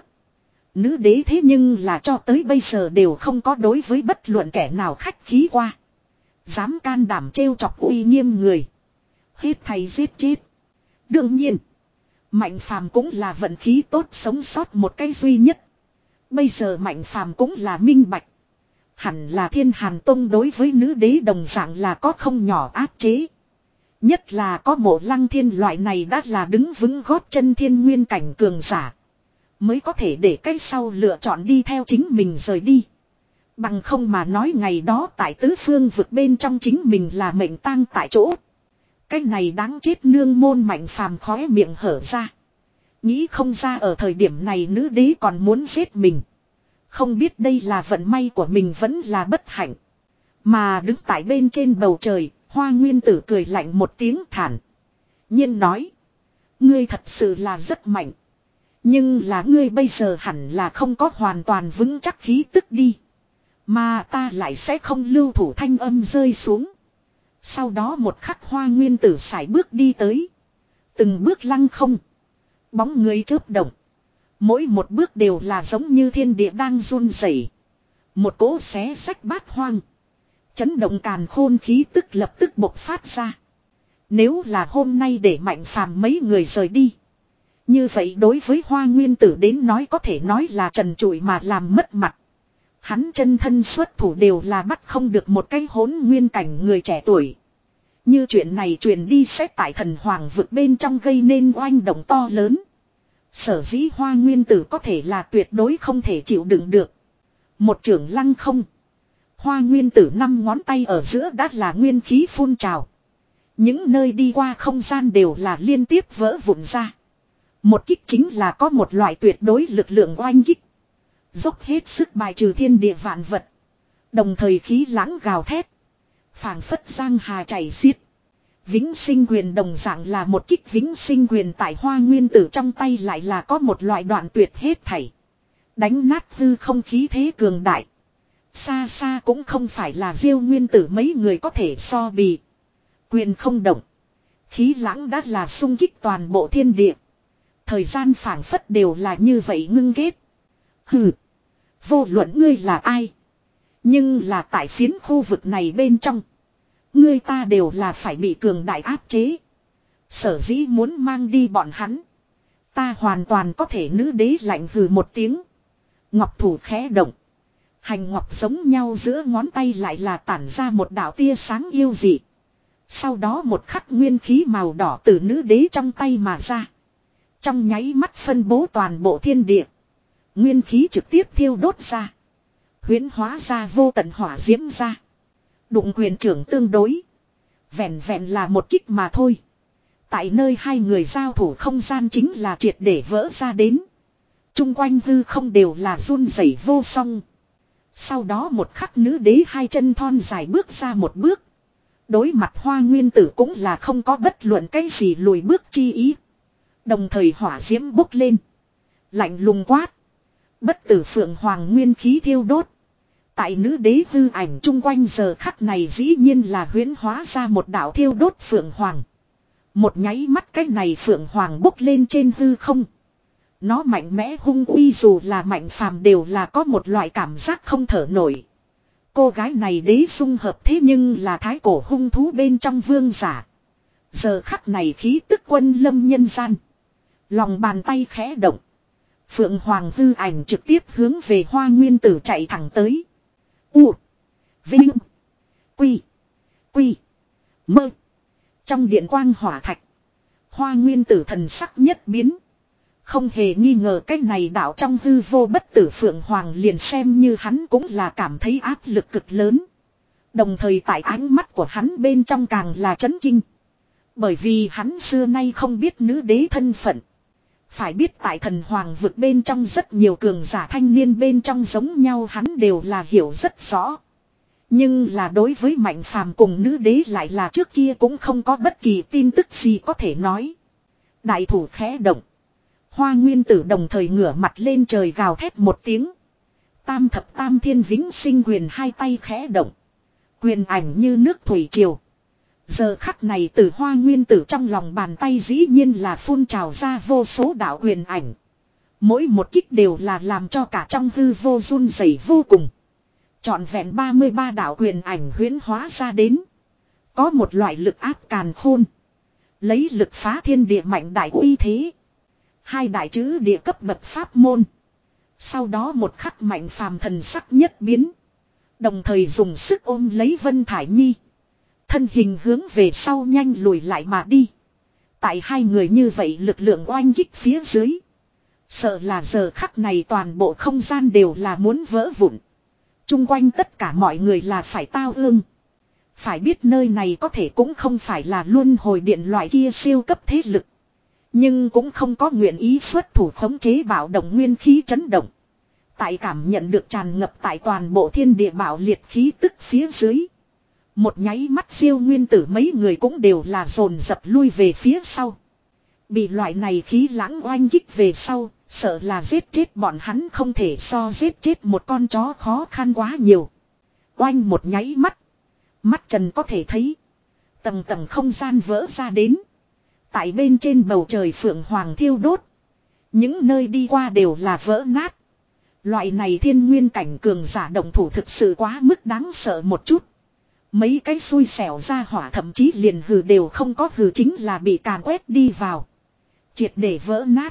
Nữ đế thế nhưng là cho tới bây giờ đều không có đối với bất luận kẻ nào khách khí qua. Dám can đảm trêu chọc uy nghiêm người. Hết thầy giết chết. Đương nhiên. Mạnh Phàm cũng là vận khí tốt sống sót một cái duy nhất. Bây giờ Mạnh Phàm cũng là minh bạch. Hẳn là Thiên Hàn Tông đối với nữ đế đồng dạng là có không nhỏ áp chế. Nhất là có Mộ Lăng Thiên loại này đã là đứng vững gót chân thiên nguyên cảnh cường giả. Mới có thể để cái sau lựa chọn đi theo chính mình rời đi. Bằng không mà nói ngày đó tại tứ phương vực bên trong chính mình là mệnh tang tại chỗ. Cái này đáng chết nương môn Mạnh Phàm khóe miệng hở ra. Nghĩ không ra ở thời điểm này nữ đế còn muốn giết mình. Không biết đây là vận may của mình vẫn là bất hạnh. Mà đứng tại bên trên bầu trời, Hoa Nguyên Tử cười lạnh một tiếng thản nhiên nói. Ngươi thật sự là rất mạnh. Nhưng là ngươi bây giờ hẳn là không có hoàn toàn vững chắc khí tức đi. Mà ta lại sẽ không lưu thủ thanh âm rơi xuống. Sau đó một khắc Hoa Nguyên Tử sải bước đi tới. Từng bước lăng không. Bóng người chớp động. Mỗi một bước đều là giống như thiên địa đang run rẩy. Một cỗ xé sách bát hoang. Chấn động càn khôn khí tức lập tức bộc phát ra. Nếu là hôm nay để Mạnh Phàm mấy người rời đi. Như vậy đối với Hoa Nguyên Tử đến nói có thể nói là trần trụi mà làm mất mặt. Hắn chân thân xuất thủ đều là bắt không được một cái hỗn nguyên cảnh người trẻ tuổi. Như chuyện này truyền đi xét tại thần hoàng vực bên trong gây nên oanh động to lớn. Sở dĩ Hoa Nguyên Tử có thể là tuyệt đối không thể chịu đựng được. Một trưởng lăng không. Hoa Nguyên Tử năm ngón tay ở giữa đã là nguyên khí phun trào. Những nơi đi qua không gian đều là liên tiếp vỡ vụn ra. Một kích chính là có một loại tuyệt đối lực lượng oanh kích. Dốc hết sức bài trừ thiên địa vạn vật. Đồng thời khí lãng gào thét. Phảng phất giang hà chảy xiết. Vĩnh sinh quyền đồng dạng là một kích vĩnh sinh quyền tại Hoa Nguyên Tử trong tay lại là có một loại đoạn tuyệt hết thảy. Đánh nát hư không khí thế cường đại. Xa xa cũng không phải là Diêu Nguyên Tử mấy người có thể so bì. Quyền không động. Khí lãng đã là xung kích toàn bộ thiên địa. Thời gian phảng phất đều là như vậy ngưng kết. Hừ. Vô luận ngươi là ai. Nhưng là tại phiến khu vực này bên trong. Ngươi ta đều là phải bị cường đại áp chế. Sở dĩ muốn mang đi bọn hắn. Ta hoàn toàn có thể nữ đế lạnh hừ một tiếng. Ngọc thủ khẽ động. Hành ngọc giống nhau giữa ngón tay lại là tản ra một đạo tia sáng yêu dị. Sau đó một khắc nguyên khí màu đỏ từ nữ đế trong tay mà ra. Trong nháy mắt phân bố toàn bộ thiên địa. Nguyên khí trực tiếp thiêu đốt ra. Huyễn hóa ra vô tận hỏa diễm ra. Đụng quyền trưởng tương đối. Vẹn vẹn là một kích mà thôi. Tại nơi hai người giao thủ không gian chính là triệt để vỡ ra đến. Trung quanh hư không đều là run rẩy vô song. Sau đó một khắc nữ đế hai chân thon dài bước ra một bước. Đối mặt Hoa Nguyên Tử cũng là không có bất luận cái gì lùi bước chi ý. Đồng thời hỏa diễm bốc lên. Lạnh lùng quát. Bất tử phượng hoàng nguyên khí thiêu đốt. Tại nữ đế hư ảnh chung quanh giờ khắc này dĩ nhiên là huyễn hóa ra một đạo thiêu đốt phượng hoàng. Một nháy mắt cái này phượng hoàng bốc lên trên hư không. Nó mạnh mẽ hung uy dù là Mạnh Phàm đều là có một loại cảm giác không thở nổi. Cô gái này đế dung hợp thế nhưng là thái cổ hung thú bên trong vương giả. Giờ khắc này khí tức quân lâm nhân gian. Lòng bàn tay khẽ động. Phượng Hoàng hư ảnh trực tiếp hướng về Hoa Nguyên Tử chạy thẳng tới. U. Vinh. Quy. Quy. Mơ. Trong điện quang hỏa thạch. Hoa Nguyên Tử thần sắc nhất biến. Không hề nghi ngờ cái này đạo trong hư vô bất tử Phượng Hoàng liền xem như hắn cũng là cảm thấy áp lực cực lớn. Đồng thời tại ánh mắt của hắn bên trong càng là chấn kinh. Bởi vì hắn xưa nay không biết nữ đế thân phận. Phải biết tại thần hoàng vực bên trong rất nhiều cường giả thanh niên bên trong giống nhau hắn đều là hiểu rất rõ. Nhưng là đối với Mạnh Phàm cùng nữ đế lại là trước kia cũng không có bất kỳ tin tức gì có thể nói. Đại thủ khẽ động. Hoa Nguyên Tử đồng thời ngửa mặt lên trời gào thét một tiếng. Tam thập tam thiên vĩnh sinh quyền hai tay khẽ động. Quyền ảnh như nước thủy triều. Giờ khắc này từ Hoa Nguyên Tử trong lòng bàn tay dĩ nhiên là phun trào ra vô số đạo quyền ảnh. Mỗi một kích đều là làm cho cả trong hư vô run rẩy vô cùng. Trọn vẹn ba mươi ba đạo quyền ảnh huyễn hóa ra đến. Có một loại lực áp càn khôn. Lấy lực phá thiên địa mạnh đại uy thế. Hai đại chữ địa cấp bậc pháp môn. Sau đó một khắc Mạnh Phàm thần sắc nhất biến. Đồng thời dùng sức ôm lấy Vân Thải Nhi. Thân hình hướng về sau nhanh lùi lại mà đi. Tại hai người như vậy lực lượng oanh kích phía dưới. Sợ là giờ khắc này toàn bộ không gian đều là muốn vỡ vụn. Trung quanh tất cả mọi người là phải tao ương. Phải biết nơi này có thể cũng không phải là luân hồi điện loại kia siêu cấp thế lực. Nhưng cũng không có nguyện ý xuất thủ khống chế bạo động nguyên khí chấn động. Tại cảm nhận được tràn ngập tại toàn bộ thiên địa bạo liệt khí tức phía dưới. Một nháy mắt siêu nguyên tử mấy người cũng đều là dồn dập lui về phía sau. Bị loại này khí lãng oanh kích về sau, sợ là giết chết bọn hắn không thể so giết chết một con chó khó khăn quá nhiều. Oanh một nháy mắt. Mắt Trần có thể thấy. Tầng tầng không gian vỡ ra đến. Tại bên trên bầu trời phượng hoàng thiêu đốt. Những nơi đi qua đều là vỡ nát. Loại này thiên nguyên cảnh cường giả động thủ thực sự quá mức đáng sợ một chút. Mấy cái xui xẻo ra hỏa thậm chí liền hừ đều không có hừ chính là bị càn quét đi vào. Triệt để vỡ nát.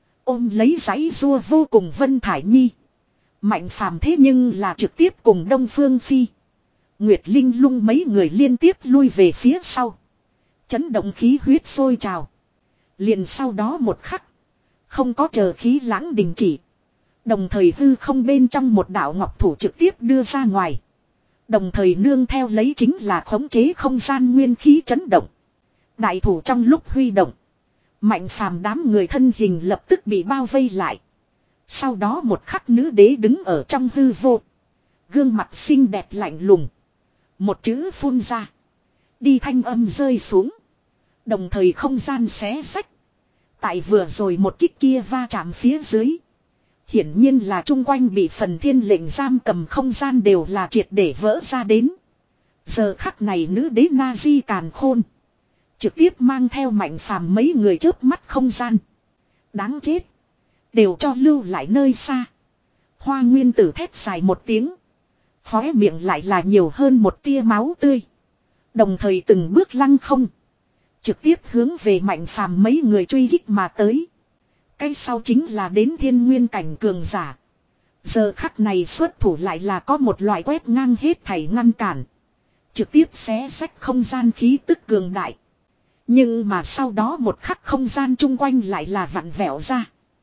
Ôm lấy giấy rua vô cùng Vân Thải Nhi. Mạnh phàm thế nhưng là trực tiếp cùng Đông Phương Phi. Nguyệt Linh Lung mấy người liên tiếp lui về phía sau. Chấn động khí huyết sôi trào. Liền sau đó một khắc. Không có chờ khí lãng đình chỉ. Đồng thời hư không bên trong một đạo ngọc thủ trực tiếp đưa ra ngoài. Đồng thời nương theo lấy chính là khống chế không gian nguyên khí chấn động. Đại thủ trong lúc huy động. Mạnh phàm đám người thân hình lập tức bị bao vây lại. Sau đó một khắc nữ đế đứng ở trong hư vô. Gương mặt xinh đẹp lạnh lùng. Một chữ phun ra. Đi thanh âm rơi xuống. Đồng thời không gian xé sách. Tại vừa rồi một kích kia va chạm phía dưới. Hiển nhiên là chung quanh bị phần thiên lệnh giam cầm không gian đều là triệt để vỡ ra đến. Giờ khắc này nữ đế Na Di càn khôn. Trực tiếp mang theo Mạnh phàm mấy người chớp mắt không gian. Đáng chết. Đều cho lưu lại nơi xa. Hoa Nguyên Tử thét dài một tiếng. Khóe miệng lại là nhiều hơn một tia máu tươi. Đồng thời từng bước lăng không. Trực tiếp hướng về Mạnh phàm mấy người truy kích mà tới. Cái sau chính là đến thiên nguyên cảnh cường giả. Giờ khắc này xuất thủ lại là có một loại quét ngang hết thảy ngăn cản. Trực tiếp xé sách không gian khí tức cường đại. Nhưng mà sau đó một khắc không gian chung quanh lại là vặn vẹo ra.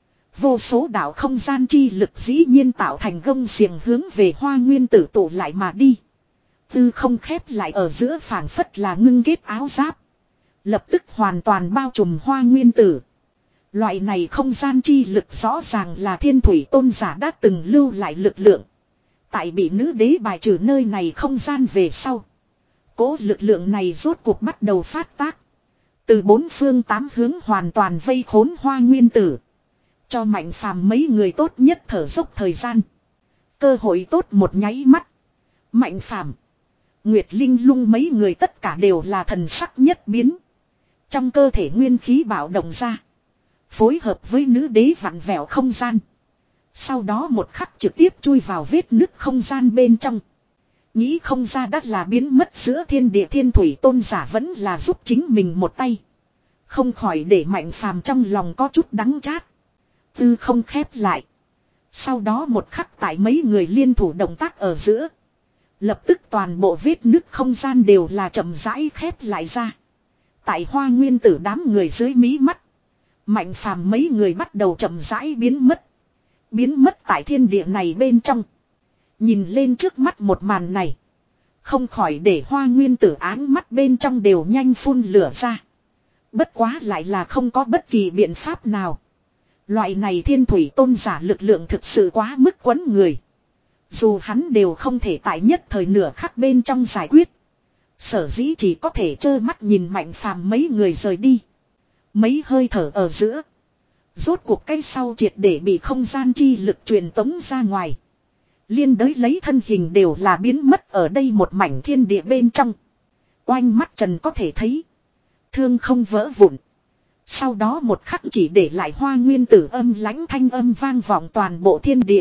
Vô số đạo không gian chi lực dĩ nhiên tạo thành gông xiềng hướng về Hoa Nguyên Tử tụ lại mà đi. Tư không khép lại ở giữa phảng phất là ngưng kết áo giáp. Lập tức hoàn toàn bao trùm Hoa Nguyên Tử. Loại này không gian chi lực rõ ràng là thiên thủy tôn giả đã từng lưu lại lực lượng. Tại bị nữ đế bài trừ nơi này không gian về sau. Cố lực lượng này rốt cuộc bắt đầu phát tác. Từ bốn phương tám hướng hoàn toàn vây khốn Hoa Nguyên Tử. Cho Mạnh phàm mấy người tốt nhất thở dốc thời gian. Cơ hội tốt một nháy mắt. Mạnh phàm, Nguyệt Linh Lung mấy người tất cả đều là thần sắc nhất biến. Trong cơ thể nguyên khí bạo động ra. Phối hợp với nữ đế vặn vẹo không gian. Sau đó một khắc trực tiếp chui vào vết nứt không gian bên trong. Nghĩ không ra đắt là biến mất giữa thiên địa thiên thủy tôn giả vẫn là giúp chính mình một tay. Không khỏi để Mạnh phàm trong lòng có chút đắng chát. Tư không khép lại. Sau đó một khắc tại mấy người liên thủ động tác ở giữa. Lập tức toàn bộ vết nứt không gian đều là chậm rãi khép lại ra. Tại Hoa Nguyên Tử đám người dưới mí mắt. Mạnh phàm mấy người bắt đầu chậm rãi biến mất. Biến mất tại thiên địa này bên trong. Nhìn lên trước mắt một màn này. Không khỏi để Hoa Nguyên Tử áng mắt bên trong đều nhanh phun lửa ra. Bất quá lại là không có bất kỳ biện pháp nào. Loại này thiên thủy tôn giả lực lượng thực sự quá mức quấn người. Dù hắn đều không thể tại nhất thời nửa khắc bên trong giải quyết. Sở dĩ chỉ có thể trơ mắt nhìn Mạnh phàm mấy người rời đi. Mấy hơi thở ở giữa. Rốt cuộc cái sau triệt để bị không gian chi lực truyền tống ra ngoài. Liên đới lấy thân hình đều là biến mất ở đây một mảnh thiên địa bên trong. Oanh mắt Trần có thể thấy. Thương không vỡ vụn. Sau đó một khắc chỉ để lại Hoa Nguyên Tử âm lãnh thanh âm vang vọng toàn bộ thiên địa.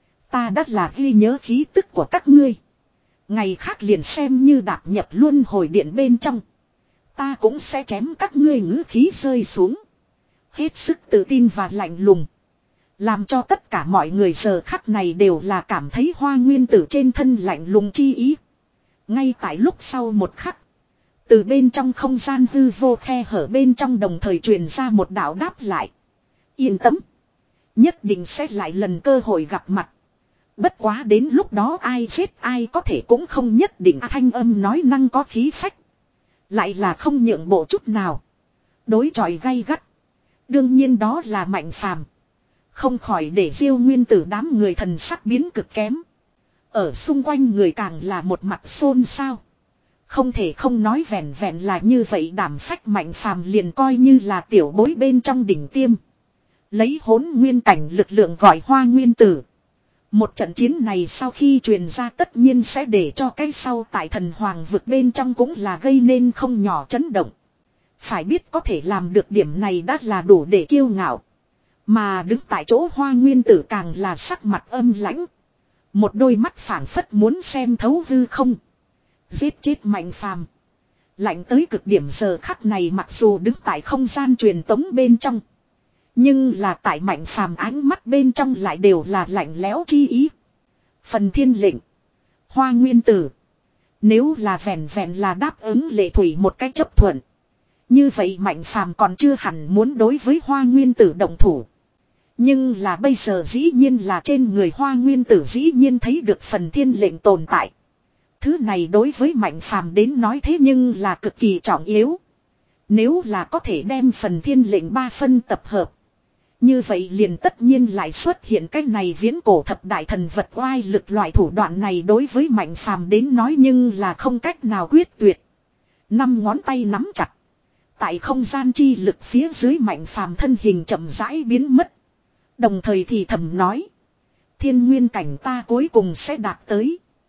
Ta đã là ghi nhớ khí tức của các ngươi. Ngày khác liền xem như đạp nhập luân hồi điện bên trong. Ta cũng sẽ chém các ngươi ngữ khí rơi xuống. Hết sức tự tin và lạnh lùng. Làm cho tất cả mọi người giờ khắc này đều là cảm thấy Hoa Nguyên Tử trên thân lạnh lùng chi ý. Ngay tại lúc sau một khắc. Từ bên trong không gian hư vô khe hở bên trong đồng thời truyền ra một đạo đáp lại. Yên tâm. Nhất định sẽ lại lần cơ hội gặp mặt. Bất quá đến lúc đó ai giết ai có thể cũng không nhất định. Thanh âm nói năng có khí phách. Lại là không nhượng bộ chút nào. Đối chọi gay gắt. Đương nhiên đó là Mạnh phàm. Không khỏi để Diêu Nguyên Tử đám người thần sắc biến cực kém. Ở xung quanh người càng là một mặt xôn xao. Không thể không nói vẹn vẹn là như vậy, đảm phách Mạnh Phàm liền coi như là tiểu bối bên trong đỉnh tiêm. Lấy hỗn nguyên cảnh lực lượng gọi Hoa Nguyên Tử. Một trận chiến này sau khi truyền ra tất nhiên sẽ để cho cái sau tại thần hoàng vực bên trong cũng là gây nên không nhỏ chấn động. Phải biết có thể làm được điểm này đã là đủ để kiêu ngạo. Mà đứng tại chỗ Hoa Nguyên Tử càng là sắc mặt âm lãnh. Một đôi mắt phảng phất muốn xem thấu hư không. Giết chết Mạnh Phàm. Lạnh tới cực điểm giờ khắc này, mặc dù đứng tại không gian truyền tống bên trong. Nhưng là tại Mạnh Phàm ánh mắt bên trong lại đều là lạnh lẽo chi ý. Phần thiên lệnh. Hoa Nguyên Tử. Nếu là vẹn vẹn là đáp ứng Lệ Thủy một cách chấp thuận. Như vậy Mạnh Phàm còn chưa hẳn muốn đối với Hoa Nguyên Tử động thủ. Nhưng là bây giờ dĩ nhiên là trên người Hoa Nguyên Tử dĩ nhiên thấy được phần thiên lệnh tồn tại. Thứ này đối với Mạnh Phàm đến nói thế nhưng là cực kỳ trọng yếu. Nếu là có thể đem phần thiên lệnh ba phân tập hợp. Như vậy liền tất nhiên lại xuất hiện cái này viễn cổ thập đại thần vật oai lực, loại thủ đoạn này đối với Mạnh Phàm đến nói nhưng là không cách nào quyết tuyệt. Năm ngón tay nắm chặt. Tại không gian chi lực phía dưới Mạnh Phàm thân hình chậm rãi biến mất. Đồng thời thì thầm nói. Thiên nguyên cảnh ta cuối cùng sẽ đạt tới.